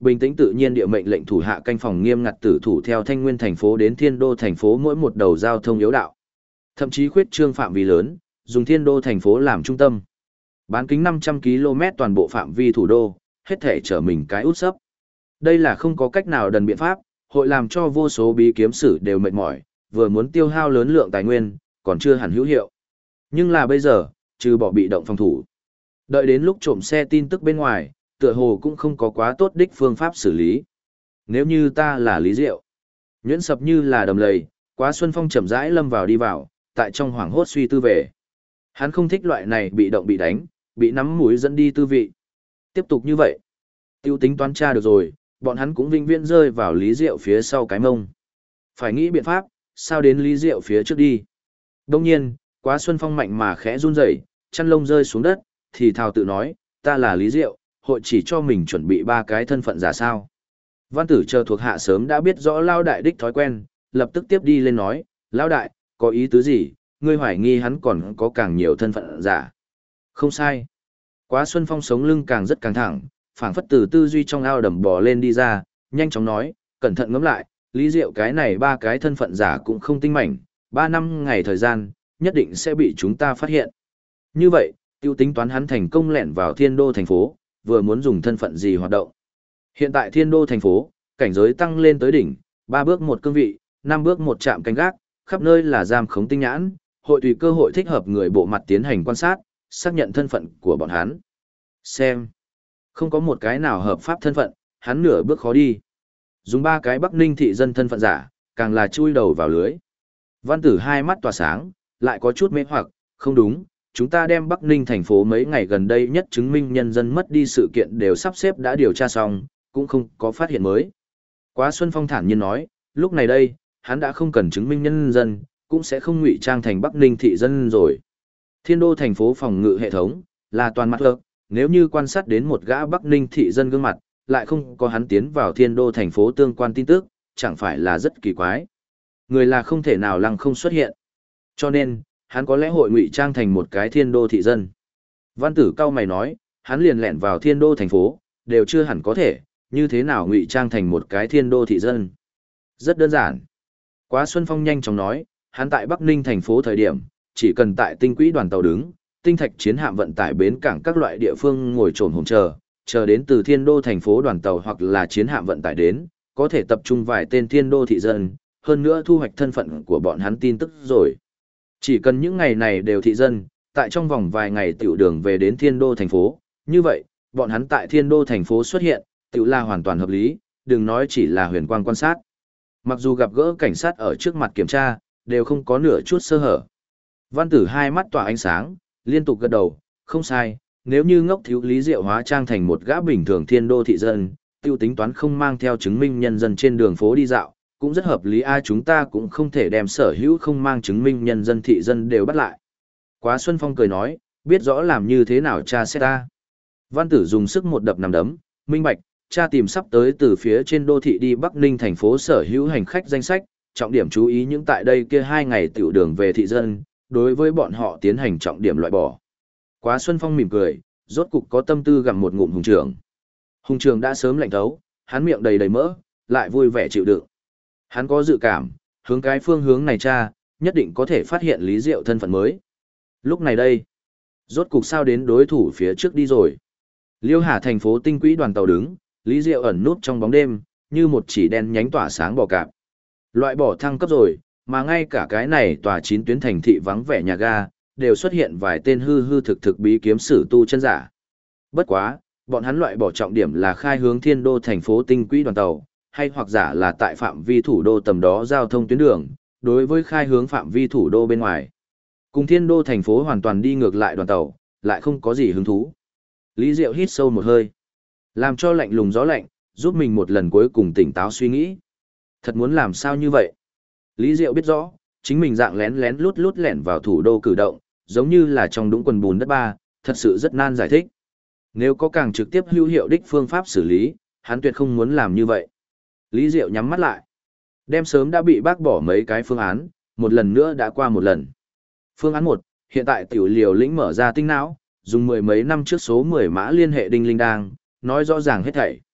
bình tĩnh tự nhiên địa mệnh lệnh thủ hạ canh phòng nghiêm ngặt tử thủ theo Thanh Nguyên thành phố đến Thiên Đô thành phố mỗi một đầu giao thông yếu đạo. Thậm chí khuyết trương phạm vi lớn, dùng Thiên Đô thành phố làm trung tâm. Bán kính 500 km toàn bộ phạm vi thủ đô, hết thể trở mình cái út sấp. Đây là không có cách nào đần biện pháp, hội làm cho vô số bí kiếm sử đều mệt mỏi, vừa muốn tiêu hao lớn lượng tài nguyên, còn chưa hẳn hữu hiệu. Nhưng là bây giờ, trừ bỏ bị động phòng thủ. Đợi đến lúc trộm xe tin tức bên ngoài, tựa hồ cũng không có quá tốt đích phương pháp xử lý. Nếu như ta là Lý Diệu, nhuyễn sập như là đầm lầy, Quá Xuân Phong chậm rãi lâm vào đi vào, tại trong hoảng hốt suy tư về. Hắn không thích loại này bị động bị đánh, bị nắm mũi dẫn đi tư vị. Tiếp tục như vậy, tiêu tính toán tra được rồi, bọn hắn cũng vinh viễn rơi vào Lý Diệu phía sau cái mông. Phải nghĩ biện pháp, sao đến Lý Diệu phía trước đi. Đông nhiên, Quá Xuân Phong mạnh mà khẽ run rẩy, chăn lông rơi xuống đất, thì thào tự nói, ta là Lý Diệu, hội chỉ cho mình chuẩn bị 3 cái thân phận giả sao. Văn tử chờ thuộc hạ sớm đã biết rõ Lao Đại đích thói quen, lập tức tiếp đi lên nói, Lao Đại, có ý tứ gì, ngươi hoài nghi hắn còn có càng nhiều thân phận giả. Không sai. Quá Xuân Phong sống lưng càng rất căng thẳng, phảng phất từ tư duy trong ao đầm bò lên đi ra, nhanh chóng nói, cẩn thận ngẫm lại, Lý Diệu cái này 3 cái thân phận giả cũng không tinh mảnh, 3 năm ngày thời gian, nhất định sẽ bị chúng ta phát hiện. Như vậy, tiêu tính toán hắn thành công lẻn vào Thiên Đô thành phố, vừa muốn dùng thân phận gì hoạt động. Hiện tại Thiên Đô thành phố, cảnh giới tăng lên tới đỉnh, 3 bước một cương vị, 5 bước một trạm canh gác, khắp nơi là giam khống tinh nhãn, hội tùy cơ hội thích hợp người bộ mặt tiến hành quan sát, xác nhận thân phận của bọn hắn. Xem, không có một cái nào hợp pháp thân phận, hắn nửa bước khó đi. Dùng 3 cái Bắc Ninh thị dân thân phận giả, càng là chui đầu vào lưới. Văn tử hai mắt tỏa sáng, lại có chút mê hoặc, không đúng, chúng ta đem Bắc Ninh thành phố mấy ngày gần đây nhất chứng minh nhân dân mất đi sự kiện đều sắp xếp đã điều tra xong, cũng không có phát hiện mới. Quá Xuân Phong thản nhiên nói, lúc này đây, hắn đã không cần chứng minh nhân dân, cũng sẽ không ngụy trang thành Bắc Ninh thị dân rồi. Thiên Đô thành phố phòng ngự hệ thống, là toàn mặt ợp, nếu như quan sát đến một gã Bắc Ninh thị dân gương mặt, lại không có hắn tiến vào Thiên Đô thành phố tương quan tin tức, chẳng phải là rất kỳ quái. Người là không thể nào lăng không xuất hiện. Cho nên, hắn có lẽ hội ngụy trang thành một cái Thiên Đô thị dân. Văn tử cao mày nói, hắn liền lẻn vào Thiên Đô thành phố, đều chưa hẳn có thể, như thế nào ngụy trang thành một cái Thiên Đô thị dân. Rất đơn giản. Quá Xuân Phong nhanh chóng nói, hắn tại Bắc Ninh thành phố thời điểm, chỉ cần tại tinh quỹ đoàn tàu đứng, tinh thạch chiến hạm vận tải bến cảng các loại địa phương ngồi trồn hồn chờ đến từ Thiên Đô thành phố đoàn tàu hoặc là chiến hạm vận tải đến, có thể tập trung vài tên Thiên Đô thị dân, hơn nữa thu hoạch thân phận của bọn hắn tin tức rồi. Chỉ cần những ngày này đều thị dân, tại trong vòng vài ngày tiểu đường về đến Thiên Đô thành phố, như vậy, bọn hắn tại Thiên Đô thành phố xuất hiện, tiểu là hoàn toàn hợp lý, đừng nói chỉ là huyền quang quan sát. Mặc dù gặp gỡ cảnh sát ở trước mặt kiểm tra, đều không có nửa chút sơ hở. Văn tử hai mắt tỏa ánh sáng, liên tục gật đầu, không sai, nếu như ngốc thiếu Lý Diệu hóa trang thành một gã bình thường Thiên Đô thị dân, tiêu tính toán không mang theo chứng minh nhân dân trên đường phố đi dạo, cũng rất hợp lý a, chúng ta cũng không thể đem sở hữu không mang chứng minh nhân dân thị dân đều bắt lại. Quá Xuân Phong cười nói, biết rõ làm như thế nào cha xét ta. Văn tử dùng sức một đập nằm đấm, minh bạch, cha tìm sắp tới từ phía trên đô thị đi Bắc Ninh thành phố sở hữu hành khách danh sách, trọng điểm chú ý những tại đây kia 2 ngày tiểu đường về thị dân, đối với bọn họ tiến hành trọng điểm loại bỏ. Quá Xuân Phong mỉm cười, rốt cục có tâm tư gặm một ngụm hùng trưởng. Hùng trưởng đã sớm lạnh thấu, hắn miệng đầy đầy mỡ, lại vui vẻ chịu đựng. Hắn có dự cảm, hướng cái phương hướng này cha, nhất định có thể phát hiện Lý Diệu thân phận mới. Lúc này đây, rốt cục sao đến đối thủ phía trước đi rồi. Liêu Hà thành phố tinh quỹ đoàn tàu đứng, Lý Diệu ẩn nút trong bóng đêm, như một chỉ đen nhánh tỏa sáng bò cạp. Loại bỏ thăng cấp rồi, mà ngay cả cái này tòa 9 tuyến thành thị vắng vẻ nhà ga, đều xuất hiện vài tên hư hư thực thực bí kiếm sử tu chân giả. Bất quá, bọn hắn loại bỏ trọng điểm là khai hướng Thiên Đô thành phố tinh quỹ đoàn tàu, hay hoặc giả là tại phạm vi thủ đô tầm đó giao thông tuyến đường, đối với khai hướng phạm vi thủ đô bên ngoài. Cùng Thiên Đô thành phố hoàn toàn đi ngược lại đoàn tàu, lại không có gì hứng thú. Lý Diệu hít sâu một hơi, làm cho lạnh lùng gió lạnh, giúp mình một lần cuối cùng tỉnh táo suy nghĩ. Thật muốn làm sao như vậy? Lý Diệu biết rõ, chính mình dạng lén lén lút lút lẻn vào thủ đô cử động, giống như là trong đũng quần bùn đất ba, thật sự rất nan giải thích. Nếu có càng trực tiếp hữu hiệu đích phương pháp xử lý, hắn tuyệt không muốn làm như vậy. Lý Diệu nhắm mắt lại, đem sớm đã bị bác bỏ mấy cái phương án, một lần nữa đã qua một lần. Phương án 1, hiện tại tiểu liều lĩnh mở ra tinh não, dùng 10 mấy năm trước số 10 mã liên hệ đinh linh đang, nói rõ ràng hết thảy.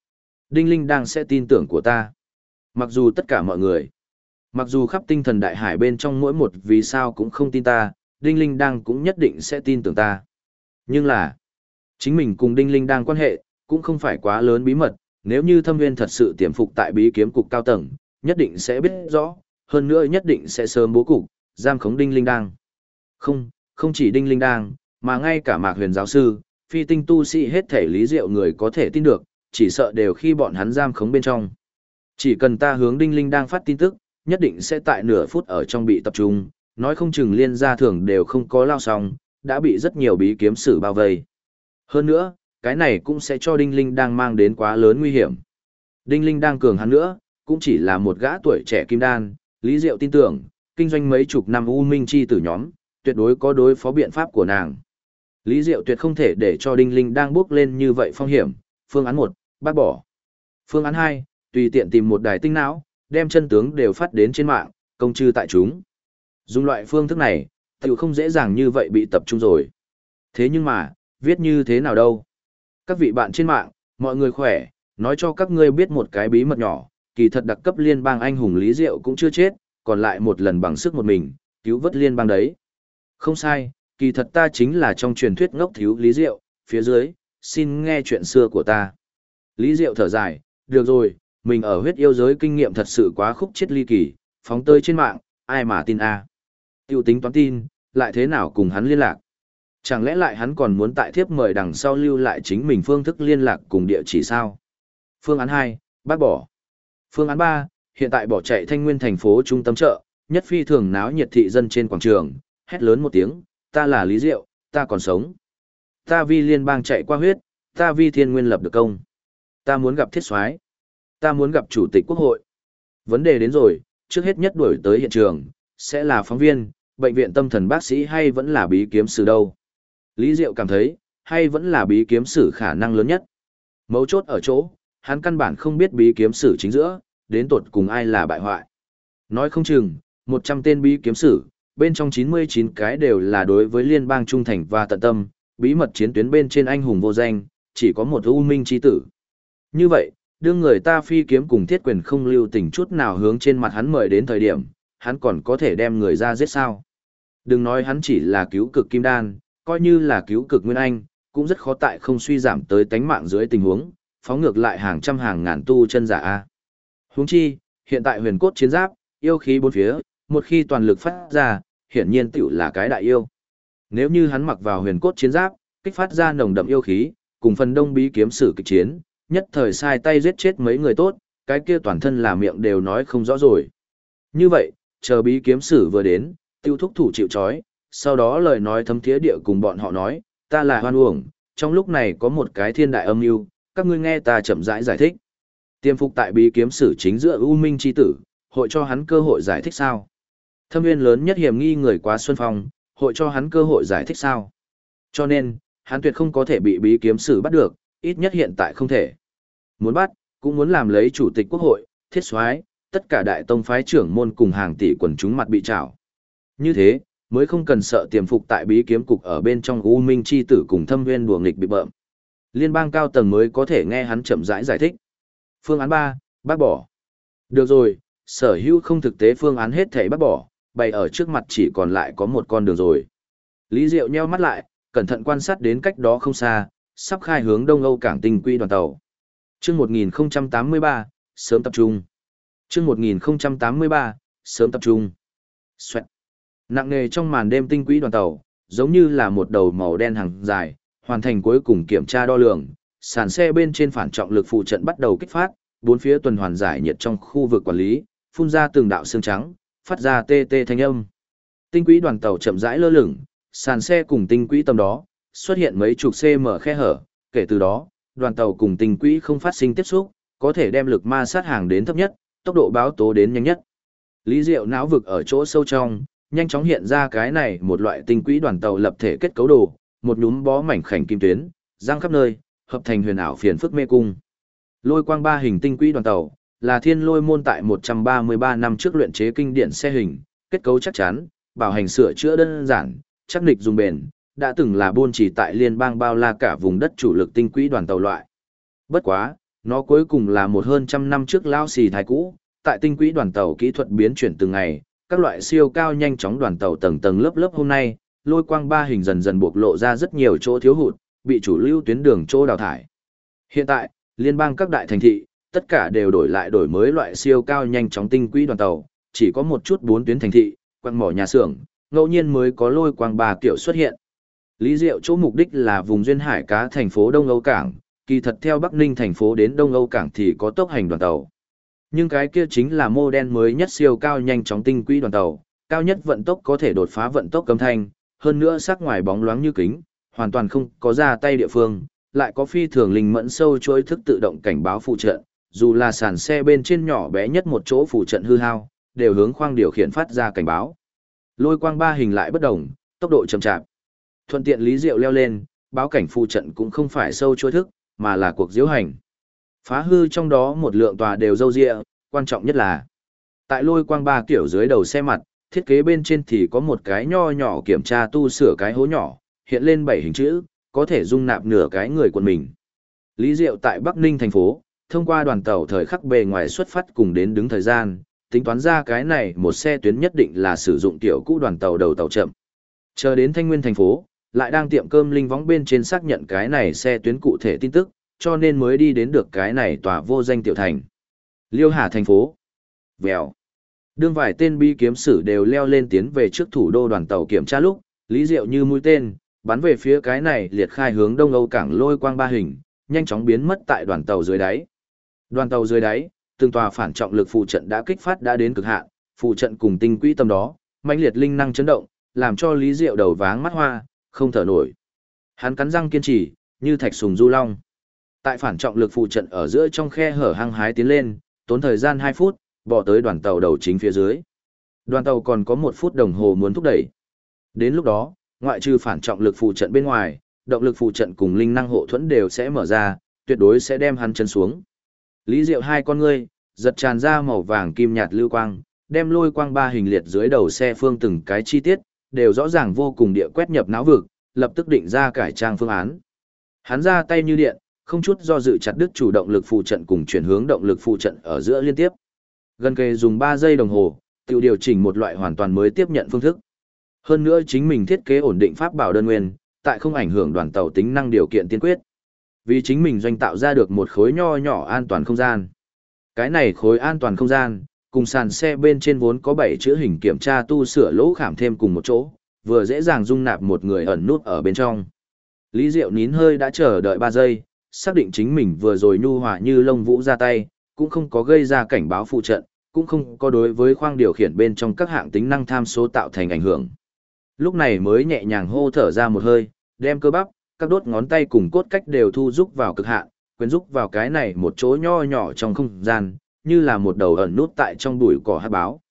Đinh Linh đang sẽ tin tưởng của ta. Mặc dù tất cả mọi người, mặc dù khắp tinh thần đại hải bên trong mỗi một vì sao cũng không tin ta, Đinh Linh đang cũng nhất định sẽ tin tưởng ta. Nhưng là, chính mình cùng Đinh Linh đang quan hệ, cũng không phải quá lớn bí mật, nếu như Thâm Nguyên thật sự tiềm phục tại bí kiếm cục cao tầng, nhất định sẽ biết rõ, hơn nữa nhất định sẽ sớm bố cục, giam khống Đinh Linh đang. Không, không chỉ Đinh Linh đang, mà ngay cả Mạc Huyền giáo sư, phi tinh tu sĩ hết thể Lý Diệu người có thể tin được, chỉ sợ đều khi bọn hắn giam khống bên trong. Chỉ cần ta hướng Đinh Linh đang phát tin tức, nhất định sẽ tại nửa phút ở trong bị tập trung, nói không chừng liên gia thường đều không có lao xong, đã bị rất nhiều bí kiếm sử bao vây. Hơn nữa, cái này cũng sẽ cho Đinh Linh đang mang đến quá lớn nguy hiểm. Đinh Linh đang cường hắn nữa, cũng chỉ là một gã tuổi trẻ kim đan, Lý Diệu tin tưởng, kinh doanh mấy chục năm U Minh chi tử nhóm, tuyệt đối có đối phó biện pháp của nàng. Lý Diệu tuyệt không thể để cho Đinh Linh đang bước lên như vậy phong hiểm. Phương án 1, bác bỏ. Phương án 2, tùy tiện tìm một đài tinh não, đem chân tướng đều phát đến trên mạng, công chư tại chúng. Dùng loại phương thức này, tiểu không dễ dàng như vậy bị tập trung rồi. Thế nhưng mà, viết như thế nào đâu? Các vị bạn trên mạng, mọi người khỏe, nói cho các ngươi biết một cái bí mật nhỏ, kỳ thật đặc cấp liên bang anh hùng Lý Diệu cũng chưa chết, còn lại một lần bằng sức một mình, cứu vớt liên bang đấy. Không sai, kỳ thật ta chính là trong truyền thuyết ngốc thiếu Lý Diệu, phía dưới, xin nghe chuyện xưa của ta. Lý Diệu thở dài, được rồi, mình ở huyết yêu giới kinh nghiệm thật sự quá khúc chết ly kỳ, phóng tơi trên mạng, ai mà tin a? Tiêu tính toán tin, lại thế nào cùng hắn liên lạc? Chẳng lẽ lại hắn còn muốn tại thiếp mời đằng sau lưu lại chính mình phương thức liên lạc cùng địa chỉ sao? Phương án 2, bác bỏ. Phương án 3, hiện tại bỏ chạy Thanh Nguyên thành phố trung tâm chợ, nhất phi thường náo nhiệt thị dân trên quảng trường, hét lớn một tiếng, ta là Lý Diệu, ta còn sống. Ta vi liên bang chạy qua huyết, ta vi thiên nguyên lập được công. Ta muốn gặp thiết soái, ta muốn gặp chủ tịch quốc hội. Vấn đề đến rồi, trước hết nhất đuổi tới hiện trường, sẽ là phóng viên, bệnh viện tâm thần bác sĩ hay vẫn là bí kiếm sử đâu. Lý Diệu cảm thấy, hay vẫn là bí kiếm sử khả năng lớn nhất. Mấu chốt ở chỗ, hắn căn bản không biết bí kiếm sử chính giữa, đến tột cùng ai là bại hoại. Nói không chừng, 100 tên bí kiếm sử, bên trong 99 cái đều là đối với liên bang trung thành và tận tâm, bí mật chiến tuyến bên trên anh hùng vô danh, chỉ có một U Minh chi tử. Như vậy, đương người ta phi kiếm cùng thiết quyền không lưu tình chút nào hướng trên mặt hắn mời đến thời điểm, hắn còn có thể đem người ra giết sao. Đừng nói hắn chỉ là cứu cực kim đan, coi như là cứu cực nguyên anh, cũng rất khó tại không suy giảm tới tánh mạng dưới tình huống, phóng ngược lại hàng trăm hàng ngàn tu chân giả a. Huống chi, hiện tại huyền cốt chiến giáp, yêu khí bốn phía, một khi toàn lực phát ra, hiển nhiên tiểu là cái đại yêu. Nếu như hắn mặc vào huyền cốt chiến giáp, kích phát ra nồng đậm yêu khí, cùng phần đông bí kiếm sử kịch chiến, nhất thời sai tay giết chết mấy người tốt, cái kia toàn thân là miệng đều nói không rõ rồi. Như vậy, chờ bí kiếm sử vừa đến, tiêu thúc thủ chịu trói, sau đó lời nói thấm thiế địa cùng bọn họ nói, ta là hoan uổng, trong lúc này có một cái thiên đại âm mưu, các ngươi nghe ta chậm rãi giải thích. Tiêm phục tại bí kiếm sử chính giữa U Minh chi tử, hội cho hắn cơ hội giải thích sao? Thâm Nguyên lớn nhất hiểm nghi người quá Xuân Phong, hội cho hắn cơ hội giải thích sao? Cho nên, hắn tuyệt không có thể bị bí kiếm sử bắt được, ít nhất hiện tại không thể. Muốn bắt, cũng muốn làm lấy chủ tịch quốc hội, thiết soái, tất cả đại tông phái trưởng môn cùng hàng tỷ quần chúng mặt bị trảo. Như thế, mới không cần sợ tiềm phục tại bí kiếm cục ở bên trong U Minh chi tử cùng Thâm Nguyên đùa nghịch bị bợm. Liên bang cao tầng mới có thể nghe hắn chậm rãi giải thích. Phương án 3, bác bỏ. Được rồi, sở hữu không thực tế phương án hết thảy bác bỏ, bày ở trước mặt chỉ còn lại có một con đường rồi. Lý Diệu nheo mắt lại, cẩn thận quan sát đến cách đó không xa, sắp khai hướng Đông Âu cảng tinh quy đoàn tàu. Chương 1083, sớm tập trung. Chương 1083, sớm tập trung. Xoẹt. Nặng nề trong màn đêm tinh quỹ đoàn tàu, giống như là một đầu màu đen hàng dài, hoàn thành cuối cùng kiểm tra đo lường, sàn xe bên trên phản trọng lực phụ trận bắt đầu kích phát, bốn phía tuần hoàn giải nhiệt trong khu vực quản lý, phun ra từng đạo xương trắng, phát ra tê tê thanh âm. Tinh quỹ đoàn tàu chậm rãi lơ lửng, sàn xe cùng tinh quỹ tầm đó, xuất hiện mấy chục cm khe hở, kể từ đó, đoàn tàu cùng tinh quỹ không phát sinh tiếp xúc, có thể đem lực ma sát hàng đến thấp nhất, tốc độ báo tố đến nhanh nhất. Lý Diệu não vực ở chỗ sâu trong, nhanh chóng hiện ra cái này một loại tinh quỹ đoàn tàu lập thể kết cấu đồ, một nhúm bó mảnh khảnh kim tuyến, giăng khắp nơi, hợp thành huyền ảo phiền phức mê cung. Lôi quang ba hình tinh quỹ đoàn tàu, là Thiên Lôi môn tại 133 năm trước luyện chế kinh điển xe hình, kết cấu chắc chắn, bảo hành sửa chữa đơn giản, chắc nịch dùng bền, đã từng là buôn chỉ tại liên bang bao la cả vùng đất chủ lực tinh quỹ đoàn tàu loại. Bất quá, nó cuối cùng là một hơn trăm năm trước lao xì thái cũ, tại tinh quỹ đoàn tàu kỹ thuật biến chuyển từng ngày, các loại siêu cao nhanh chóng đoàn tàu tầng tầng lớp lớp hôm nay, lôi quang ba hình dần dần bộc lộ ra rất nhiều chỗ thiếu hụt, bị chủ lưu tuyến đường chỗ đào thải. Hiện tại, liên bang các đại thành thị, tất cả đều đổi mới loại siêu cao nhanh chóng tinh quỹ đoàn tàu, chỉ có một chút 4 tuyến thành thị, quặng mỏ nhà xưởng, ngẫu nhiên mới có lôi quang ba kiểu xuất hiện. Lý Diệu chỗ mục đích là vùng duyên hải cá thành phố Đông Âu Cảng, kỳ thật theo Bắc Ninh thành phố đến Đông Âu Cảng thì có tốc hành đoàn tàu. Nhưng cái kia chính là mô đen mới nhất siêu cao nhanh chóng tinh quỹ đoàn tàu, cao nhất vận tốc có thể đột phá vận tốc cấm thanh, hơn nữa sắc ngoài bóng loáng như kính, hoàn toàn không có ra tay địa phương, lại có phi thường linh mẫn sâu chuỗi thức tự động cảnh báo phụ trận, dù là sàn xe bên trên nhỏ bé nhất một chỗ phụ trận hư hao, đều hướng khoang điều khiển phát ra cảnh báo. Lôi quang ba hình lại bất đồng, tốc độ chậm chạp. Thuận tiện Lý Diệu leo lên, báo cảnh phụ trận cũng không phải sâu chuỗi thức, mà là cuộc diễu hành. Phá hư trong đó một lượng tòa đều râu ria, quan trọng nhất là tại lôi quang ba kiểu dưới đầu xe mặt, thiết kế bên trên thì có một cái nho nhỏ kiểm tra tu sửa cái hố nhỏ, hiện lên 7 hình chữ, có thể dung nạp nửa cái người quần mình. Lý Diệu tại Bắc Ninh thành phố, thông qua đoàn tàu thời khắc bề ngoài xuất phát cùng đến đứng thời gian, tính toán ra cái này một xe tuyến nhất định là sử dụng tiểu cũ đoàn tàu đầu tàu chậm. Chờ đến Thanh Nguyên thành phố, lại đang tiệm cơm linh võng bên trên xác nhận cái này xe tuyến cụ thể tin tức, cho nên mới đi đến được cái này tòa vô danh tiểu thành. Liêu Hà thành phố. Vèo. Đương vài tên bi kiếm sử đều leo lên tiến về trước thủ đô đoàn tàu kiểm tra lúc, Lý Diệu như mũi tên, bắn về phía cái này liệt khai hướng Đông Âu Cảng lôi quang ba hình, nhanh chóng biến mất tại đoàn tàu dưới đáy. Đoàn tàu dưới đáy, từng tòa phản trọng lực phụ trận đã kích phát đã đến cực hạn, phụ trận cùng tinh quỹ tâm đó, mãnh liệt linh năng chấn động, làm cho Lý Diệu đầu váng mắt hoa, không thở nổi. Hắn cắn răng kiên trì, như thạch sùng du long. Tại phản trọng lực phụ trận ở giữa trong khe hở hăng hái tiến lên, tốn thời gian 2 phút, bỏ tới đoàn tàu đầu chính phía dưới. Đoàn tàu còn có 1 phút đồng hồ muốn thúc đẩy. Đến lúc đó, ngoại trừ phản trọng lực phụ trận bên ngoài, động lực phụ trận cùng linh năng hộ thuẫn đều sẽ mở ra, tuyệt đối sẽ đem hắn chân xuống. Lý Diệu hai con ngươi, giật tràn ra màu vàng kim nhạt lưu quang, đem lôi quang ba hình liệt dưới đầu xe phương từng cái chi tiết, đều rõ ràng vô cùng địa quét nhập não vực, lập tức định ra cải trang phương án. Hắn ra tay như điện, không chút do dự chặt đứt chủ động lực phụ trận cùng chuyển hướng động lực phụ trận ở giữa liên tiếp. Gần kề dùng 3 giây đồng hồ, tự điều chỉnh một loại hoàn toàn mới tiếp nhận phương thức. Hơn nữa chính mình thiết kế ổn định pháp bảo đơn nguyên, tại không ảnh hưởng đoàn tàu tính năng điều kiện tiên quyết. Vì chính mình doanh tạo ra được một khối nho nhỏ an toàn không gian. Cái này khối an toàn không gian, cùng sàn xe bên trên vốn có 7 chữ hình kiểm tra tu sửa lỗ khảm thêm cùng một chỗ, vừa dễ dàng dung nạp một người ẩn nút ở bên trong. Lý Diệu nín hơi đã chờ đợi 3 giây, xác định chính mình vừa rồi nhu hòa như lông vũ ra tay, cũng không có gây ra cảnh báo phụ trận, cũng không có đối với khoang điều khiển bên trong các hạng tính năng tham số tạo thành ảnh hưởng. Lúc này mới nhẹ nhàng hô thở ra một hơi, đem cơ bắp, các đốt ngón tay cùng cốt cách đều thu rúc vào cực hạn, quyến rúc vào cái này một chỗ nho nhỏ trong không gian, như là một đầu ẩn nút tại trong bụi cỏ hắc báo.